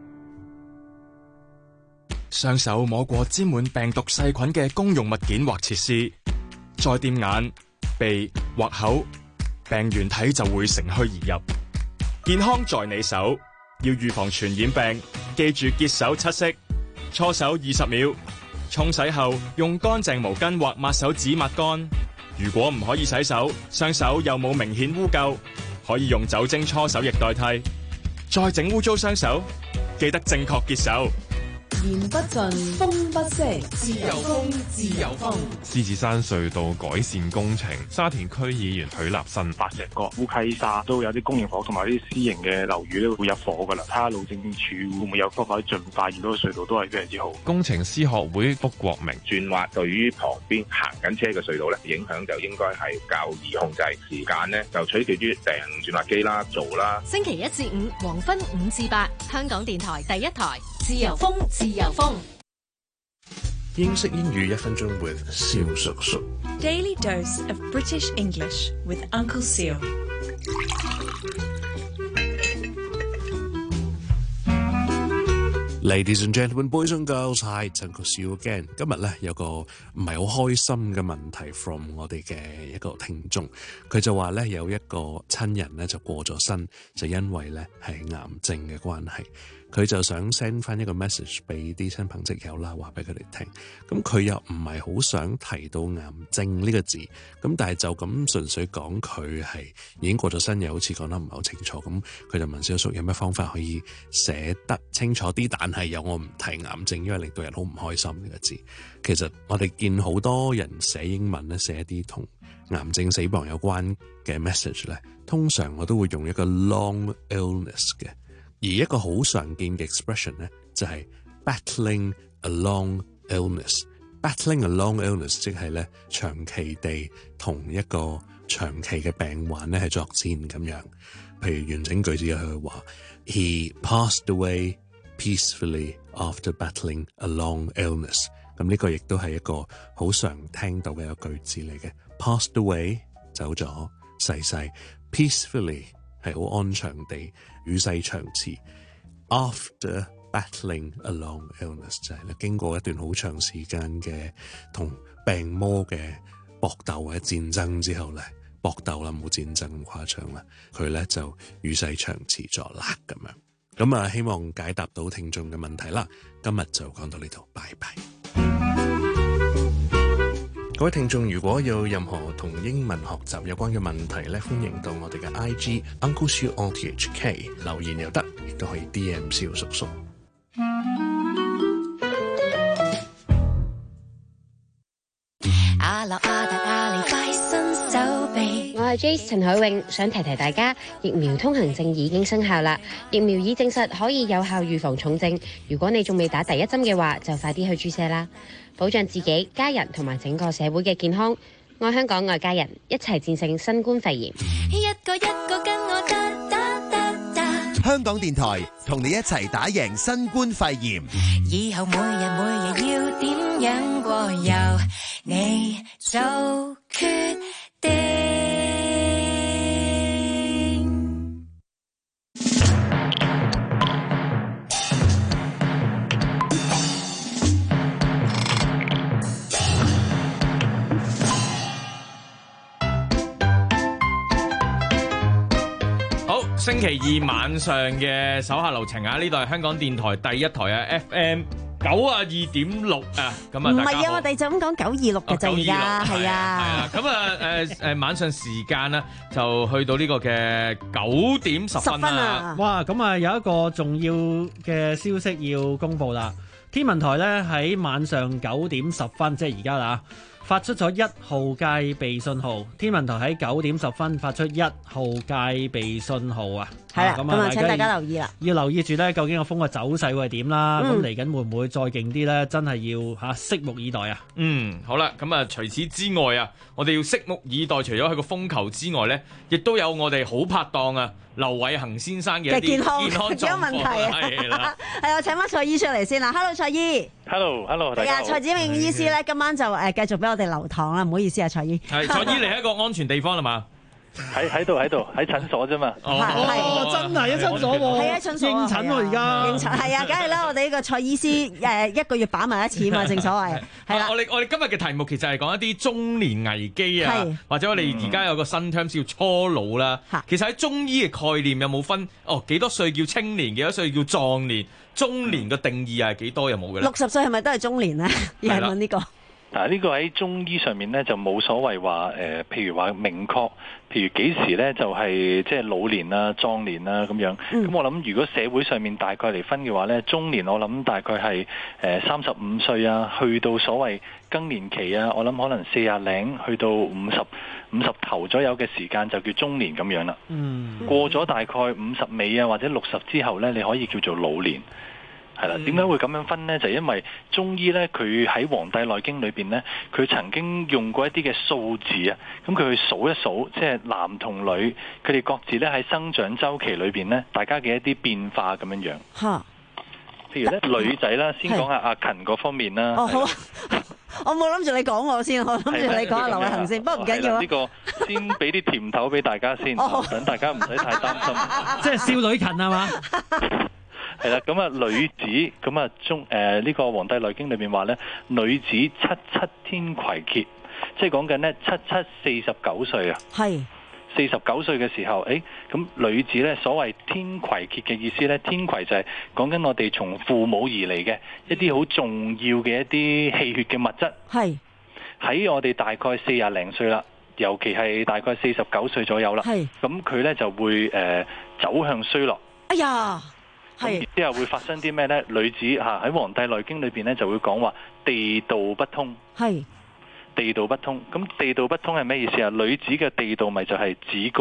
雙手摸過沾滿病毒細菌嘅公用物件或設施，再掂眼、鼻或口，病原體就會乘虛而入。健康在你手，要預防傳染病，記住潔手七式：搓手二十秒，沖洗後用乾淨毛巾或抹手紙抹乾。如果唔可以洗手，雙手又冇明顯污垢，可以用酒精搓手液代替。再整污糟雙手，記得正確潔手。 言不盡，風不息，自由風，自由風。 獅子山隧道改善工程，沙田區議員許立新， 白石角、烏溪沙都有啲公營房同埋啲私營嘅樓宇都會入伙噶啦。睇下路政署會唔會有方法盡快完到個隧道，都係非常之好。 工程師學會卜國明， 轉滑對於旁邊行緊車嘅隧道咧，影響就應該係較易控制，時間呢就取決於訂轉滑機啦、做啦。 星期一至五黃昏五至八，香港電台第一台，自由風，自由風。 英式英語一分鐘 with 蕭叔叔。 Daily dose of British English with Uncle Seal。 Ladies and gentlemen, boys and girls, hi, it's Uncle Seal again。今日咧有個唔係好開心嘅問題 from 我哋嘅一個聽眾，佢就話咧有一個親人咧就過咗身，就因為咧係癌症嘅關係。佢就想 send 翻一個 message 俾啲親朋戚友啦，話俾佢哋聽。咁佢又唔係好想提到癌症呢個字，咁但係就咁純粹講佢係已經過咗身，又好似講得唔係好清楚。咁佢就問蕭叔有咩方法可以寫得清楚啲，但係有我唔提癌症，因為令到人好唔開心呢個字。其實我哋見好多人寫英文咧，寫一啲同癌症死亡有關嘅 message 咧，通常我都會用一個 long illness 嘅。而一個好常見嘅 expression 咧，就係 battling a long illness。battling a long illness 即係咧長期地同一個長期嘅病患咧係作戰咁樣。譬如完整句子佢話 He passed away peacefully after battling a long illness。咁呢個亦都係一個好常聽到嘅一個句子嚟嘅。Passed away 走咗逝世 ，peacefully 係好安詳地與世長辭。After battling a long illness 就係咧經過一段好長時間嘅同病魔嘅搏鬥或者戰爭之後咧，搏鬥啦冇戰爭咁誇張啦，佢咧就與世長辭咗啦咁樣。咁啊，希望解答到聽眾嘅問題啦。今日就講到呢度，拜拜。各位聽眾，如果有任何同英文學習有關嘅問題咧，歡迎到我哋嘅 I G Uncle Siu O T H K 留言又得，亦都可以 D M 蕭叔叔。 阿樂阿達阿里快伸手臂，我係 Jace 陳海穎，想提提大家，疫苗通行證已經生效啦。疫苗已證實可以有效預防重症，如果你仲未打第一針嘅話，就快啲去注射啦，保障自己、家人同埋整個社會嘅健康。愛香港，愛家人，一齊戰勝新冠肺炎。 一個一個跟我得得得得。 香港電台同你一齊打贏新冠肺炎。 以後每日每日要點樣過，由你做決定。 星期二晚上嘅手下留情啊！呢度係香港電台第一台啊 F M 九啊二點六啊，咁啊， 唔係啊，我哋就咁講九二六嘅啫，而家係啊，係啊，咁啊，誒誒，晚上時間咧就去到呢個嘅九點十分啦。 哇！咁啊，有一個重要嘅消息要公布啦。天文台咧喺晚上九點十分，即係而家啦，發出咗一號戒備信號。天文台喺九點十分發出一號戒備信號啊！ 係啦，咁啊，請大家留意啦， 要留意住咧，究竟個風嘅走勢會係點啦？咁嚟緊會唔會再勁啲咧？真係要吓拭目以待啊！ 嗯，好啦，咁啊，除此之外啊，我哋要拭目以待。除咗佢個風球之外咧，亦都有我哋好拍檔啊，劉偉恒先生嘅健康健康狀況問題啊！ 係啦， 係啊，請翻蔡醫出嚟先啦。Hello， 蔡醫。 Hello，Hello， 大家好。 係啊，蔡子明醫師咧，今晚就誒繼續俾我哋留堂啦，唔好意思啊，蔡醫。 係蔡醫嚟一個安全地方啦嘛。 喺喺度喺度喺診所啫嘛， 哦，真係喺診所喎， 係啊，診所應診喎而家， 應診係啊，梗係啦，我哋呢個蔡醫師誒一個月把埋一次嘛，正所謂係啦。 我哋我哋今日嘅題目其實係講一啲中年危機啊，或者我哋而家有個新 term 叫初老啦。其實喺中醫嘅概念有冇分哦？幾多歲叫青年，幾多歲叫壯年？中年嘅定義係幾多有冇嘅咧？ 六十歲係咪都係中年咧？又係問呢個？ 嗱，呢個喺中醫上面咧就冇所謂話誒，譬如話明確，譬如幾時咧就係即係老年啦、壯年啦咁樣。咁、嗯、我諗如果社會上面大概嚟分嘅話咧，中年我諗大概係誒三十五歲啊，去到所謂更年期啊，我諗可能四廿零去到五十五十頭左右嘅時間就叫中年咁樣啦。嗯，過咗大概五十尾啊或者六十之後咧，你可以叫做老年。係啦，點解會咁樣分呢？就係因為中醫咧，佢喺《黃帝內經》裏邊咧，佢曾經用過一啲嘅數字啊，咁佢去數一數，即係男同女，佢哋各自咧喺生長周期裏邊咧，大家嘅一啲變化咁樣樣。嚇，譬如咧女仔啦，先講下阿勤嗰方面啦。 哦，好啊，我冇諗住你講我先，我諗住你講阿劉偉恒先，不過唔緊要啊。 呢個先俾啲甜頭俾大家先，等大家唔使太擔心。 即係少女勤係嘛？ 係啦，咁啊女子咁啊中誒呢個《黃帝內經》裏面話咧，女子七七天癸竭，即係講緊咧七七四十九歲啊。係四十九歲嘅時候，誒咁女子咧所謂天癸竭嘅意思咧，天癸就係講緊我哋從父母而嚟嘅一啲好重要嘅一啲氣血嘅物質。係喺我哋大概四廿零歲啦，尤其係大概四十九歲左右啦。係咁佢咧就會誒、呃、走向衰落。哎呀！咁之後會發生啲咩呢？女子嚇喺《黃帝內經》裏邊咧就會講話地道不通，係地道不通。咁地道不通係咩意思啊？女子嘅地道咪就係子宮咯。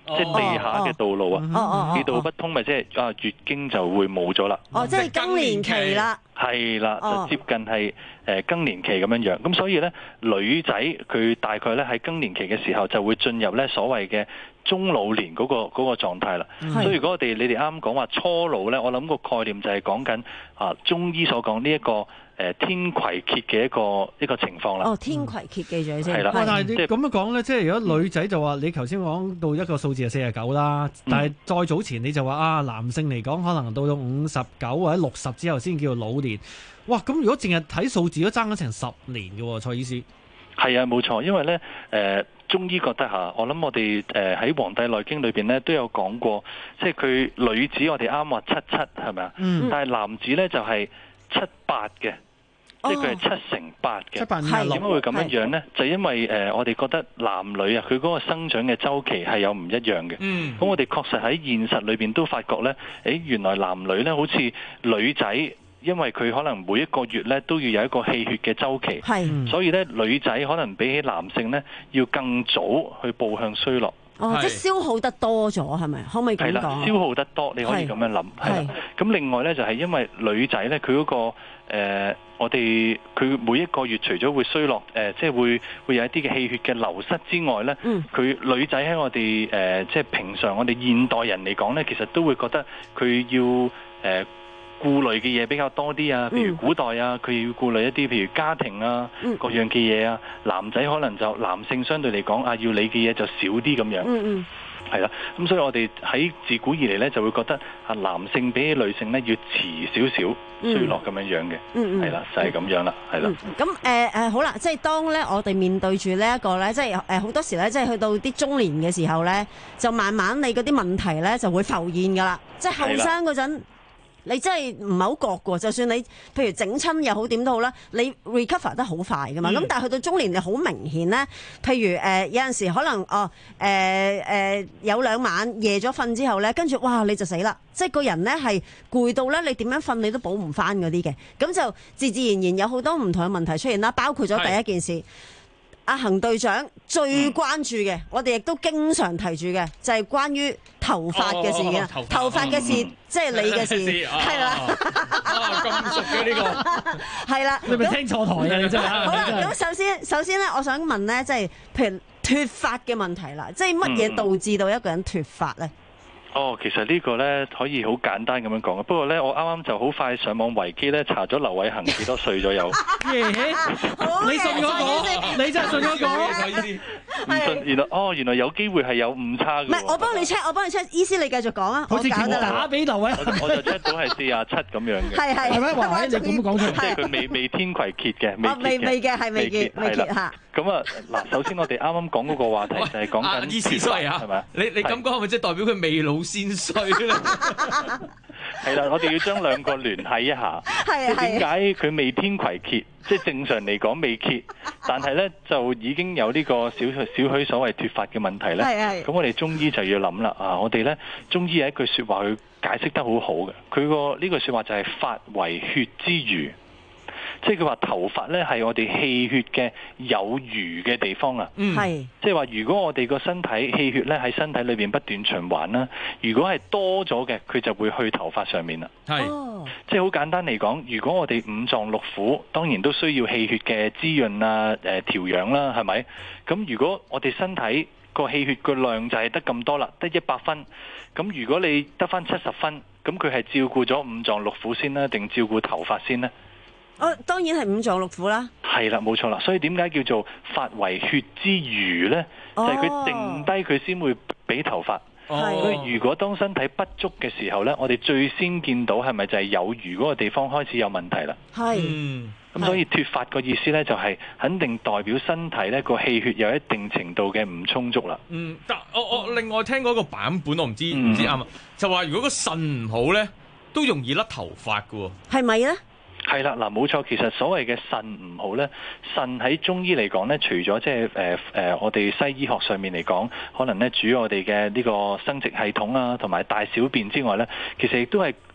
即係地下嘅道路啊，氣道不通咪即係啊月經就會冇咗啦。 哦，即係更年期啦。 係啦，就接近係誒更年期咁樣樣。咁所以咧，女仔佢大概咧喺更年期嘅時候就會進入咧所謂嘅中老年嗰個嗰個狀態啦。所以如果我哋你哋啱啱講話初老咧，我諗個概念就係講緊啊中醫所講呢一個誒天葵竭嘅一個一個情況啦。 哦，天葵竭記住先。 係啦， 但係你咁樣講咧，即係如果女仔就話你頭先講到一個數字係四十九啦，但係再早前你就話啊男性嚟講可能到到五十九或者六十之後先叫做老年。哇！咁如果淨係睇數字都爭咗成十年嘅喎，蔡醫師。 係啊，冇錯，因為咧誒、呃、中醫覺得嚇，我諗我哋誒喺《黃帝內經》裏邊咧都有講過，即係佢女子我哋啱話七七係咪啊？嗯。但係男子咧就係七八嘅。即係佢係七乘八嘅，點解會咁樣樣呢？就因為誒、呃，我哋覺得男女啊，佢嗰個生長嘅周期係有唔一樣嘅。咁、嗯、我哋確實喺現實裏邊都發覺呢，誒原來男女呢，好似女仔，因為佢可能每一個月呢都要有一個氣血嘅周期，所以呢，女仔可能比起男性呢，要更早去步向衰落。 哦，即係消耗得多咗係咪？可唔可以咁講？係啦， 消耗得多，你可以咁樣諗。係啦，咁另外呢，就係、是、因為女仔呢，佢嗰、那個誒、呃，我哋佢每一個月除咗會衰落，誒、呃，即係會會有一啲嘅氣血嘅流失之外呢，佢、嗯、女仔喺我哋誒、呃，即係平常我哋現代人嚟講呢，其實都會覺得佢要誒。呃顧慮嘅嘢比較多啲啊，譬如古代啊，佢、嗯、要顧慮一啲譬如家庭啊、嗯、各樣嘅嘢啊，男仔可能就男性相對嚟講啊，要理嘅嘢就少啲咁樣。嗯嗯，係啦，咁所以我哋喺自古以嚟咧就會覺得啊，男性比起女性咧要遲少少衰落咁樣樣嘅。嗯嗯，係啦，就係、是、咁樣啦，係啦。 咁誒誒好啦，即係當咧我哋面對住呢一個咧，即係誒好多時咧，即係去到啲中年嘅時候咧，就慢慢你嗰啲問題咧就會浮現㗎啦，即係後生嗰陣。你真係唔係好覺嘅，就算你譬如整親又好點都好啦，你 recover 得好快噶嘛。咁、嗯、但係去到中年，你好明顯咧。譬如誒、呃、有陣時可能哦誒誒、呃呃、有兩晚夜咗瞓之後咧，跟住哇你就死啦！即係個人咧係攰到咧，你點樣瞓你都補唔翻嗰啲嘅。咁就自自然然有好多唔同嘅問題出現啦，包括咗第一件事。阿恒隊長最關注嘅、嗯，我哋亦都經常提住嘅，就係、是、關於頭髮嘅事嘅、哦。頭髮嘅事，嗯、即係你嘅事，係啦。 啊，咁熟嘅呢個， 係啦。 你咪聽錯台啊！你真係。 好啦，咁首先，首先咧，我想問咧，即係譬如脫髮嘅問題啦，即係乜嘢導致到一個人脫髮咧？ 哦，其實呢個呢可以好簡單咁樣講嘅，不過呢，我啱啱就好快上網維基呢查咗劉偉恒幾多歲左右。 你信嗰個？你真係信嗰個？ 唔信，原來哦，原來有機會係有誤差嘅。 唔係，我幫你 check，我幫你 check。醫師你繼續講啊， 好似叫我打俾劉偉恒， 我就 check 到係四廿七咁樣嘅。 係係。 係咪？華偉你咁講出嚟， 即係佢未未天葵竭嘅， 未未嘅係未竭未竭嚇。 咁啊嗱，首先我哋啱啱講嗰個話題就係講緊醫師衰啊，係咪？你你咁講係咪即係代表佢未老先衰咧？ 係啦，我哋要將兩個聯繫一下。係係。點解佢未天葵竭？即係正常嚟講未竭，但係咧就已經有呢個少許少許所謂脫髮嘅問題咧。係係。咁我哋中醫就要諗啦啊！我哋咧中醫有一句説話，佢解釋得好好嘅。佢個呢句説話就係髮為血之餘。即係佢話頭髮咧係我哋氣血嘅有餘嘅地方啊，係即係話如果我哋個身體氣血咧喺身體裏邊不斷循環啦，如果係多咗嘅，佢就會去頭髮上面啦。係，即係好簡單嚟講，如果我哋五臟六腑當然都需要氣血嘅滋潤啊、誒調養啦，係咪？咁如果我哋身體個氣血個量就係得咁多啦，得一百分，咁如果你得翻七十分，咁佢係照顧咗五臟六腑先啦，定照顧頭髮先呢？ 哦，當然係五臟六腑啦。係啦，冇錯啦。所以點解叫做髮為血之餘呢？哦、就係、是、佢剩低佢先會俾頭髮。哦、所以如果當身體不足嘅時候呢，我哋最先見到係咪就係有餘嗰個地方開始有問題啦？係。咁、嗯、所以脫髮個意思呢，就係肯定代表身體呢個氣血有一定程度嘅唔充足啦。 嗯，但我我另外聽嗰個版本，我唔知唔、嗯、知啱啊，就話如果個腎唔好呢，都容易甩頭髮㗎喎。 係咪呢？ 係啦，嗱冇錯，其實所謂嘅腎唔好咧，腎喺中醫嚟講咧，除咗即係誒誒，我哋西醫學上面嚟講，可能咧主我哋嘅呢個生殖系統啊，同埋大小便之外咧，其實亦都係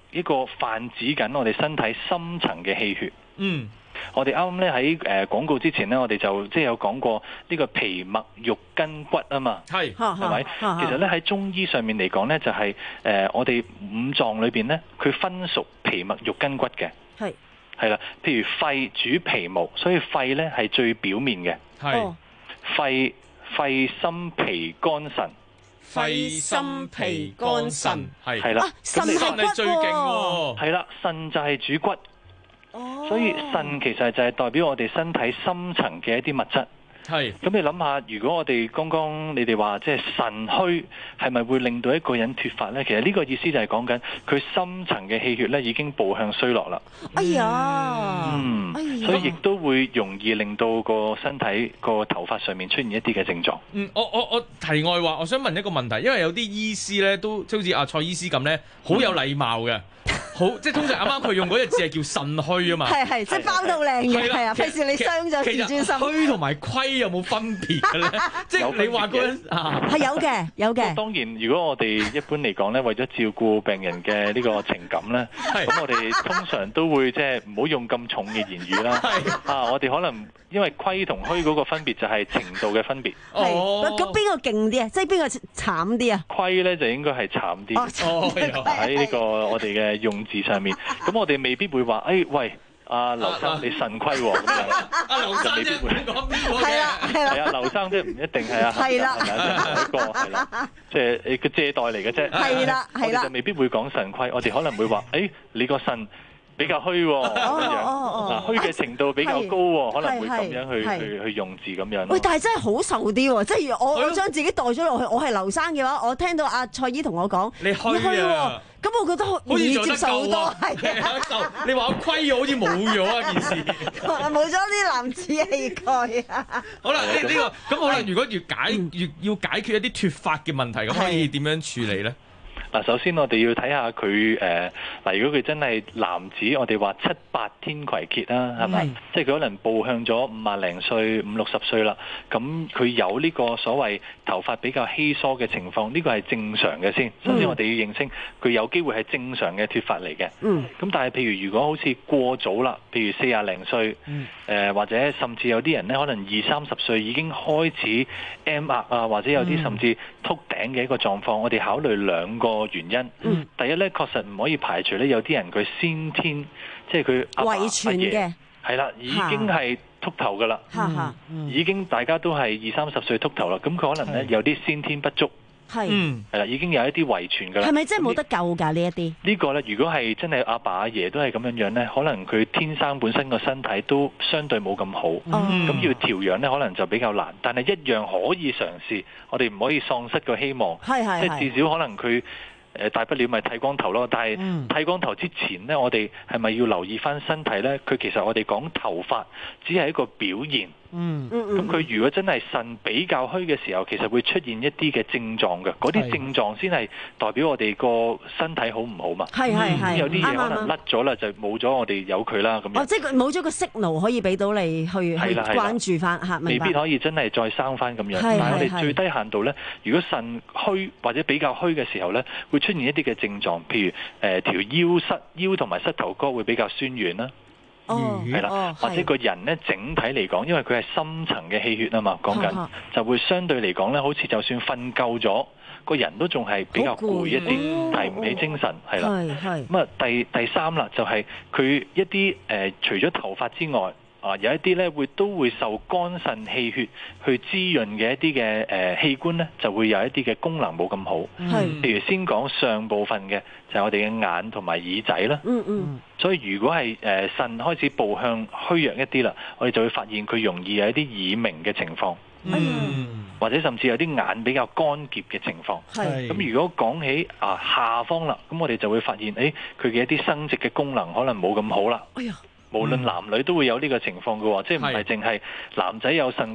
一個泛指緊我哋身體深層嘅氣血。 嗯。 我哋啱啱咧喺誒廣告之前咧，我哋就即係有講過呢個皮脈肉筋骨啊嘛， 係係咪？其實咧喺中醫上面嚟講咧，就係、是、誒、呃、我哋五臟裏邊咧，佢分屬皮脈肉筋骨嘅， 係係啦。譬如肺主皮毛，所以肺咧係最表面嘅， 係肺肺心脾肝腎， 肺心脾肝腎係係啦， 腎係你最勁喎， 係啦，腎就係主骨。所以腎其實就係代表我哋身體深層嘅一啲物質。 係。 咁你諗下，如果我哋剛剛你哋話即係腎虛，係咪會令到一個人脫髮呢？其實呢個意思就係講緊佢深層嘅氣血咧已經步向衰落啦。 哎呀， 嗯， 哎呀， 所以亦都會容易令到個身體個頭髮上面出現一啲嘅症狀。 嗯，我我我題外話，我想問一個問題，因為有啲醫師咧都即好似阿蔡醫師咁咧，好有禮貌嘅。好，即係通常啱啱佢用嗰隻字係叫腎虛啊嘛， 係係，即係包到靚嘅，係啊，費事你傷咗自尊心。 虛同埋虧有冇分別嘅咧？即係你話嗰陣啊， 係有嘅，有嘅。 當然，如果我哋一般嚟講咧，為咗照顧病人嘅呢個情感咧，咁我哋通常都會即係唔好用咁重嘅言語啦。啊，我哋可能因為虧同虛嗰個分別就係程度嘅分別。 係，咁邊個勁啲啊？即係邊個慘啲啊？ 虧咧就應該係慘啲。 哦， 喺呢個我哋嘅用字上面，咁我哋未必會話，誒喂，阿劉生你腎虧喎，咁樣， 阿劉生未必會講邊個嘅？ 係啦，係啦， 係啊，劉生即係唔一定係啊， 係啦， 係咪啊？一個係啦，即係誒個借代嚟嘅啫。 係啦，係啦， 我哋就未必會講腎虧，我哋可能會話，誒你個腎比較虛喎，咁樣嗱，虛嘅程度比較高喎，可能會咁樣去去去用字咁樣。 喂，但係真係好受啲喎，即係我我將自己代咗落去，我係劉生嘅話，我聽到阿蔡姨同我講你虛啊， 咁我覺得好易接受多，係啊，你話我虧好似冇咗啊件事， 冇咗啲男子氣概啊。 好啦，呢呢個咁好啦，如果要解要要解決一啲脫髮嘅問題，咁可以點樣處理咧？ 嗱，首先我哋要睇下佢誒嗱，如果佢真係男子，我哋話七八天葵竭啦，係咪？即係佢可能步向咗五廿零歲、五六十歲啦，咁佢有呢個所謂頭髮比較稀疏嘅情況，呢個係正常嘅先。首先我哋要認清佢有機會係正常嘅脫髮嚟嘅。嗯。咁但係譬如如果好似過早啦，譬如四廿零歲，嗯，誒或者甚至有啲人咧，可能二三十歲已經開始 M 額啊，或者有啲甚至禿頂嘅一個狀況，我哋考慮兩個原因。嗯、第一咧，確實唔可以排除咧，有啲人佢先天即係佢阿爸阿爺係啦，已經係禿頭噶啦，嗯、已經大家都係二三十歲禿頭啦，咁佢可能咧有啲先天不足，係係啦，已經有一啲遺傳噶啦。係咪真係冇得救㗎呢一啲？呢個咧，如果係真係阿爸阿爺都係咁樣樣咧，可能佢天生本身個身體都相對冇咁好，咁、嗯、要調養咧，可能就比較難。但係一樣可以嘗試，我哋唔可以喪失個希望，即係至少可能佢。誒大不了咪剃光頭咯，但係剃光頭之前呢，我哋係咪要留意翻身體呢？佢其實我哋講頭髮只係一個表現。嗯，咁佢如果真係腎比較虛嘅時候，其實會出現一啲嘅症狀嘅，嗰啲症狀先係代表我哋個身體好唔好嘛？係係係，有啲嘢可能甩咗啦，就冇咗我哋有佢啦咁樣。哦，即係佢冇咗個 signal可以俾到你去去關注翻嚇，未必可以真係再生翻咁樣。但係我哋最低限度咧，如果腎虛或者比較虛嘅時候咧，會出現一啲嘅症狀，譬如誒、呃、條腰膝腰同埋膝頭哥會比較酸軟啦。哦，係啦，哦、或者個人咧整體嚟講，因為佢係深層嘅氣血啊嘛，講緊、啊、就會相對嚟講咧，好似就算瞓夠咗，個人都仲係比較攰一啲，提唔起精神，係啦。係咁啊，第第三啦，就係、是、佢一啲誒、呃，除咗頭髮之外。啊，有一啲咧會都會受肝腎氣血去滋潤嘅一啲嘅誒器官咧，就會有一啲嘅功能冇咁好。係，譬如先講上部分嘅，就係、是、我哋嘅眼同埋耳仔啦。嗯嗯。所以如果係誒腎開始步向虛弱一啲啦，我哋就會發現佢容易有一啲耳鳴嘅情況。嗯。或者甚至有啲眼比較乾澀嘅情況。係。咁如果講起啊下方啦，咁我哋就會發現，誒佢嘅一啲生殖嘅功能可能冇咁好啦。哎呀！無論男女都會有呢個情況嘅喎，即係唔係淨係男仔有腎虧，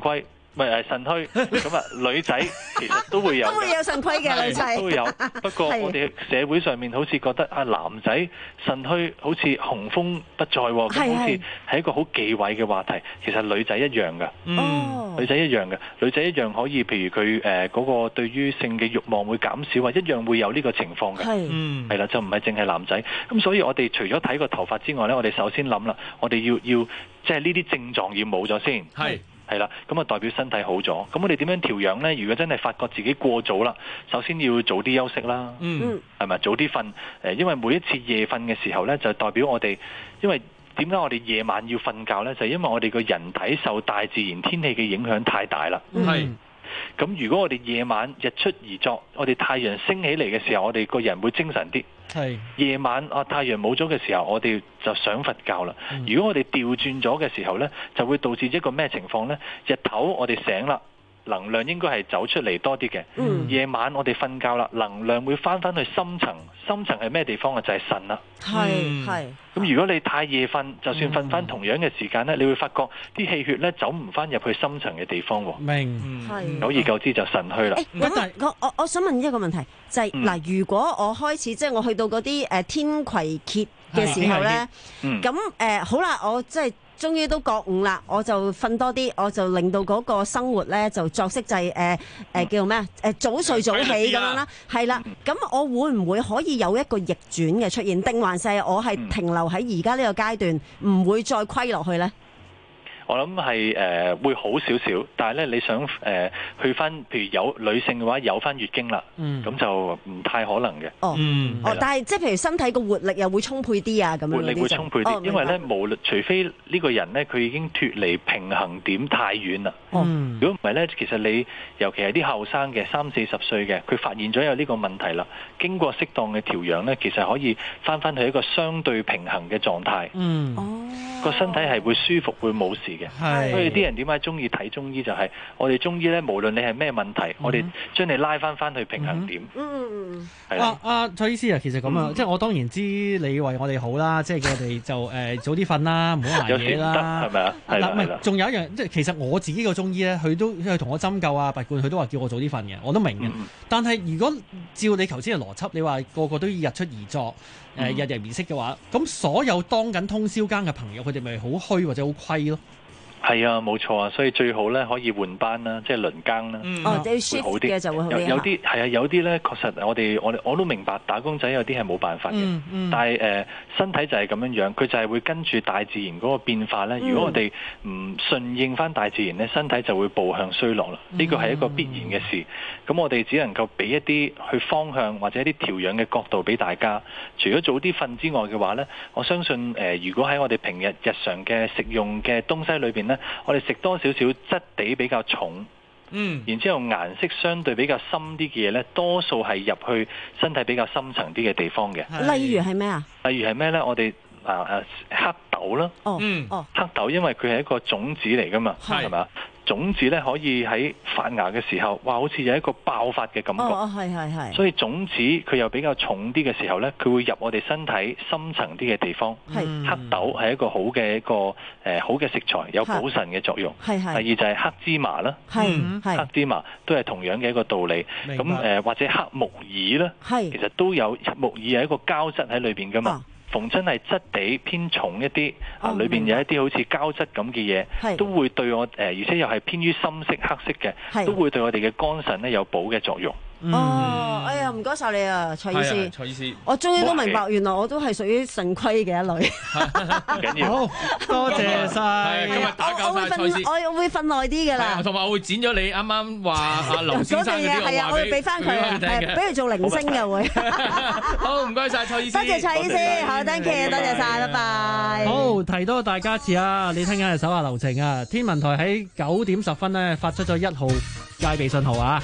唔係腎虛，咁啊女仔其實都會有， 都會有腎虧嘅女仔， 都會有。不過我哋社會上面好似覺得啊男仔腎虛好似雄風不再喎，咁好似係一個好忌諱嘅話題。其實女仔一樣㗎， 嗯， 女仔一樣嘅，女仔一樣可以，譬如佢誒嗰個對於性嘅慾望會減少啊，一樣會有呢個情況嘅， 係， 嗯，係啦，就唔係淨係男仔。咁所以我哋除咗睇個頭髮之外咧，我哋首先諗啦，我哋要要即係呢啲症狀要冇咗先，係。係啦，咁啊代表身體好咗。咁我哋點樣調養呢？如果真係發覺自己過早啦，首先要早啲休息啦， 嗯， 係咪早啲瞓？誒，因為每一次夜瞓嘅時候呢，就代表我哋，因為點解我哋夜晚要瞓覺呢？就係因為我哋個人體受大自然天氣嘅影響太大啦。係。咁如果我哋夜晚日出而作，我哋太陽升起嚟嘅時候，我哋個人會精神啲。係夜晚啊，太陽冇咗嘅時候，我哋就想瞓覺啦。嗯、如果我哋調轉咗嘅時候呢，就會導致一個咩情況呢？日頭我哋醒啦，能量應該係走出嚟多啲嘅。嗯、夜晚我哋瞓覺啦，能量會翻翻去深層。深層係咩地方啊？就係腎啦。 係係。咁如果你太夜瞓，就算瞓翻同樣嘅時間呢，你會發覺啲氣血呢走唔翻入去深層嘅地方喎。 明。 係。久而久之就腎虛啦。 咁我我我想問一個問題，就係嗱，如果我開始即係我去到嗰啲誒天葵竭嘅時候咧，咁誒好啦，我即係。終於都覺悟啦，我就瞓多啲，我就令到嗰個生活咧就作息制誒誒叫做咩啊？誒早睡早起咁樣啦，係啦。咁我會唔會可以有一個逆轉嘅出現？定還是我係停留喺而家呢個階段，唔會再虧落去咧？ 我諗係誒會好少少，但係咧你想誒、呃、去翻，譬如有女性嘅話有翻月經啦，咁、嗯、就唔太可能嘅。 哦，嗯、哦，但係即係譬如身體個活力又會充沛啲啊，咁樣活力會充沛啲， 哦、 因為咧無論除非呢個人咧佢已經脫離平衡點太遠啦。 哦， 如果唔係咧，其實你尤其係啲後生嘅三四十歲嘅，佢發現咗有呢個問題啦，經過適當嘅調養咧，其實可以翻翻去一個相對平衡嘅狀態。 嗯， 哦， 個身體係會舒服，會冇事嘅。所以啲人點解中意睇中醫就係、是、我哋中醫咧，無論你係咩問題，嗯、我哋將你拉翻翻去平衡點。 嗯， 係啦。 啊啊，蔡醫師啊，其實咁啊，嗯、即係我當然知你為我哋好啦，即係叫我哋就誒、呃、早啲瞓啦，唔好捱夜啦， 係咪啊？係啦，係啦。 仲有一樣，即係其實我自己個中醫咧，佢都佢同我針灸啊、拔罐，佢都話叫我早啲瞓嘅，我都明嘅。嗯、但係如果照你頭先嘅邏輯，你話個個都要日出而作，誒、呃、日日而息嘅話，咁所有當緊通宵更嘅朋友，佢哋咪好虛或者好虧咯？ 係啊，冇錯啊，所以最好咧可以換班啦，即係輪更啦， 嗯、會好啲嘅就會好啲。 有啲係啊，有啲咧確實我哋我哋我都明白打工仔有啲係冇辦法嘅，嗯嗯、但係誒、呃、身體就係咁樣樣，佢就係會跟住大自然嗰個變化咧。如果我哋唔順應翻大自然咧，身體就會步向衰落啦。呢個係一個必然嘅事。咁、嗯、我哋只能夠俾一啲去方向或者一啲調養嘅角度俾大家。除咗早啲瞓之外嘅話咧，我相信誒、呃，如果喺我哋平日日常嘅食用嘅東西裏邊咧，我哋食多少少質地比較重，嗯，然之後顏色相對比較深啲嘅嘢咧，多數係入去身體比較深層啲嘅地方嘅。 例如係咩啊？ 例如係咩咧？我哋啊啊黑豆啦， 哦，嗯， 哦，黑豆因為佢係一個種子嚟噶嘛，係咪啊？種子咧可以喺發芽嘅時候，哇，好似有一個爆發嘅感覺。 哦，係係係。 所以種子佢又比較重啲嘅時候咧，佢會入我哋身體深層啲嘅地方。 係。 黑豆係一個好嘅一個誒、呃、好嘅食材，有補腎嘅作用。係係。第二就係黑芝麻啦。係係。黑芝麻都係同樣嘅一個道理。咁誒、呃、或者黑木耳啦。係。其實都有木耳係一個膠質喺裏邊噶嘛。啊逢親係質地偏重一啲，啊、哦，裏邊有一啲好似膠質咁嘅嘢，都會對我誒、呃，而且又係偏於深色黑色嘅，都會對我哋嘅肝腎咧有補嘅作用。 嗯、哦，哎呀，唔該晒你啊，蔡醫師。 蔡醫師， 我終於都明白，原來我都係屬於腎虧嘅一類。 唔緊要， 好多謝晒。 今日打攪晒蔡醫師， 我會瞓耐啲㗎啦。同埋我會剪咗你啱啱話阿劉先生嗰啲， 係啊，我會俾翻佢，係俾佢做鈴聲嘅會。 好，唔該晒蔡醫師。 多謝蔡醫師，好 ，thank you，多謝晒，拜拜。 好，提多大家一次啊！你聽緊係手下留情啊！天文台喺九點十分咧發出咗一號戒備信號啊！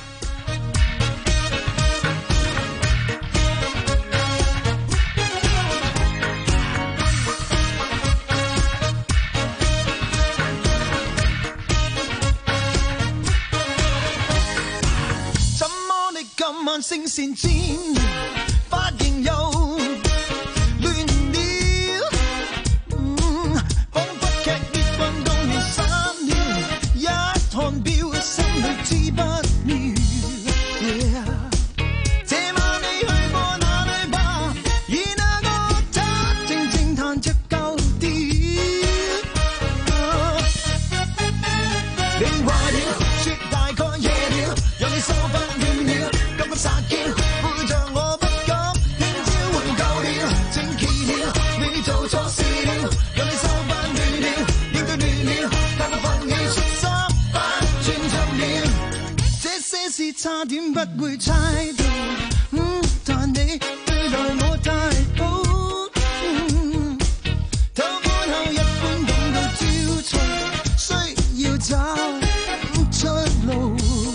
聲線戰，髮型又亂了，嗯，彷彿劇烈運動員三秒，一看表。 差點不會猜到，嗯，但你對待我太好，嗯，偷看後一般感到焦躁，需要找出路。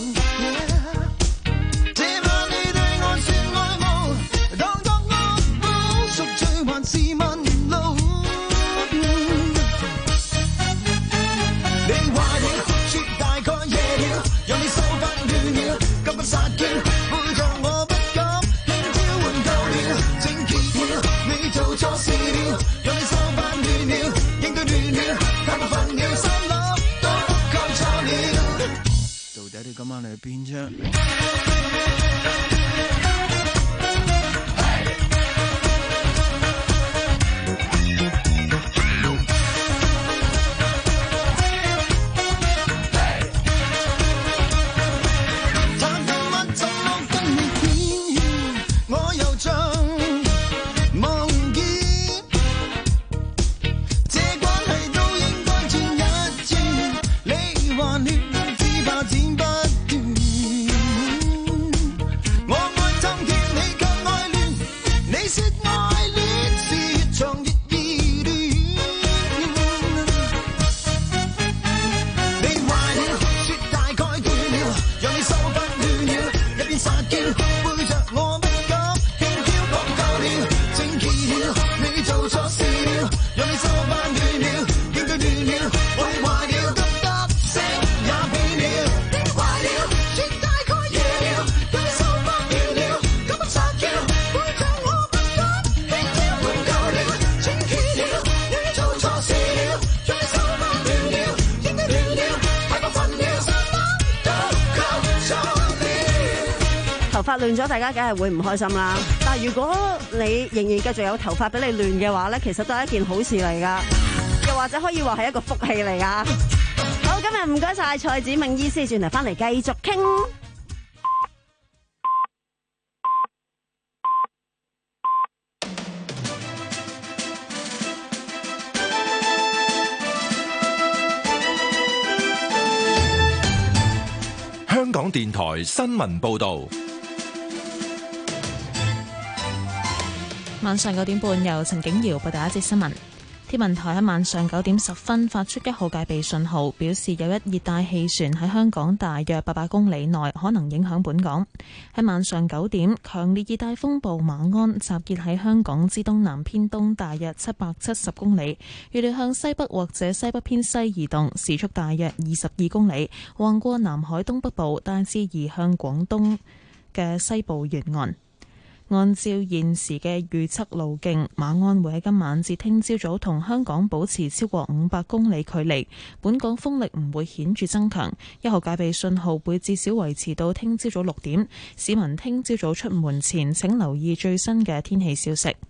這晚你對我說愛慕，當作惡魔，贖罪還是問路。你壞了，說大概夜了，讓你手不亂了，急不殺叫，背着我不敢輕佻換夠了，整潔了，你做錯事了，讓你手不亂了，應對亂了，太過分了，心諗都夠錯了。到底你今晚嚟邊啫？ 頭髮亂咗，大家梗係會唔開心啦。但係如果你仍然繼續有頭髮俾你亂嘅話咧，其實都係一件好事嚟噶，又或者可以話係一個福氣嚟噶。好，今日唔該晒蔡梓銘醫師，轉頭翻嚟繼續傾。 香港電台新聞報導。 晚上九點半，由陳景瑤報道一節新聞。天文台喺晚上九點十分發出一號戒備信號，表示有一熱帶氣旋喺香港大約八百公里內可能影響本港。喺晚上九點，強烈熱帶風暴馬鞍集結喺香港之東南偏東大約七百七十公里，預料向西北或者西北偏西移動，時速大約二十二公里，橫過南海東北部，大致移向廣東嘅西部沿岸。按照現時嘅預測路徑，馬鞍會喺今晚至聽朝早同香港保持超過五百公里距離，本港風力唔會顯著增強，一號戒備信號會至少維持到聽朝早六點。市民聽朝早出門前請留意最新嘅天氣消息。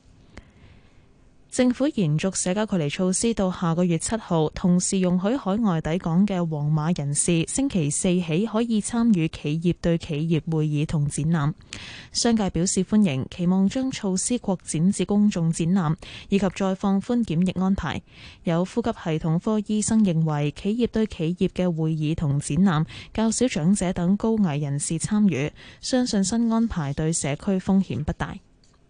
政府延續社交距離措施到下個月七號，同時容許海外抵港嘅黃碼人士星期四起可以參與企業對企業會議同展覽。商界表示歡迎，期望將措施擴展至公眾展覽，以及再放寬檢疫安排。有呼吸系統科醫生認為，企業對企業嘅會議同展覽較少長者等高危人士參與，相信新安排對社區風險不大。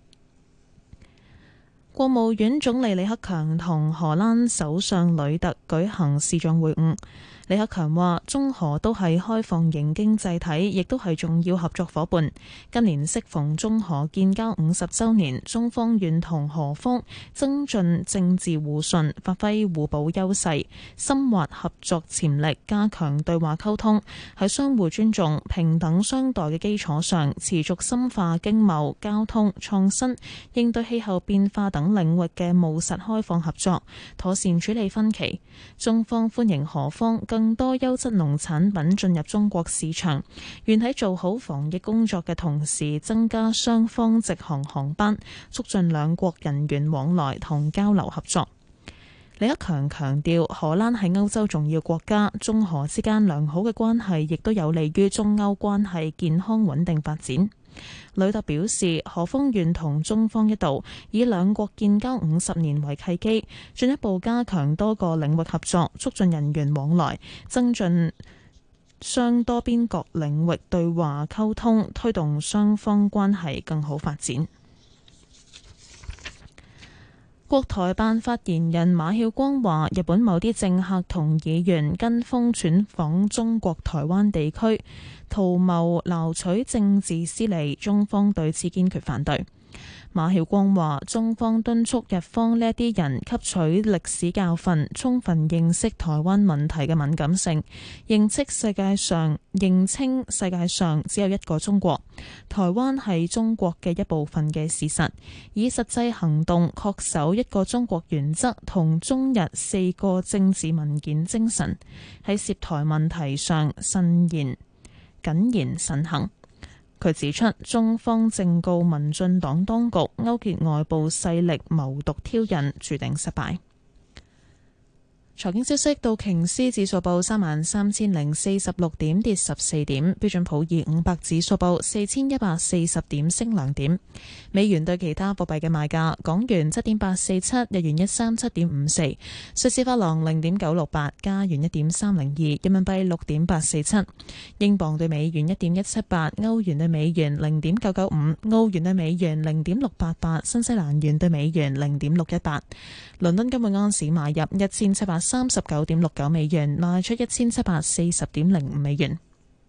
國務院總理李克強同荷蘭首相呂特舉行視像會晤。李克強話：中荷都係開放型經濟體，亦都係重要合作夥伴。今年適逢中荷建交五十週年，中方願同荷方增進政治互信，發揮互補優勢，深化合作潛力，加強對話溝通，喺相互尊重、平等相待嘅基礎上，持續深化經貿、交通、創新、應對氣候變化等領域嘅務實開放合作，妥善處理分歧。中方歡迎荷方更多優質農產品進入中國市場，願喺做好防疫工作嘅同時，增加雙方直航航班，促進兩國人員往來同交流合作。李克強強調，荷蘭係歐洲重要國家，中荷之間良好嘅關係亦都有利於中歐關係健康穩定發展。呂特表示，荷方願同中方一道，以兩國建交五十年為契機，進一步加強多個領域合作，促進人員往來，增進雙多邊各領域對話溝通，推動雙方關係更好發展。國台辦發言人馬曉光話，日本某啲政客同議員跟風竄訪中國台灣地區，圖謀撈取政治私利，中方對此堅決反對。馬曉光話，中方敦促日方呢一啲人吸取歷史教訓，充分認識台灣問題嘅敏感性，認清世界上認清世界上只有一個中國，台灣係中國嘅一部分嘅事實，以實際行動恪守一個中國原則同中日四個政治文件精神，喺涉台問題上慎言謹言慎行。佢指出，中方正告民進黨當局勾結外部勢力謀獨挑釁，注定失敗。財經消息，道瓊斯指數報三萬三千零四十六點，跌十四點；標準普爾五百指數報四千一百四十點，升兩點。美元對其他貨幣嘅賣價：港元七點八四七，日元一三七點五四，瑞士法郎零點九六八，加元一點三零二，人民幣六點八四七，英鎊對美元一點一七八，歐元對美元零點九九五，澳元對美元零點六八八，新西蘭元對美元零點六一八。倫敦金每盎司買入一千七百三十九點六九美元，賣出一千七百四十點零五美元。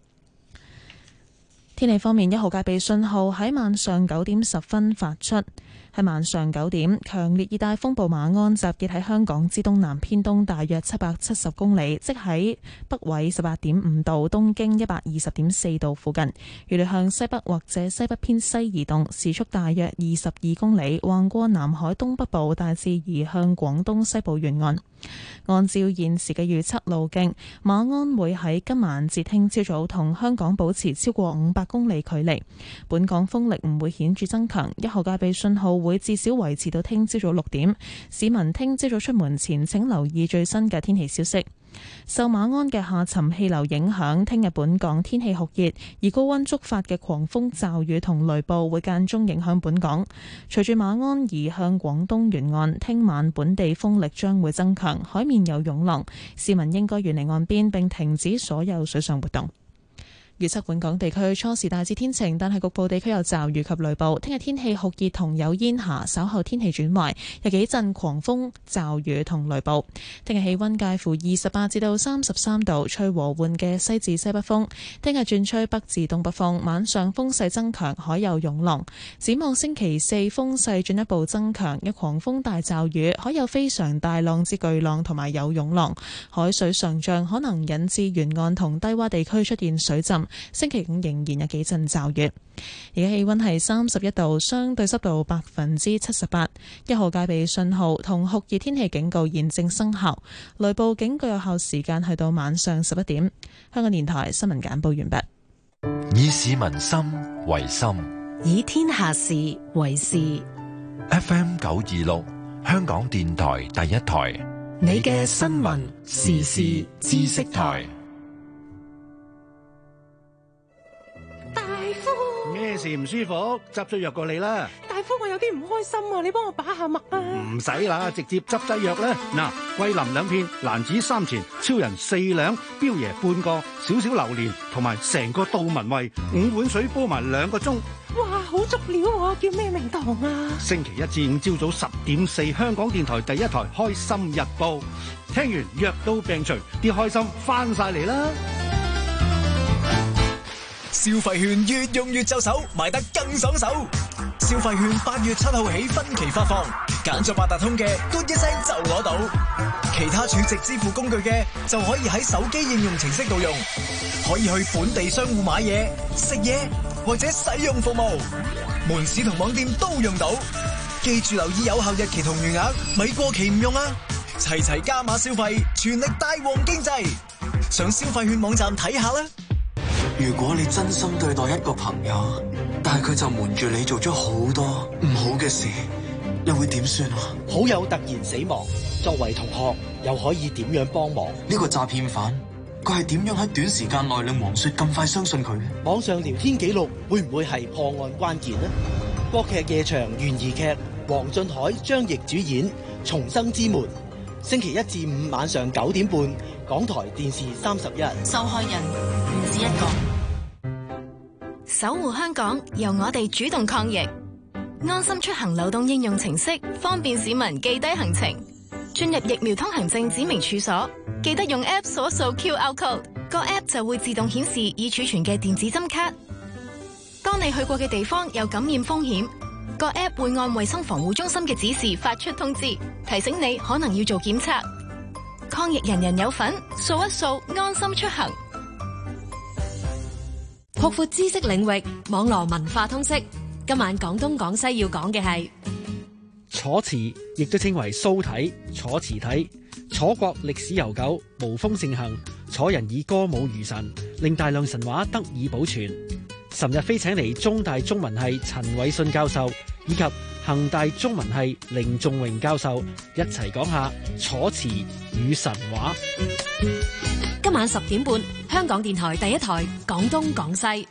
天氣方面，一號戒備信號喺晚上九點十分發出。喺晚上九點，強烈熱帶風暴馬鞍集結喺香港之東南偏東大約七百七十公里，即喺北緯十八點五度、東經一百二十點四度附近。預料向西北或者西北偏西移動，時速大約二十二公里，橫過南海東北部，大致移向廣東西部沿岸。按照現時嘅預測路徑，馬鞍會喺今晚至聽朝早同香港保持超過五百公里距離。本港風力唔會顯著增強，一號戒備信號會至少維持到聽朝早六點。市民聽朝早出門前請留意最新嘅天氣消息。受馬鞍嘅下沉氣流影響，聽日本港天氣酷熱，而高溫觸發嘅狂風驟雨同雷暴會間中影響本港。隨住馬鞍移向廣東沿岸，聽晚本地風力將會增強，海面有湧浪，市民應該遠離岸邊並停止所有水上活動。預測本港地區初時大致天晴，但係局部地區有驟雨及雷暴。聽日天氣酷熱同有煙霞，稍後天氣轉壞，有幾陣狂風驟雨同雷暴。聽日氣溫介乎二十八至到三十三度，吹和緩嘅西至西北風。聽日轉吹北至東北風，晚上風勢增強，海有湧浪。展望星期四風勢進一步增強，有狂風大驟雨，海有非常大浪至巨浪同埋有湧浪，海水上漲可能引致沿岸同低洼地區出現水浸。星期五仍然有幾陣驟雨。而家氣溫係三十一度，相對濕度百分之七十八，一號戒備信號同酷熱天氣警告現正生效，雷暴警告有效時間去到晚上十一點。香港電台新聞簡報完畢。 以市民心為心， 以天下事為事。 F M 九二六，香港電台第一台， 你嘅新聞時事知識台。 咩事唔舒服？執劑藥過你啦。 大夫，我有啲唔開心啊，你幫我把下脈啊。 唔使啦，直接執劑藥啦。嗱，桂林兩片，蘭子三錢，超人四兩，標爺半個，少少榴蓮，同埋成個杜文慧，五碗水煲埋兩個鐘。 哇，好足料啊！叫咩名堂啊？ 星期一至五朝早十點四，香港電台第一台《開心日報》，聽完藥到病除，啲開心翻晒嚟啦。 消費券越用越就手，買得更爽手。消費券八月七號起分期發放，揀咗八達通嘅，嘟一聲就攞到；其他儲值支付工具嘅，就可以喺手機應用程式度用，可以去本地商戶買嘢、食嘢或者使用服務，門市同網店都用到。記住留意有效日期同餘額，咪過期唔用啊！齊齊加碼消費，全力帶旺經濟。上消費券網站睇下啦。 如果你真心對待一個朋友，但係佢就瞞住你做咗好多唔好嘅事，你會點算啊？ 好友突然死亡，作為同學又可以點樣幫忙？ 呢個詐騙犯，佢係點樣喺短時間內令黃雪咁快相信佢？ 網上聊天記錄會唔會係破案關鍵呢？國劇夜場懸疑劇，黃俊凱、張譯主演《重生之門》，星期一至五晚上九點半， 港台電視三十一， 受害人唔止一個。守護香港，由我哋主動抗疫。安心出行流動應用程式，方便市民記低行程。進入疫苗通行證指明處所，記得用 App 掃一掃 Q R code， 個 App 就會自動顯示已儲存嘅電子針卡。當你去過嘅地方有感染風險，個 App 會按衛生防護中心嘅指示發出通知，提醒你可能要做檢測。抗疫人人有份，掃一掃安心出行。 擴闊知識領域，網羅文化通識。今晚廣東廣西要講嘅係楚辭，亦都稱為蘇體、楚辭體。楚國歷史悠久，巫風盛行，楚人以歌舞娛神，令大量神話得以保存。岑日飛請嚟中大中文系陳偉信教授以及恒大中文系凌仲榮教授一齊講下楚辭與神話。 今晚十點半，香港電台第一台廣東廣西。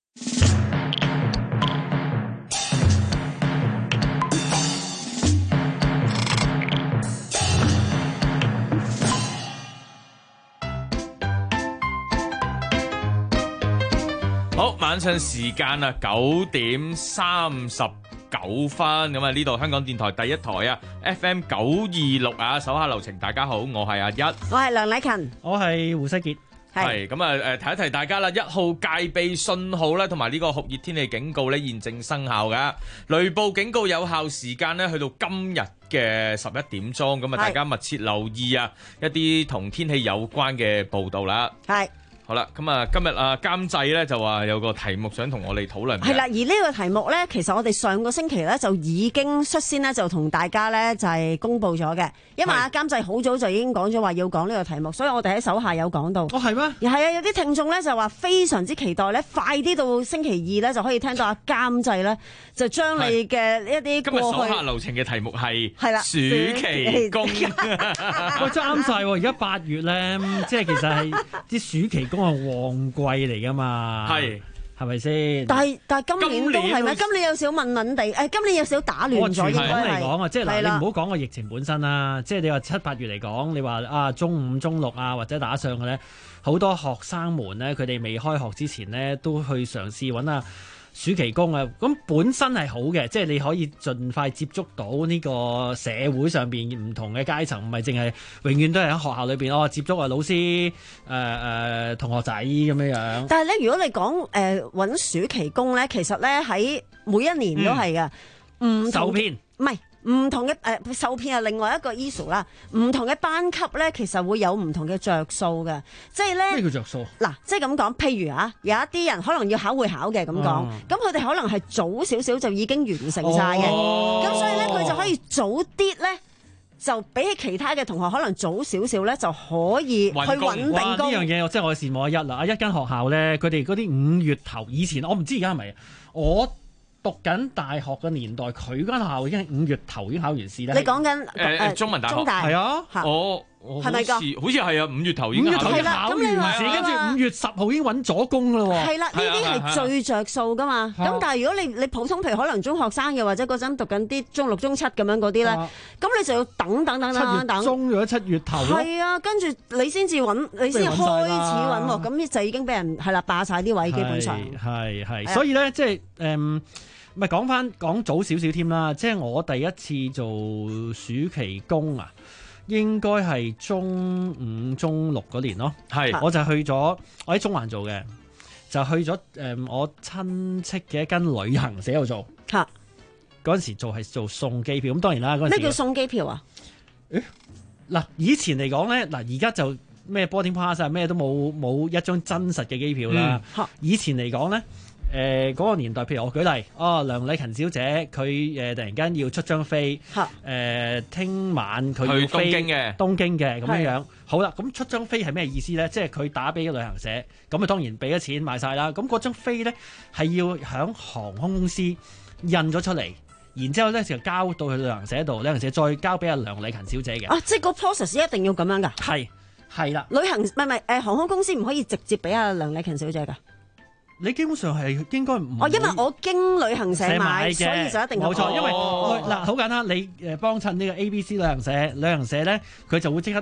好，晚上時間啊，九點三十九分咁啊！呢度香港電台第一台啊 ，F M 九二六啊，手下留情，大家好，我係阿一， 我係梁禮勤， 我係胡世傑。 係咁啊！誒，提一提大家啦，一號戒備信號咧，同埋呢個酷熱天氣警告咧，現正生效噶。雷暴警告有效時間咧，去到今日嘅十一點鐘。咁啊，大家密切留意啊，一啲同天氣有關嘅報道啦。 係。 好啦，咁啊，今日啊監製咧就話有個題目想同我哋討論。 係啦，而呢個題目咧，其實我哋上個星期咧就已經率先咧就同大家咧就係公佈咗嘅，因為阿監製好早就已經講咗話要講呢個題目，所以我哋喺手下有講到。哦，係咩？而係啊，有啲聽眾咧就話非常之期待咧，快啲到星期二咧就可以聽到阿監製咧就將你嘅一啲過去。今日手下留情嘅題目係係啦， 暑期工。 喂，真啱晒喎！而家八月咧，即係其實係啲暑期工。個旺季嚟噶嘛，係係咪先？但係但係今年都係咩？今年有少問問地，誒，今年有少打亂咗。應該係嚟講啊，即係嗱，你唔好講個疫情本身啦，即係你話七八月嚟講，你話啊中五、中六啊或者打上嘅咧，好多學生們咧，佢哋未開學之前咧，都去嘗試揾啊暑期工啊，咁本身係好嘅，即係你可以盡快接觸到呢個社會上邊唔同嘅階層，唔係淨係永遠都係喺學校裏邊哦接觸啊老師誒誒、呃呃、同學仔咁樣樣。但係咧，如果你講誒揾暑期工咧，其實咧喺每一年都係嘅，唔受騙唔係。唔同嘅誒、呃、受騙係另外一個 issue 啦，唔同嘅班級咧，其實會有唔同嘅着數嘅，即係咧咩叫着數？嗱，即係咁講，譬如啊，有一啲人可能要考會考嘅咁講，咁佢哋可能係早少少就已經完成晒嘅，咁、哦、所以咧佢就可以早啲咧，就比起其他嘅同學可能早少少咧就可以去穩定工。呢樣嘢即係我羨慕阿一啦，阿一間學校咧，佢哋嗰啲五月頭以前，我唔知而家係咪我。讀緊大學嘅年代，佢間學校已經係五月頭已經考完試咧。你講緊誒中文大學係啊？我我係咪㗎？好似係啊，五月頭已經考完試，跟住五月十號已經揾咗工啦喎。係啦，呢啲係最着數㗎嘛。咁但係如果你你普通譬如可能中學生嘅或者嗰陣讀緊啲中六中七咁樣嗰啲咧，咁你就要等等等等等。中咗七月頭。係啊，跟住你先至揾，你先開始揾喎。咁就已經俾人係啦霸晒啲位，基本上係係。所以咧，即係誒。唔係講翻講早少少添啦，即係我第一次做暑期工啊，應該係中五中六嗰年咯。係，我就去咗我喺中環做嘅，就去咗誒、呃、我親戚嘅一間旅行社度做。嚇，嗰陣時做係做送機票，咁當然啦。咩叫送機票啊？誒嗱，以前嚟講咧，嗱而家就咩 boarding pass 啊，咩都冇冇一張真實嘅機票啦。嗯、以前嚟講咧。誒嗰、呃那個年代，譬如我舉例，哦梁麗勤小姐佢誒、呃、突然間要出張飛，誒聽、呃、晚佢要飛東京嘅，東京嘅咁樣樣。好啦，咁出張飛係咩意思咧？即係佢打俾旅行社，咁啊當然俾咗錢買晒啦。咁嗰張飛咧係要響航空公司印咗出嚟，然之後咧就交到去旅行社度，旅行社再交俾阿梁麗勤小姐嘅。啊，即係個 process 一定要咁樣㗎？係係啦，旅行唔係唔係誒航空公司唔可以直接俾阿梁麗勤小姐㗎？你基本上係應該唔哦，因為我經旅行社買，買所以就一定冇錯。因為嗱好、哦、簡單，你誒幫襯呢個 A B C 旅行社，旅行社咧佢就會即刻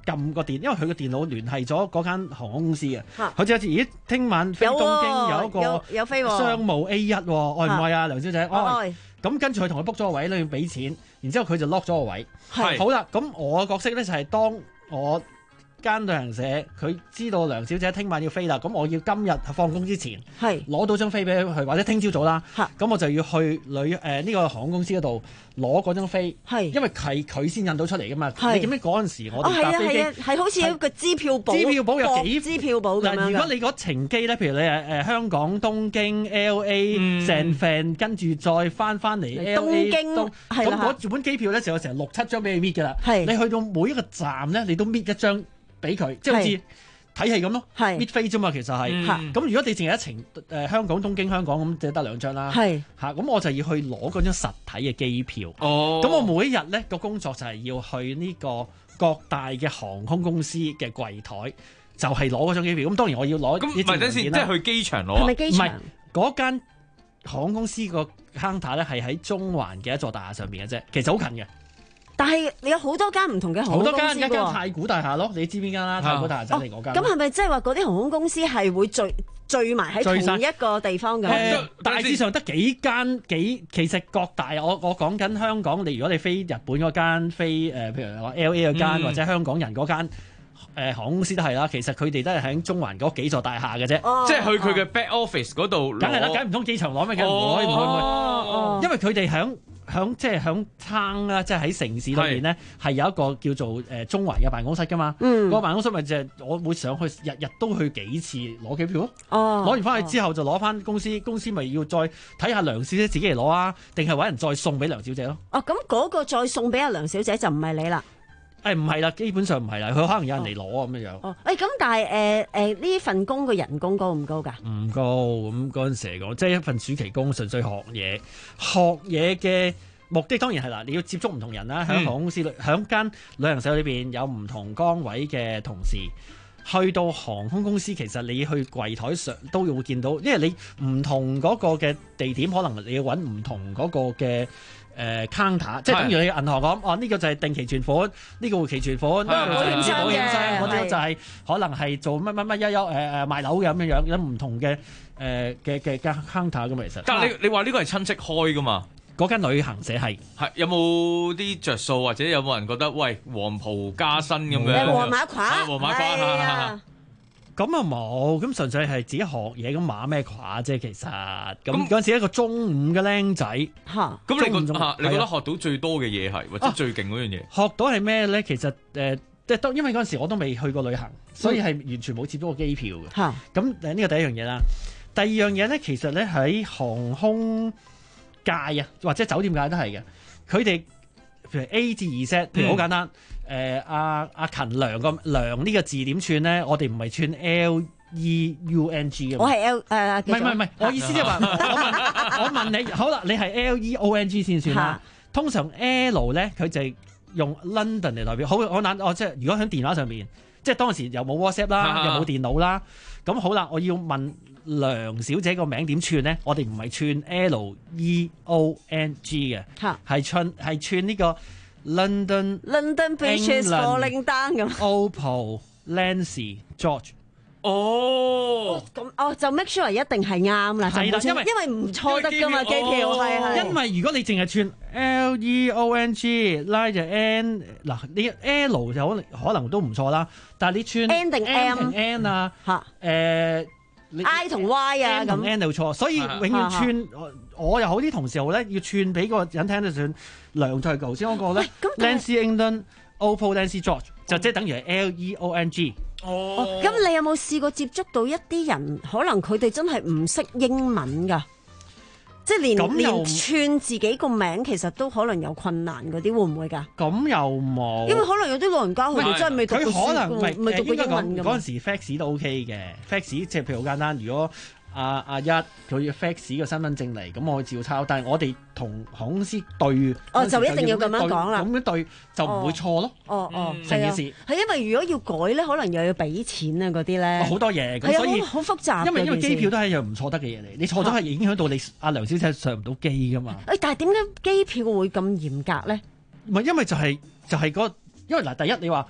撳個電，因為佢個電腦聯繫咗嗰間航空公司嘅。 嚇佢就好似咦，聽晚飛東京有一個有有飛喎商務 A 一喎，愛唔愛啊，梁小姐？愛愛。 咁跟住佢同佢 book 咗個位，你要俾錢，然之後佢就 lock 咗個位。 係好啦，咁我嘅角色咧就係當我間旅行社佢知道梁小姐聽晚要飛啦，咁我要今日放工之前攞到張飛俾佢，或者聽朝早啦，咁我就要去旅誒呢個航空公司嗰度攞嗰張飛，因為係佢先印到出嚟噶嘛。你記唔記得嗰陣時我哋搭飛機係係好似一個支票簿， 支票簿有幾支票簿咁樣嗱，如果你嗰程機咧，譬如你誒誒香港、東京、L A、San Fran，跟住再翻翻嚟 L A 東京， 咁嗰本機票咧就有成六七張俾你搣㗎啦。你去到每一個站咧，你都搣一張。俾佢，即係好似睇戲咁咯，搣飛啫嘛，其實係。咁如果你淨係一程誒、呃、香港、東京、香港咁，就得兩張啦。係嚇，咁我就要去攞嗰張實體嘅機票。哦，咁我每一日咧個工作就係要去呢個各大嘅航空公司嘅櫃台，就係攞嗰張機票。咁當然我要攞。咁唔係等先，即係去機場攞。係咪機場？唔係嗰間航空公司個 counter 咧，係喺中環嘅一座大廈上邊嘅啫，其實好近嘅。但係你有好多間唔同嘅航空公司喎，好多間，一間太古大廈咯，你知邊間啦？太古大廈就係嗰間。咁係咪即係話嗰啲航空公司係會聚聚埋喺同一個地方嘅？誒，大致上得幾間幾，其實各大我我講緊香港，你如果你飛日本嗰間飛誒，譬如話 L A 嗰間或者香港人嗰間誒航空公司都係啦，其實佢哋都係喺中環嗰幾座大廈嘅啫，即係去佢嘅 back office 嗰度。梗係啦，梗唔通機場攞咩嘅？唔可以唔可以唔可以，因為佢哋響。響即係響撐啦，即係喺城市裏邊咧，係有一個叫做誒中環嘅辦公室噶嘛。嗯，個辦公室咪就係我會上去，日日都去幾次攞機票咯。哦，攞完翻去之後就攞翻公司，公司咪要再睇下梁小姐自己嚟攞啊，定係揾人再送俾梁小姐咯。哦，咁嗰個再送俾阿梁小姐就唔係你啦。誒唔係啦，基本上唔係啦，佢可能有人嚟攞咁樣樣。哦，誒咁，但係誒誒呢份工嘅人工高唔高㗎？唔高，咁嗰陣時嚟講，即係一份暑期工，純粹學嘢。學嘢嘅目的當然係啦，你要接觸唔同人啦，喺航空公司裏，喺間旅行社裏邊有唔同崗位嘅同事。去到航空公司，其實你去櫃台上都會見到，因為你唔同嗰個嘅地點，可能你要揾唔同嗰個嘅。誒 counter， 即係等於你銀行咁，哦呢個就係定期存款，呢個活期存款，呢個就係保險箱，嗰啲就係可能係做乜乜乜一休誒誒賣樓嘅咁樣樣，有唔同嘅誒嘅嘅 counter 咁其實。但係你你話呢個係親戚開噶嘛？嗰間旅行社係係有冇啲着數，或者有冇人覺得喂黃袍加身咁樣？黃馬褂，黃馬褂。咁啊冇，咁純粹係自己學嘢，咁馬咩褂啫？其實咁嗰陣時一個中五嘅僆仔嚇，咁你覺得你覺得學到最多嘅嘢係或者最勁嗰樣嘢？學到係咩咧？其實誒，即係當因為嗰陣時我都未去過旅行，所以係完全冇接觸過機票嘅。嚇，咁誒呢個第一樣嘢啦。第二樣嘢咧，其實咧喺航空界啊，或者酒店界都係嘅。佢哋譬如 A 至 Z，譬如好簡單。誒阿阿勤良個良呢個字點串咧？我哋唔係串 L E U N G 嘅。我係 L 誒，唔係唔係唔係，我意思即係話，我問我問你，好啦，你係 L E O N G 先算啦。通常 L 咧，佢就係用 London 嚟代表，好好難哦。即係如果喺電話上面，即係當時又冇 WhatsApp 啦，又冇電腦啦，咁好啦，我要問梁小姐個名點串咧？我哋唔係串 L E O N G 嘅，係串係串呢個。London London Bridge is falling down 咁。Opal Nancy George。哦，咁哦就 make sure 一定係啱啦。係啦，因為因為唔錯得噶嘛機票，係係。因為如果你淨係串 L E O N G 拉就 N 嗱，你 L 就可能可能都唔錯啦，但係你串 N 定 M 定 N 啊嚇誒。I 同 Y 啊，咁 N 就錯，所以永遠串我又好啲同事好咧，要串俾個人聽得算梁在頭先嗰個咧 Nancy England Opal Nancy George 就即係等於係 L E O N G。哦，咁你有冇試過接觸到一啲人，可能佢哋真係唔識英文㗎？即係連連串自己個名，其實都可能有困難嗰啲，會唔會㗎？咁又冇，因為可能有啲老人家佢哋真係未讀過書，佢可能未讀過英文㗎。嗰陣時 fax 都 OK 嘅 fax 即係譬如好簡單，如果阿阿一佢要 fax 個身份證嚟，咁我照抄。但係我哋同航空公司對，哦就一定要咁樣講啦。咁樣對就唔會錯咯。哦哦，成件事係因為如果要改咧，可能又要俾錢啊嗰啲咧。好多嘢，咁所以好複雜。因為因為機票都係一樣唔錯得嘅嘢嚟，你錯咗係影響到你阿梁小姐上唔到機噶嘛。誒，但係點解機票會咁嚴格咧？唔係因為就係就係嗰，因為嗱第一你話。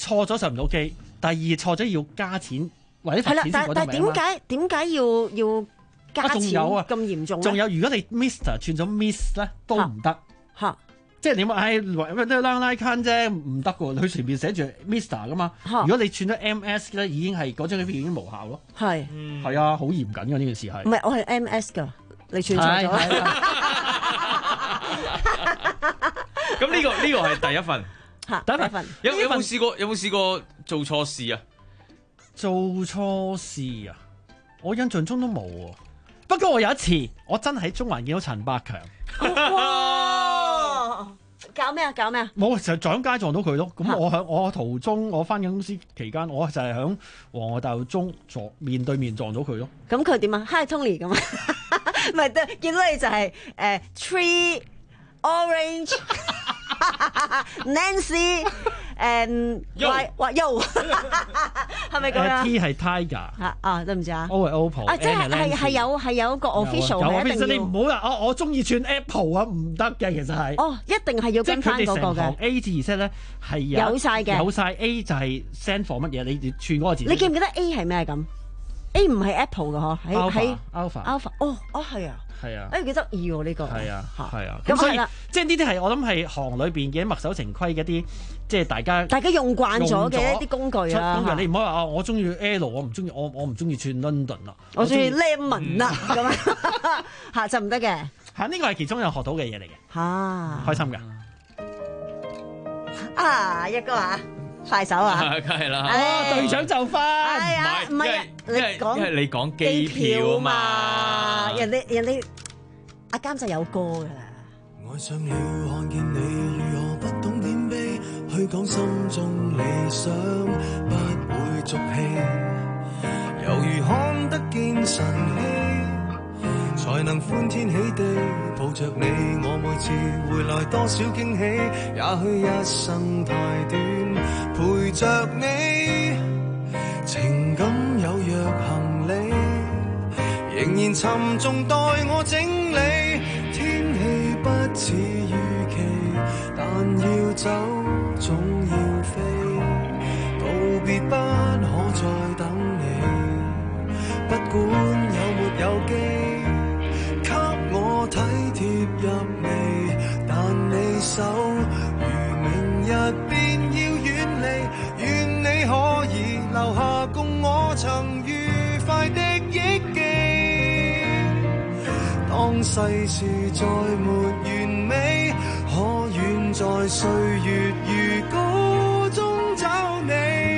錯咗上唔到機，第二錯咗要加錢或者罰錢先但但改得名啊嘛。 點解點解要要加錢仲有啊咁嚴重咧？ 仲有，如果你 Mister 轉咗 Miss 咧，都唔得嚇。 即係你話誒都拉拉坑啫，唔得㗎喎。佢前面寫住 Mister 噶嘛。如果你轉咗 M S 咧，已經係嗰張機票已經無效咯。 係係啊，好嚴謹㗎呢件事係。 唔係我係 M S 㗎，你轉錯咗。 咁呢個呢個係第一份。 嚇，第一份。 有有冇試過有冇試過做錯事啊？ 做錯事啊！我印象中都冇喎。不過我有一次，我真係喺中環見到陳百強。 哇！搞咩啊？搞咩啊？ 冇就撞街撞到佢咯。咁我喺我途中，我翻緊公司期間，我就係喺皇后大道中撞面對面撞到佢咯。 咁佢點啊 ？Hi Tony 咁啊？唔係，見到你就係、是、誒、呃、Tree Orange Nancy 誒話話 Yo 係咪咁啊 ？T 係 Tiger 嚇啊，對唔住啊。 O 係 Opal 啊，即係係係有係有個 official 係一定要。 你唔好話我我中意串 Apple 啊，唔得嘅其實係。 哦，一定係要跟翻嗰個嘅。 A 至 Z 咧係有曬嘅， 有曬 A 就係 stand for 乜嘢？你串嗰個字。 你記唔記得 A 係咩咁 ？A 唔係 Apple 嘅嗬，喺喺 Alpha Alpha 哦哦係啊。 係啊， 誒幾得意喎呢個。 係啊，係啊。 咁所以即係呢啲係我諗係行裏邊嘅墨守成規嘅一啲，即係大家大家用慣咗嘅一啲工具啊。 工具你唔好話啊，我中意 L， 我唔中意我我唔中意串 London 啊， 我中意 Lemon 啊咁啊，嚇就唔得嘅。 嚇呢個係其中有學到嘅嘢嚟嘅。 嚇， 開心㗎。 啊一哥啊！快手啊！ 梗係啦！ 哦，隊長就翻， 係啊，唔係啊，你講， 因為你講機票啊嘛， 人哋人哋阿監就有歌㗎啦。 愛上了看見你如何不懂謙卑，去講心中理想不會俗氣，猶如看得見晨曦，才能歡天喜地抱着你。我每次回來多少驚喜，也許一生太短，陪着你，情感有若行李，仍然沉重待我整理。天氣不似預期，但要走總要飛，道別不可再等你，不管有沒有機，給我體貼入微，但你手如明日便要遠離，願你可以留下共我曾愉快的憶記。當世事再沒完美，可遠在歲月如歌中找你。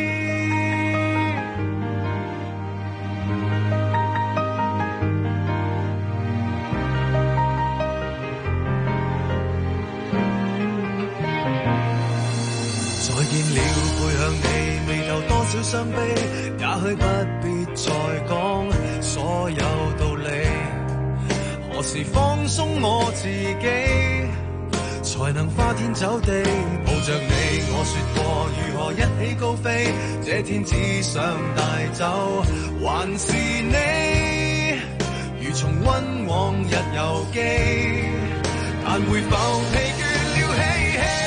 再見了，背向你，眉頭多少傷悲，也許不必再講所有道理。何時放鬆我自己，才能花天酒地抱着你？我說過如何一起高飛，這天只想帶走還是你，如重溫往日遊記，但會否疲倦了嬉戲？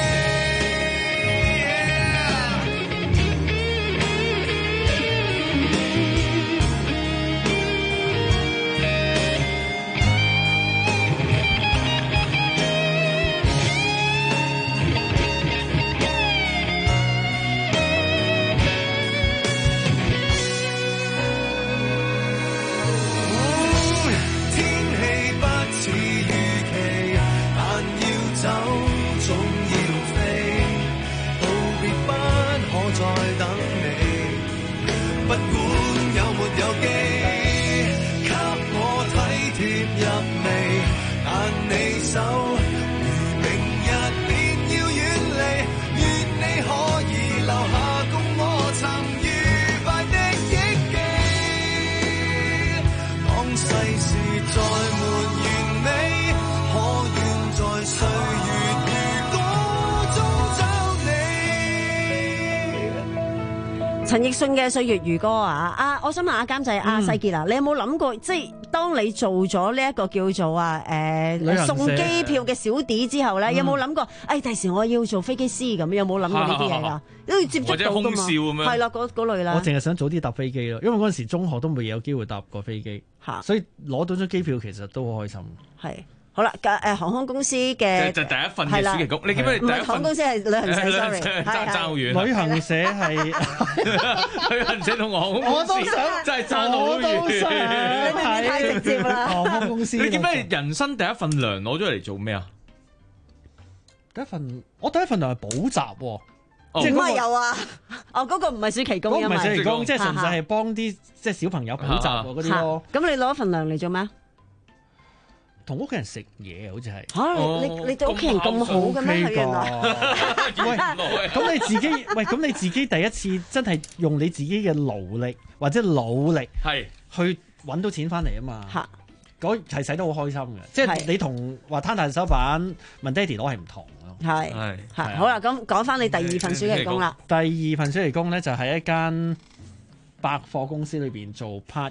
陳奕迅嘅《歲月如歌》啊，啊，我想問下監製阿世傑啊，你有冇諗過，即係當你做咗呢一個叫做啊誒送機票嘅小弟之後咧，有冇諗過？誒，第時我要做飛機師咁，有冇諗過呢啲嘢㗎？都要接觸到㗎嘛，或者空少咁樣，係啦，嗰嗰類啦。 我淨係想早啲搭飛機咯，因為嗰陣時中學都未有機會搭過飛機，所以攞到張機票其實都好開心。 係。好啦，誒航空公司嘅就第一份嘅暑期工，你記唔記得第一份？ 航空公司係旅行社 ，sorry， 爭爭好遠。 旅行社係旅行社同航空公司， 我都想真係爭好遠。 你咪太直接啦！ 航空公司， 你記唔記得人生第一份糧攞咗嚟做咩啊？ 第一份我第一份糧係補習喎， 即係嗰個有啊！哦，嗰個唔係暑期工， 唔係暑期工，即係純粹係幫啲即係小朋友補習嗰啲咯。 咁你攞份糧嚟做咩？ 同屋企人食嘢好似係嚇，你你對屋企人咁好嘅咩？原來喂，咁你自己喂，咁你自己第一次真係用你自己嘅勞力或者努力係去揾到錢翻嚟啊嘛嚇，嗰係使得好開心嘅，即係你同話攤大手板問爹哋攞係唔同咯， 係係好啦，咁講翻你第二份暑期工啦。 第二份暑期工咧就喺一間百貨公司裏邊做 part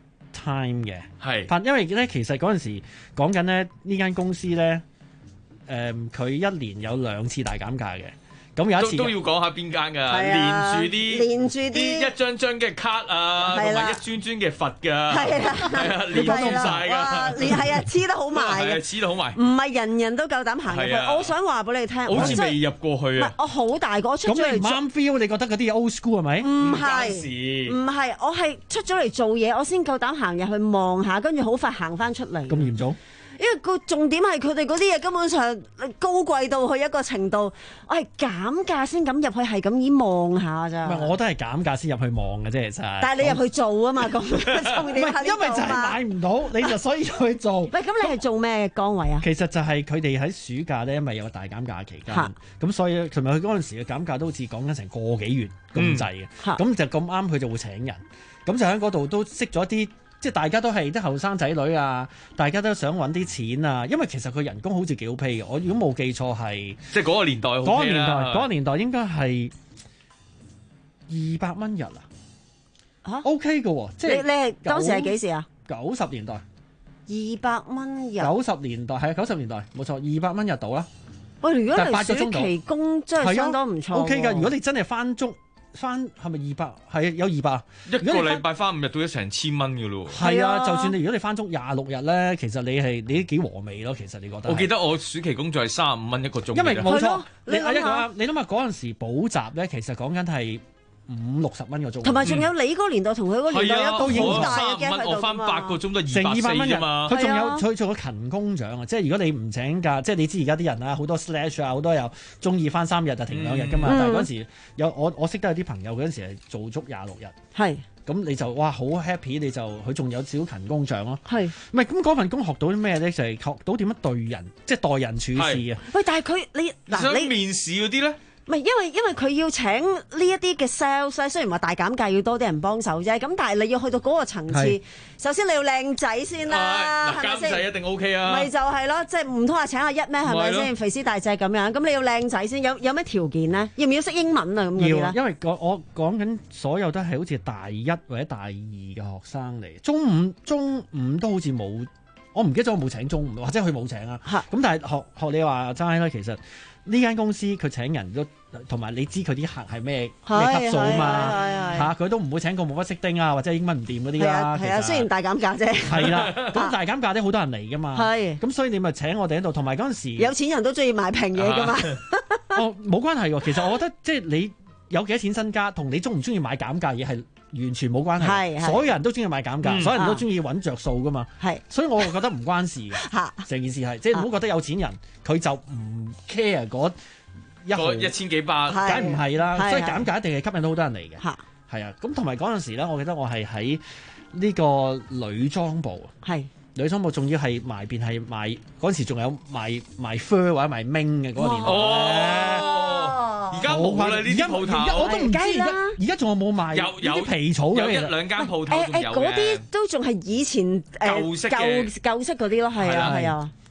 time 嘅，係，因為咧其實嗰陣時講緊咧呢間公司咧，誒、呃、佢一年有兩次大減價嘅，咁有一次都，都要講下邊間㗎，連住啲連住啲一張張嘅卡啊，同埋一尊尊嘅佛㗎，係啊，係啊，連通晒㗎， 連係啊，黐得好埋嘅， 黐得好埋， 唔係人人都夠膽行入去。我想話俾你聽， 好似未入過去啊！ 我好大個出咗嚟， 咁你唔啱 feel，你覺得嗰啲 old school 係咪？ 唔係，唔係，我係出咗嚟做嘢，我先夠膽行入去望下，跟住好快行翻出嚟。 咁嚴重？ 因為個重點係佢哋嗰啲嘢根本上高貴到去一個程度，我係減價先咁入去，係咁依望下咋。 唔係，我都係減價先入去望嘅啫，其實。 但係你入去做啊嘛，咁重點係因為就係買唔到，你就所以去做。 喂，咁你係做咩崗位啊？ 其實就係佢哋喺暑假咧，因為有個大減價期間，咁所以同埋佢嗰陣時嘅減價都好似講緊成個幾月咁滯嘅，咁就咁啱佢就會請人，咁就喺嗰度都識咗啲。即係大家都係啲後生仔女啊，大家都想揾啲錢啊，因為其實佢人工好似幾好 pay 嘅，我如果冇記錯係， 即係嗰個年代好 pay 啦。 嗰個年代，嗰個年代應該係二百蚊日啊，嚇 OK 嘅喎，即係你你係當時係幾時啊？ 九十年代， 二百蚊日。 九十年代係啊，九十年代冇錯，二百蚊日到啦。 喂，如果你暑期工真係相當唔錯。 OK 㗎，如果你真係翻足。翻係咪二百？係有二百。 一個禮拜翻五日到一成千蚊嘅咯。 係啊，就算你如果你翻足廿六日咧，其實你係你都幾和味咯。其實你覺得？ 我記得我暑期工作係三十五蚊一個鐘。 因為冇錯，你阿一講，你諗下嗰陣時補習咧，其實講緊係五六十蚊個鐘。 同埋仲有你嗰個年代同佢嗰個年代有好大嘅 gap 喺度。 我翻八個鐘都成二百四啫嘛。 佢仲有佢做咗勤工獎啊！即係如果你唔請假，即係你知而家啲人啊，好多 slash 啊，好多又中意翻三日就停兩日噶嘛。但係嗰陣時有我我識得有啲朋友嗰陣時係做足廿六日。 係。 咁你就哇好 happy，你就佢仲有少少勤工獎咯。 係。 唔係咁嗰份工學到啲咩咧？就係學到點樣對人，即係待人處事啊。 喂，但係佢你嗱你面試嗰啲咧？ 唔係，因為因為佢要請呢一啲嘅 sales，雖然話大減價要多啲人幫手啫，咁但係你要去到嗰個層次，首先你要靚仔先啦，係咪先？ 監製一定 OK 啊！ 咪就係咯，即係唔通話請阿一咩？係咪先？肥屍大隻咁樣，咁你要靚仔先，有有咩條件咧？要唔要識英文啊？咁嗰啲咧？ 要，因為我我講緊所有都係好似大一或者大二嘅學生嚟，中五中五都好似冇，我唔記得咗我冇請中五，或者佢冇請啊。咁但係學學你話齋咧，其實呢間公司佢請人都。同埋你知佢啲客係咩咩級數啊嘛嚇，佢都唔會請個冇乜識丁啊或者英文唔掂嗰啲啦。 係啊，雖然大減價啫。 係啦，咁大減價啲好多人嚟噶嘛。係。咁所以你咪請我哋喺度，同埋嗰陣時有錢人都中意買平嘢噶嘛。 哦，冇關係喎。其實我覺得即係你有幾多錢身家，同你中唔中意買減價嘢係完全冇關係。係。所有人都中意買減價，所有人都中意揾着數噶嘛。係。所以我覺得唔關事嘅。嚇。成件事係即係唔好覺得有錢人佢就唔 care 嗰一毫一千幾百， 梗唔係啦，所以減價一定係吸引到好多人嚟嘅。係啊，咁同埋嗰陣時咧，我記得我係喺呢個女裝部，係女裝部，仲要係賣便係賣嗰陣時仲有賣賣 fur 或者賣 ming 嘅嗰個年代。 哦，而家冇啦呢啲鋪頭， 我都唔知而家而家仲有冇賣？ 有有皮草有一兩間鋪頭仲有嘅。 嗰啲都仲係以前誒舊舊式嗰啲咯，係啊係啊。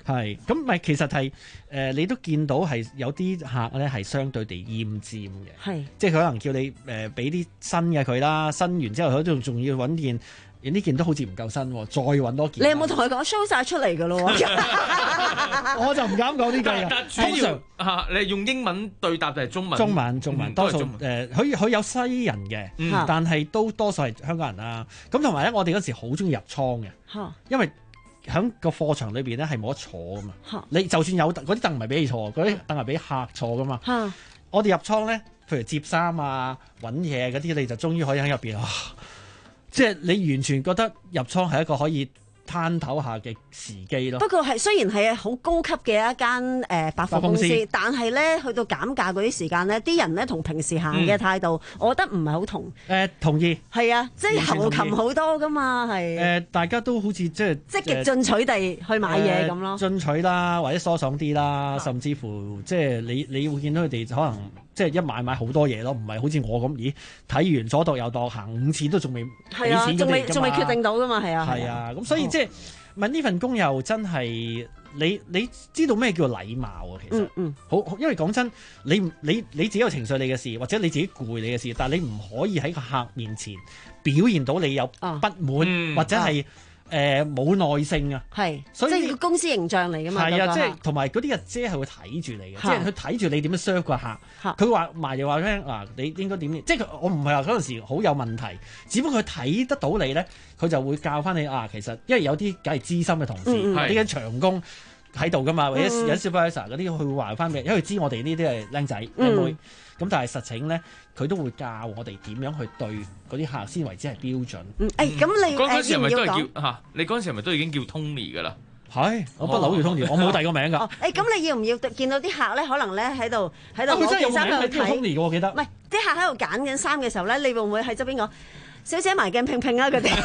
係，咁咪其實係誒、呃，你都見到係有啲客咧係相對地厭尖嘅， 係， 即係佢可能叫你誒俾啲新嘅佢啦，新完之後佢仲仲要揾件。呢件都好似唔夠新，再揾多件。 你有冇同佢講 show 晒出嚟㗎咯？ 我就唔敢講呢句啊。通常嚇你用英文對答定係中文？ 中文中文多數誒，佢佢有西人嘅，但係都多數係香港人啦。咁同埋咧，我哋嗰時好中意入倉嘅，因為喺個貨場裏邊咧係冇得坐噶嘛。你就算有嗰啲凳唔係俾你坐，嗰啲凳係俾客坐噶嘛。我哋入倉咧，譬如接衫啊、揾嘢嗰啲，你就終於可以喺入邊啊。即係你完全覺得入倉係一個可以攤頭下嘅時機咯。不過係雖然係好高級嘅一間誒、呃、百貨公司，公司但係咧去到減價嗰啲時間咧，啲人咧同平時行嘅態度，嗯、我覺得唔係好同。誒、 呃、同意。係啊，即係猴擒好多噶嘛，係。誒、 呃、大家都好似即係積極進取地去買嘢咁咯。 進取啦，或者疏爽啲啦，甚至乎即係你你會見到佢哋可能。即係一買買好多嘢咯，唔係好似我咁，咦睇完左度右度行五次都仲未俾錢， 仲未仲未決定到噶嘛，係啊， 係啊，咁所以即係問呢份工又真係你你知道咩叫禮貌啊？其實，嗯嗯，好，因為講真，你你你自己有情緒你嘅事，或者你自己攰你嘅事，但係你唔可以喺個客面前表現到你有不滿、嗯、或者係。誒冇、呃、耐性啊， 係， 所以即係公司形象嚟㗎嘛。 係啊，即係同埋嗰啲日姐係會睇住你嘅，即係佢睇住你點樣 serve 個客。佢話埋又話聽嗱，你應該點？即係我唔係話嗰陣時好有問題，只不過佢睇得到你咧，佢就會教翻你啊。其實因為有啲梗係資深嘅同事，啲嘅長工喺度㗎嘛，或者有 supervisor 嗰啲，佢會話翻俾，因為佢知我哋呢啲係僆仔僆妹。咁但係實情咧，佢都會教我哋點樣去對嗰啲客先為之係標準。 嗯，誒、欸、咁你嗰陣時係咪都係叫嚇？你嗰陣時係咪都已經叫 Tony 㗎啦？ 係，我不嬲叫 Tony，我冇第二個名㗎。 哦，誒、欸、咁你要唔要見到啲客咧？可能咧喺度喺度攞件衫去睇。Tony 嘅我記得。 唔係，啲客喺度揀緊衫嘅時候咧，你會唔會喺側邊講小姐埋鏡拼拼啊？佢哋。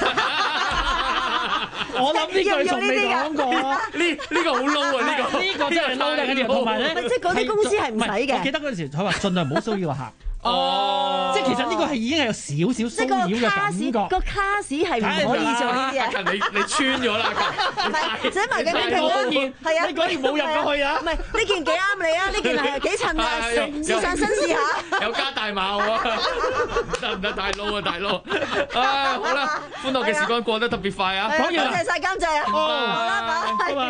我諗呢句仲未講過啊！ 呢呢個好 low 啊！呢個呢個真係 low 嘅，跟住同埋咧， 即係嗰啲公司係唔使嘅。 我記得嗰陣時佢話盡量唔好騷擾個客。哦，即係其實呢個係已經係有少少騷擾嘅感覺。 個卡士係唔可以做呢啲嘢。 你你穿咗啦， 唔係，寫埋嘅拼拼嗰件係啊， 你嗰件冇入過去啊？ 唔係呢件幾啱你啊？呢件係幾襯啊？試上身試下。 有加大碼喎，得唔得？大佬啊，大佬！啊，好啦，歡樂嘅時光過得特別快啊！ 講完，多謝晒監製啊！好啦，拜拜。